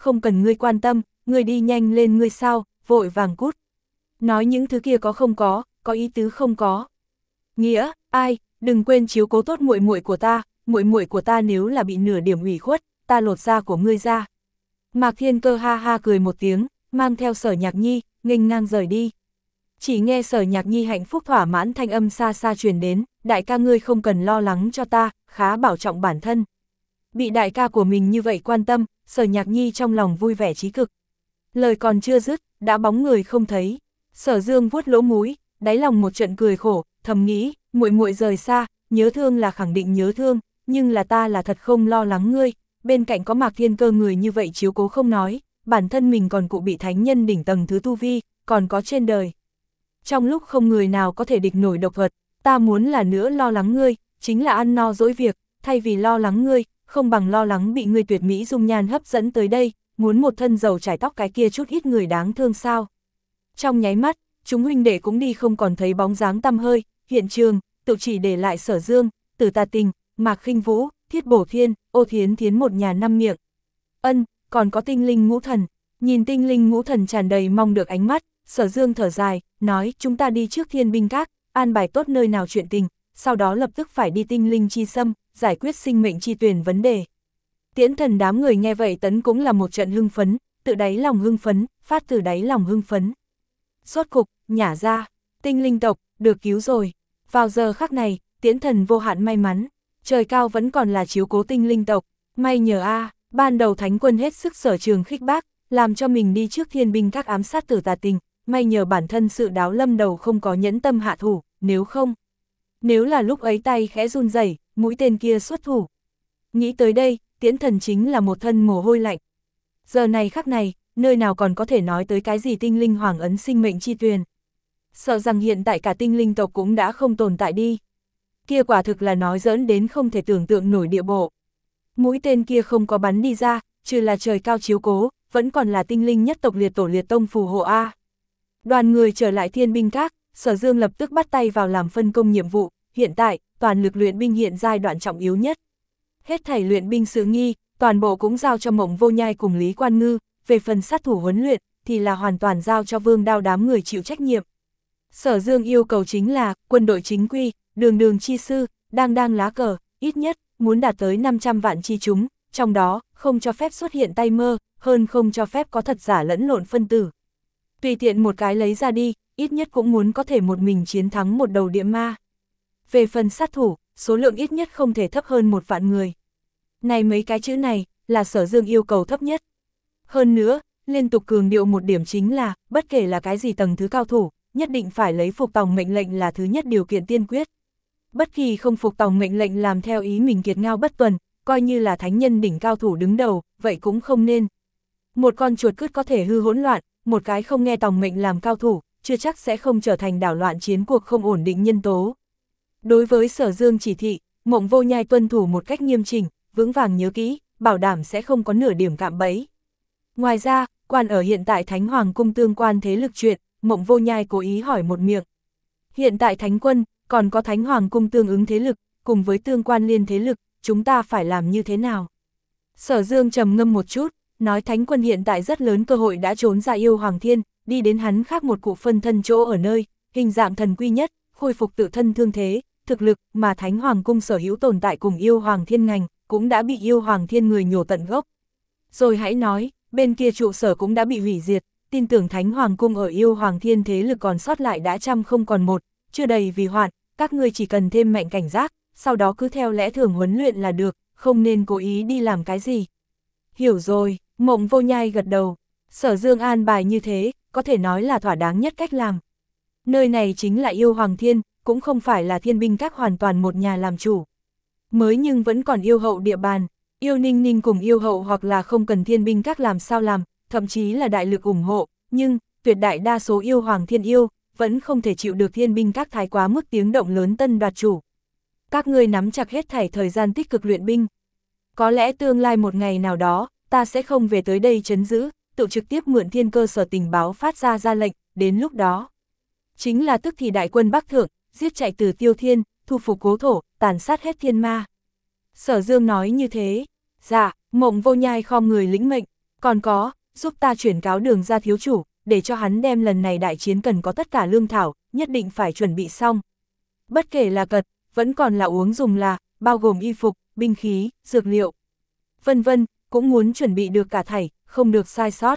không cần ngươi quan tâm, ngươi đi nhanh lên ngươi sao, vội vàng cút. Nói những thứ kia có không có, có ý tứ không có. Nghĩa, ai, đừng quên chiếu cố tốt muội muội của ta, muội muội của ta nếu là bị nửa điểm ủy khuất, ta lột da của ngươi ra. Mạc Thiên Cơ ha ha cười một tiếng, mang theo Sở Nhạc Nhi, nghênh ngang rời đi. Chỉ nghe Sở Nhạc Nhi hạnh phúc thỏa mãn thanh âm xa xa truyền đến, đại ca ngươi không cần lo lắng cho ta, khá bảo trọng bản thân. Bị đại ca của mình như vậy quan tâm, Sở Nhạc Nhi trong lòng vui vẻ chí cực. Lời còn chưa dứt, đã bóng người không thấy. Sở Dương vuốt lỗ mũi, đáy lòng một trận cười khổ, thầm nghĩ, muội muội rời xa, nhớ thương là khẳng định nhớ thương, nhưng là ta là thật không lo lắng ngươi, bên cạnh có Mạc Thiên Cơ người như vậy chiếu cố không nói, bản thân mình còn cụ bị thánh nhân đỉnh tầng thứ tu vi, còn có trên đời. Trong lúc không người nào có thể địch nổi độc vật, ta muốn là nữa lo lắng ngươi, chính là ăn no dỗi việc, thay vì lo lắng ngươi, không bằng lo lắng bị ngươi tuyệt mỹ dung nhan hấp dẫn tới đây, muốn một thân dầu trải tóc cái kia chút ít người đáng thương sao. Trong nháy mắt, chúng huynh đệ cũng đi không còn thấy bóng dáng tăm hơi, hiện trường, tự chỉ để lại Sở Dương, Tử Tà Tình, Mạc Khinh Vũ, Thiết Bổ Thiên, Ô Thiến Thiến một nhà năm miệng. Ân, còn có tinh linh ngũ thần, nhìn tinh linh ngũ thần tràn đầy mong được ánh mắt, Sở Dương thở dài, nói chúng ta đi trước Thiên Binh Các, an bài tốt nơi nào chuyện tình, sau đó lập tức phải đi tinh linh chi xâm, giải quyết sinh mệnh chi tuyền vấn đề. Tiễn Thần đám người nghe vậy tấn cũng là một trận hưng phấn, tự đáy lòng hưng phấn, phát từ đáy lòng hưng phấn. Rốt cục, nhả ra, tinh linh tộc, được cứu rồi. Vào giờ khắc này, Tiễn Thần vô hạn may mắn, trời cao vẫn còn là chiếu cố tinh linh tộc, may nhờ a, ban đầu Thánh Quân hết sức sở trường khích bác, làm cho mình đi trước Thiên Binh Các ám sát Tử Tà Tình, may nhờ bản thân sự đáo lâm đầu không có nhẫn tâm hạ thủ, nếu không. Nếu là lúc ấy tay khẽ run rẩy, mũi tên kia xuất thủ. Nghĩ tới đây, Tiễn Thần chính là một thân mồ hôi lạnh. Giờ này khắc này, nơi nào còn có thể nói tới cái gì tinh linh hoàng ấn sinh mệnh chi tuyền. Sợ rằng hiện tại cả tinh linh tộc cũng đã không tồn tại đi. Kia quả thực là nói giỡn đến không thể tưởng tượng nổi địa bộ. Mũi tên kia không có bắn đi ra, trừ là trời cao chiếu cố, vẫn còn là tinh linh nhất tộc liệt tổ liệt tông phù hộ A. Đoàn người trở lại Thiên Binh Các, Sở Dương lập tức bắt tay vào làm phân công nhiệm vụ, hiện tại, toàn lực luyện binh hiện giai đoạn trọng yếu nhất. Hết thảy luyện binh sự nghi, toàn bộ cũng giao cho Mộng Vô Nhai cùng Lý Quan Ngư, về phần sát thủ huấn luyện, thì là hoàn toàn giao cho Vương Đao đám người chịu trách nhiệm. Sở Dương yêu cầu chính là, quân đội chính quy, đường đường chi sư, đang đang lá cờ, ít nhất, muốn đạt tới năm trăm vạn chi chúng, trong đó, không cho phép xuất hiện tay mơ, hơn không cho phép có thật giả lẫn lộn phân tử. Tùy tiện một cái lấy ra đi, ít nhất cũng muốn có thể một mình chiến thắng một đầu địa ma. Về phần sát thủ, số lượng ít nhất không thể thấp hơn một vạn người. Này mấy cái chữ này, là Sở Dương yêu cầu thấp nhất. Hơn nữa, liên tục cường điệu một điểm chính là, bất kể là cái gì tầng thứ cao thủ, nhất định phải lấy phục tòng mệnh lệnh là thứ nhất điều kiện tiên quyết. Bất kỳ không phục tòng mệnh lệnh làm theo ý mình kiệt ngao bất tuần, coi như là thánh nhân đỉnh cao thủ đứng đầu, vậy cũng không nên. Một con chuột cứt có thể hư hỗn loạn, một cái không nghe tòng mệnh làm cao thủ, chưa chắc sẽ không trở thành đảo loạn chiến cuộc không ổn định nhân tố. Đối với Sở Dương chỉ thị, Mộng Vô Nhai tuân thủ một cách nghiêm chỉnh, vững vàng nhớ kỹ, bảo đảm sẽ không có nửa điểm cạm bẫy. Ngoài ra, quan ở hiện tại Thánh Hoàng cung tương quan thế lực chuyện, Mộng Vô Nhai cố ý hỏi một miệng. Hiện tại Thánh Quân, còn có Thánh Hoàng cung tương ứng thế lực, cùng với tương quan liên thế lực, chúng ta phải làm như thế nào? Sở Dương trầm ngâm một chút, nói Thánh Quân hiện tại rất lớn cơ hội đã trốn ra Yêu Hoàng Thiên, đi đến hắn khác một cụ phân thân chỗ ở nơi, hình dạng thần quy nhất, khôi phục tự thân thương thế, thực lực mà Thánh Hoàng cung sở hữu tồn tại cùng Yêu Hoàng Thiên ngành, cũng đã bị Yêu Hoàng Thiên người nhổ tận gốc. Rồi hãy nói, bên kia trụ sở cũng đã bị hủy diệt, tin tưởng Thánh Hoàng cung ở Yêu Hoàng Thiên thế lực còn sót lại đã trăm không còn một, chưa đầy vì hoạn, các ngươi chỉ cần thêm mạnh cảnh giác, sau đó cứ theo lẽ thường huấn luyện là được, không nên cố ý đi làm cái gì. Hiểu rồi, Mộng Vô Nhai gật đầu, Sở Dương an bài như thế, có thể nói là thỏa đáng nhất cách làm. Nơi này chính là Yêu Hoàng Thiên, cũng không phải là Thiên Binh Các hoàn toàn một nhà làm chủ. Mới nhưng vẫn còn yêu hậu địa bàn, Yêu Ninh Ninh cùng yêu hậu hoặc là không cần Thiên Binh Các làm sao làm, thậm chí là đại lực ủng hộ, nhưng, tuyệt đại đa số Yêu Hoàng Thiên yêu, vẫn không thể chịu được Thiên Binh Các thái quá mức tiếng động lớn tân đoạt chủ. Các ngươi nắm chặt hết thảy thời gian tích cực luyện binh. Có lẽ tương lai một ngày nào đó, ta sẽ không về tới đây trấn giữ, tự trực tiếp mượn thiên cơ sở tình báo phát ra ra lệnh, đến lúc đó. Chính là tức thì đại quân Bắc Thượng, giết chạy từ Tiêu Thiên, thu phục Cố Thổ, tàn sát hết thiên ma. Sở Dương nói như thế, dạ, Mộng Vô Nhai khom người lĩnh mệnh, Còn có, giúp ta chuyển cáo Đường ra thiếu chủ, để cho hắn đem lần này đại chiến cần có tất cả lương thảo, nhất định phải chuẩn bị xong. Bất kể là cật, vẫn còn là uống dùng là, bao gồm y phục, binh khí, dược liệu, vân vân, cũng muốn chuẩn bị được cả thảy, không được sai sót.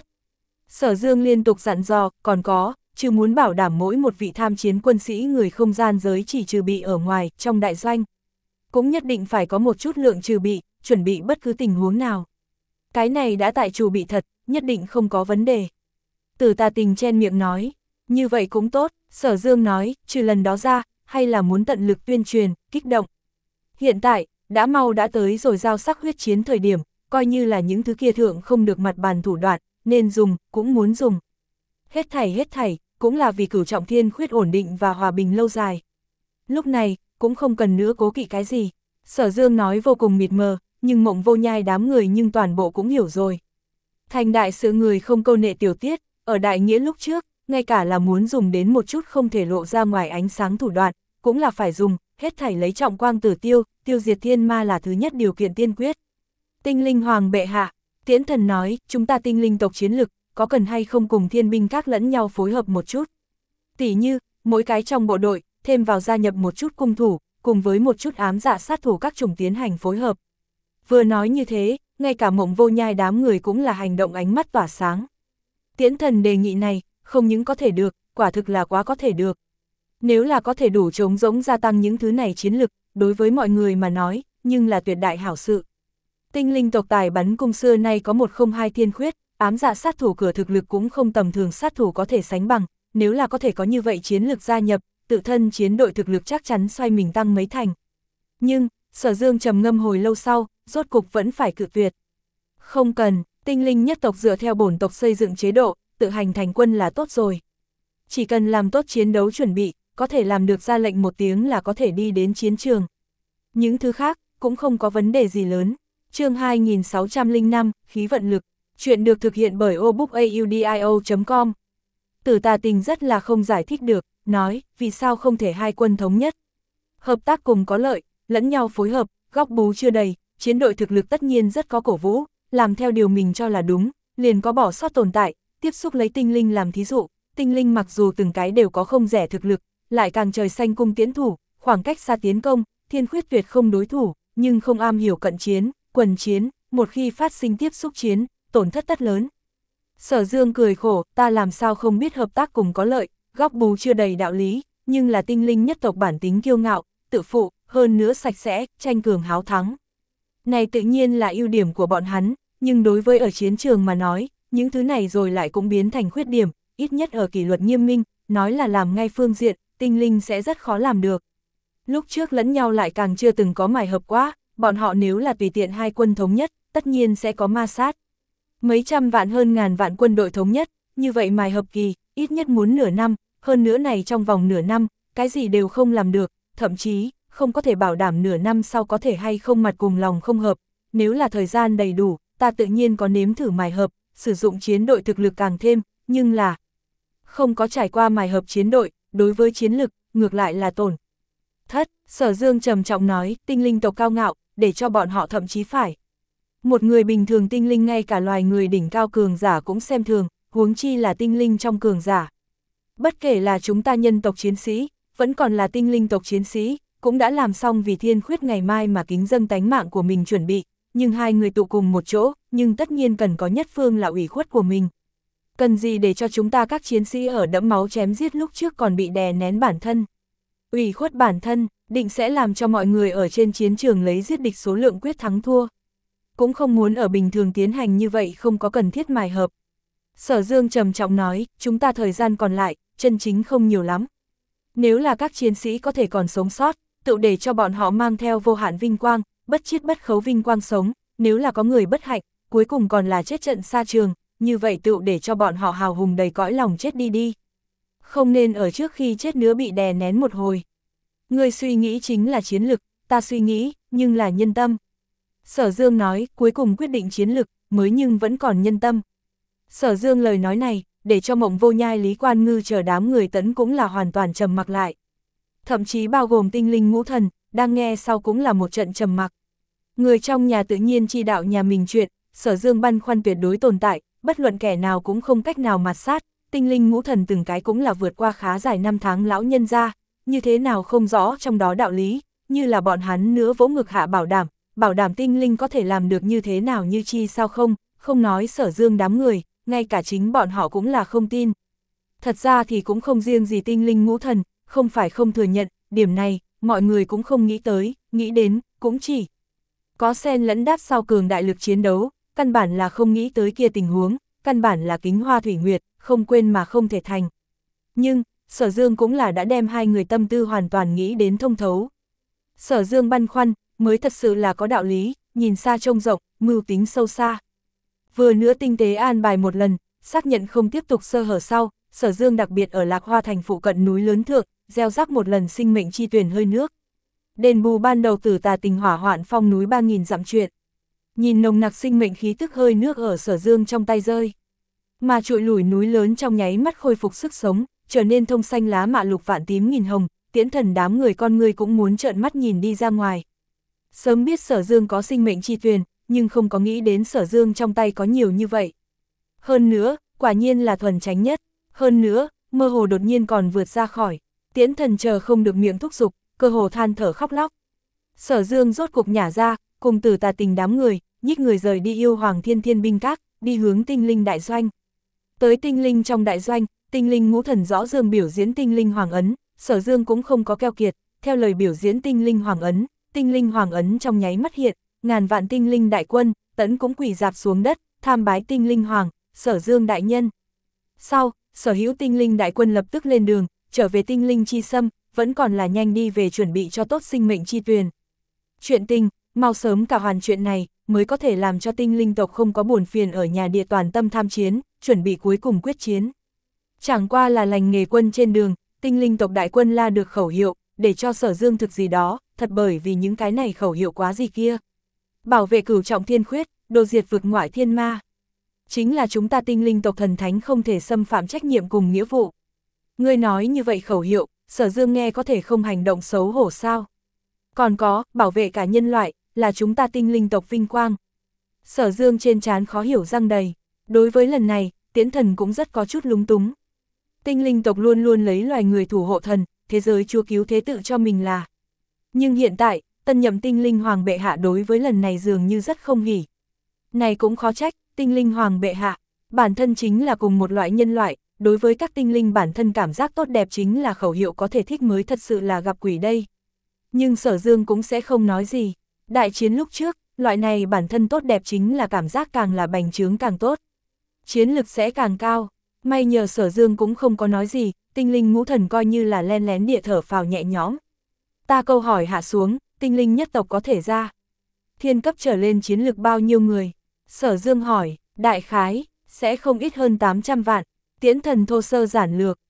Sở Dương liên tục dặn dò, còn có, chứ muốn bảo đảm mỗi một vị tham chiến quân sĩ người không gian giới chỉ trừ bị ở ngoài, trong đại doanh. Cũng nhất định phải có một chút lượng trừ bị, chuẩn bị bất cứ tình huống nào. Cái này đã tại chủ bị thật, nhất định không có vấn đề. Tử Tà Tình chen miệng nói, như vậy cũng tốt, Sở Dương nói, trừ lần đó ra, hay là muốn tận lực tuyên truyền, kích động. Hiện tại, đã mau đã tới rồi giao sắc huyết chiến thời điểm, coi như là những thứ kia thượng không được mặt bàn thủ đoạn, nên dùng, cũng muốn dùng. Hết thảy hết thảy, cũng là vì cửu trọng thiên khuyết ổn định và hòa bình lâu dài. Lúc này, cũng không cần nữa cố kỵ cái gì. Sở Dương nói vô cùng mịt mờ, nhưng Mộng Vô Nhai đám người nhưng toàn bộ cũng hiểu rồi. Thành đại sự người không câu nệ tiểu tiết, ở đại nghĩa lúc trước, ngay cả là muốn dùng đến một chút không thể lộ ra ngoài ánh sáng thủ đoạn, cũng là phải dùng, hết thảy lấy trọng quang tử tiêu, tiêu diệt thiên ma là thứ nhất điều kiện tiên quyết. Tinh linh hoàng bệ hạ, Tiễn Thần nói, chúng ta tinh linh tộc chiến lực, có cần hay không cùng thiên binh các lẫn nhau phối hợp một chút. Tỉ như, mỗi cái trong bộ đội, thêm vào gia nhập một chút cung thủ, cùng với một chút ám dạ sát thủ các chủng tiến hành phối hợp. Vừa nói như thế, ngay cả Mộng Vô Nhai đám người cũng là hành động ánh mắt tỏa sáng. Tiễn Thần đề nghị này, không những có thể được, quả thực là quá có thể được. Nếu là có thể đủ trống rỗng gia tăng những thứ này chiến lực, đối với mọi người mà nói, nhưng là tuyệt đại hảo sự. Tinh linh tộc tài bắn cung xưa nay có một không hai thiên khuyết, ám dạ sát thủ cửa thực lực cũng không tầm thường sát thủ có thể sánh bằng, nếu là có thể có như vậy chiến lực gia nhập, tự thân chiến đội thực lực chắc chắn xoay mình tăng mấy thành. Nhưng, Sở Dương trầm ngâm hồi lâu sau, rốt cục vẫn phải cự tuyệt. Không cần, tinh linh nhất tộc dựa theo bổn tộc xây dựng chế độ, tự hành thành quân là tốt rồi. Chỉ cần làm tốt chiến đấu chuẩn bị, có thể làm được ra lệnh một tiếng là có thể đi đến chiến trường. Những thứ khác, cũng không có vấn đề gì lớn. Chương hai nghìn sáu trăm lẻ năm, khí vận lực. Chuyện được thực hiện bởi obookaudio chấm com. Tử Tà Tình rất là không giải thích được, nói, vì sao không thể hai quân thống nhất. Hợp tác cùng có lợi, lẫn nhau phối hợp, góc bú chưa đầy, chiến đội thực lực tất nhiên rất có cổ vũ, làm theo điều mình cho là đúng, liền có bỏ sót tồn tại, tiếp xúc lấy tinh linh làm thí dụ, tinh linh mặc dù từng cái đều có không rẻ thực lực, lại càng trời xanh cung tiến thủ, khoảng cách xa tiến công, thiên khuyết tuyệt không đối thủ, nhưng không am hiểu cận chiến, quần chiến, một khi phát sinh tiếp xúc chiến, tổn thất tất lớn. Sở Dương cười khổ, ta làm sao không biết hợp tác cùng có lợi, góc bú chưa đầy đạo lý, nhưng là tinh linh nhất tộc bản tính kiêu ngạo, tự phụ, hơn nữa sạch sẽ, tranh cường háo thắng. Này tự nhiên là ưu điểm của bọn hắn, nhưng đối với ở chiến trường mà nói, những thứ này rồi lại cũng biến thành khuyết điểm, ít nhất ở kỷ luật nghiêm minh, nói là làm ngay phương diện, tinh linh sẽ rất khó làm được. Lúc trước lẫn nhau lại càng chưa từng có mài hợp quá, bọn họ nếu là tùy tiện hai quân thống nhất, tất nhiên sẽ có ma sát. Mấy trăm vạn hơn ngàn vạn quân đội thống nhất, như vậy mài hợp kỳ, ít nhất muốn nửa năm, hơn nữa này trong vòng nửa năm, cái gì đều không làm được, thậm chí, không có thể bảo đảm nửa năm sau có thể hay không mặt cùng lòng không hợp. Nếu là thời gian đầy đủ, ta tự nhiên có nếm thử mài hợp, sử dụng chiến đội thực lực càng thêm, nhưng là không có trải qua mài hợp chiến đội, đối với chiến lực, ngược lại là tổn thất. Sở Dương trầm trọng nói, tinh linh tộc cao ngạo, để cho bọn họ thậm chí phải. Một người bình thường tinh linh ngay cả loài người đỉnh cao cường giả cũng xem thường, huống chi là tinh linh trong cường giả. Bất kể là chúng ta nhân tộc chiến sĩ, vẫn còn là tinh linh tộc chiến sĩ, cũng đã làm xong vì thiên khuyết ngày mai mà kính dâng tánh mạng của mình chuẩn bị, nhưng hai người tụ cùng một chỗ, nhưng tất nhiên cần có nhất phương là ủy khuất của mình. Cần gì để cho chúng ta các chiến sĩ ở đẫm máu chém giết lúc trước còn bị đè nén bản thân. Ủy khuất bản thân, định sẽ làm cho mọi người ở trên chiến trường lấy giết địch số lượng quyết thắng thua. Cũng không muốn ở bình thường tiến hành như vậy không có cần thiết mài hợp. Sở Dương trầm trọng nói, chúng ta thời gian còn lại, chân chính không nhiều lắm. Nếu là các chiến sĩ có thể còn sống sót, tự để cho bọn họ mang theo vô hạn vinh quang, bất chiết bất khấu vinh quang sống, nếu là có người bất hạnh, cuối cùng còn là chết trận xa trường, như vậy tự để cho bọn họ hào hùng đầy cõi lòng chết đi đi. Không nên ở trước khi chết nữa bị đè nén một hồi. Người suy nghĩ chính là chiến lực, ta suy nghĩ, nhưng là nhân tâm. Sở Dương nói, cuối cùng quyết định chiến lực, mới nhưng vẫn còn nhân tâm. Sở Dương lời nói này, để cho Mộng Vô Nhai Lý Quan Ngư chờ đám người tấn cũng là hoàn toàn trầm mặc lại. Thậm chí bao gồm tinh linh ngũ thần, đang nghe sau cũng là một trận trầm mặc. Người trong nhà tự nhiên chi đạo nhà mình chuyện, Sở Dương băn khoăn tuyệt đối tồn tại, bất luận kẻ nào cũng không cách nào mạt sát, tinh linh ngũ thần từng cái cũng là vượt qua khá dài năm tháng lão nhân ra, như thế nào không rõ trong đó đạo lý, như là bọn hắn nữa vỗ ngực hạ bảo đảm, bảo đảm tinh linh có thể làm được như thế nào như chi sao không, không nói Sở Dương đám người, ngay cả chính bọn họ cũng là không tin. Thật ra thì cũng không riêng gì tinh linh ngũ thần, không phải không thừa nhận, điểm này, mọi người cũng không nghĩ tới, nghĩ đến, cũng chỉ có xen lẫn đáp sau cường đại lực chiến đấu, căn bản là không nghĩ tới kia tình huống, căn bản là kính hoa thủy nguyệt, không quên mà không thể thành. Nhưng, Sở Dương cũng là đã đem hai người tâm tư hoàn toàn nghĩ đến thông thấu. Sở Dương băn khoăn, mới thật sự là có đạo lý, nhìn xa trông rộng, mưu tính sâu xa. Vừa nữa tinh tế an bài một lần, xác nhận không tiếp tục sơ hở sau, Sở Dương đặc biệt ở Lạc Hoa thành phụ cận núi lớn thượng, gieo rắc một lần sinh mệnh chi tuyển hơi nước. Đền bù ban đầu tử tà tình hỏa hoạn phong núi ba nghìn dặm chuyện. Nhìn nồng nặc sinh mệnh khí tức hơi nước ở Sở Dương trong tay rơi. Mà trụi lủi núi lớn trong nháy mắt khôi phục sức sống, trở nên thông xanh lá mạ lục vạn tím nghìn hồng, Tiễn Thần đám người con người cũng muốn trợn mắt nhìn đi ra ngoài. Sớm biết Sở Dương có sinh mệnh chi tuyền, nhưng không có nghĩ đến Sở Dương trong tay có nhiều như vậy. Hơn nữa, quả nhiên là thuần tránh nhất, hơn nữa, mơ hồ đột nhiên còn vượt ra khỏi. Tiễn Thần chờ không được miệng thúc giục, cơ hồ than thở khóc lóc. Sở Dương rốt cục nhả ra, cùng Tử Tà tình đám người, nhích người rời đi yêu hoàng thiên thiên binh các, đi hướng tinh linh đại doanh. Tới tinh linh trong đại doanh, tinh linh ngũ thần rõ ràng biểu diễn tinh linh hoàng ấn, Sở Dương cũng không có keo kiệt, theo lời biểu diễn tinh linh hoàng ấn, tinh linh hoàng ấn trong nháy mắt hiện, ngàn vạn tinh linh đại quân, tẫn cũng quỳ dạp xuống đất, tham bái tinh linh hoàng, Sở Dương đại nhân. Sau, sở hữu tinh linh đại quân lập tức lên đường, trở về tinh linh chi xâm, vẫn còn là nhanh đi về chuẩn bị cho tốt sinh mệnh chi tuyền. Chuyện tình, mau sớm cả hoàn chuyện này, mới có thể làm cho tinh linh tộc không có buồn phiền ở nhà địa toàn tâm tham chiến, chuẩn bị cuối cùng quyết chiến. Chẳng qua là lành nghề quân trên đường, tinh linh tộc đại quân la được khẩu hiệu, để cho Sở Dương thực gì đó, thật bởi vì những cái này khẩu hiệu quá gì kia. Bảo vệ cửu trọng thiên khuyết, đồ diệt vực ngoại thiên ma. Chính là chúng ta tinh linh tộc thần thánh không thể xâm phạm trách nhiệm cùng nghĩa vụ. Ngươi nói như vậy khẩu hiệu, Sở Dương nghe có thể không hành động xấu hổ sao? Còn có, bảo vệ cả nhân loại, là chúng ta tinh linh tộc vinh quang. Sở Dương trên trán khó hiểu răng đầy. Đối với lần này, Tiễn Thần cũng rất có chút lúng túng. Tinh linh tộc luôn luôn lấy loài người thủ hộ thần, thế giới chúa cứu thế tự cho mình là. Nhưng hiện tại, tân nhậm tinh linh hoàng bệ hạ đối với lần này dường như rất không hỉ. Này cũng khó trách, tinh linh hoàng bệ hạ, bản thân chính là cùng một loại nhân loại, đối với các tinh linh bản thân cảm giác tốt đẹp chính là khẩu hiệu có thể thích mới thật sự là gặp quỷ đây. Nhưng Sở Dương cũng sẽ không nói gì. Đại chiến lúc trước, loại này bản thân tốt đẹp chính là cảm giác càng là bành trướng càng tốt. Chiến lực sẽ càng cao. May nhờ Sở Dương cũng không có nói gì, tinh linh ngũ thần coi như là len lén địa thở phào nhẹ nhõm. Ta câu hỏi hạ xuống, tinh linh nhất tộc có thể ra. Thiên cấp trở lên chiến lực bao nhiêu người? Sở Dương hỏi, đại khái, sẽ không ít hơn tám trăm vạn. Tiễn Thần thô sơ giản lược,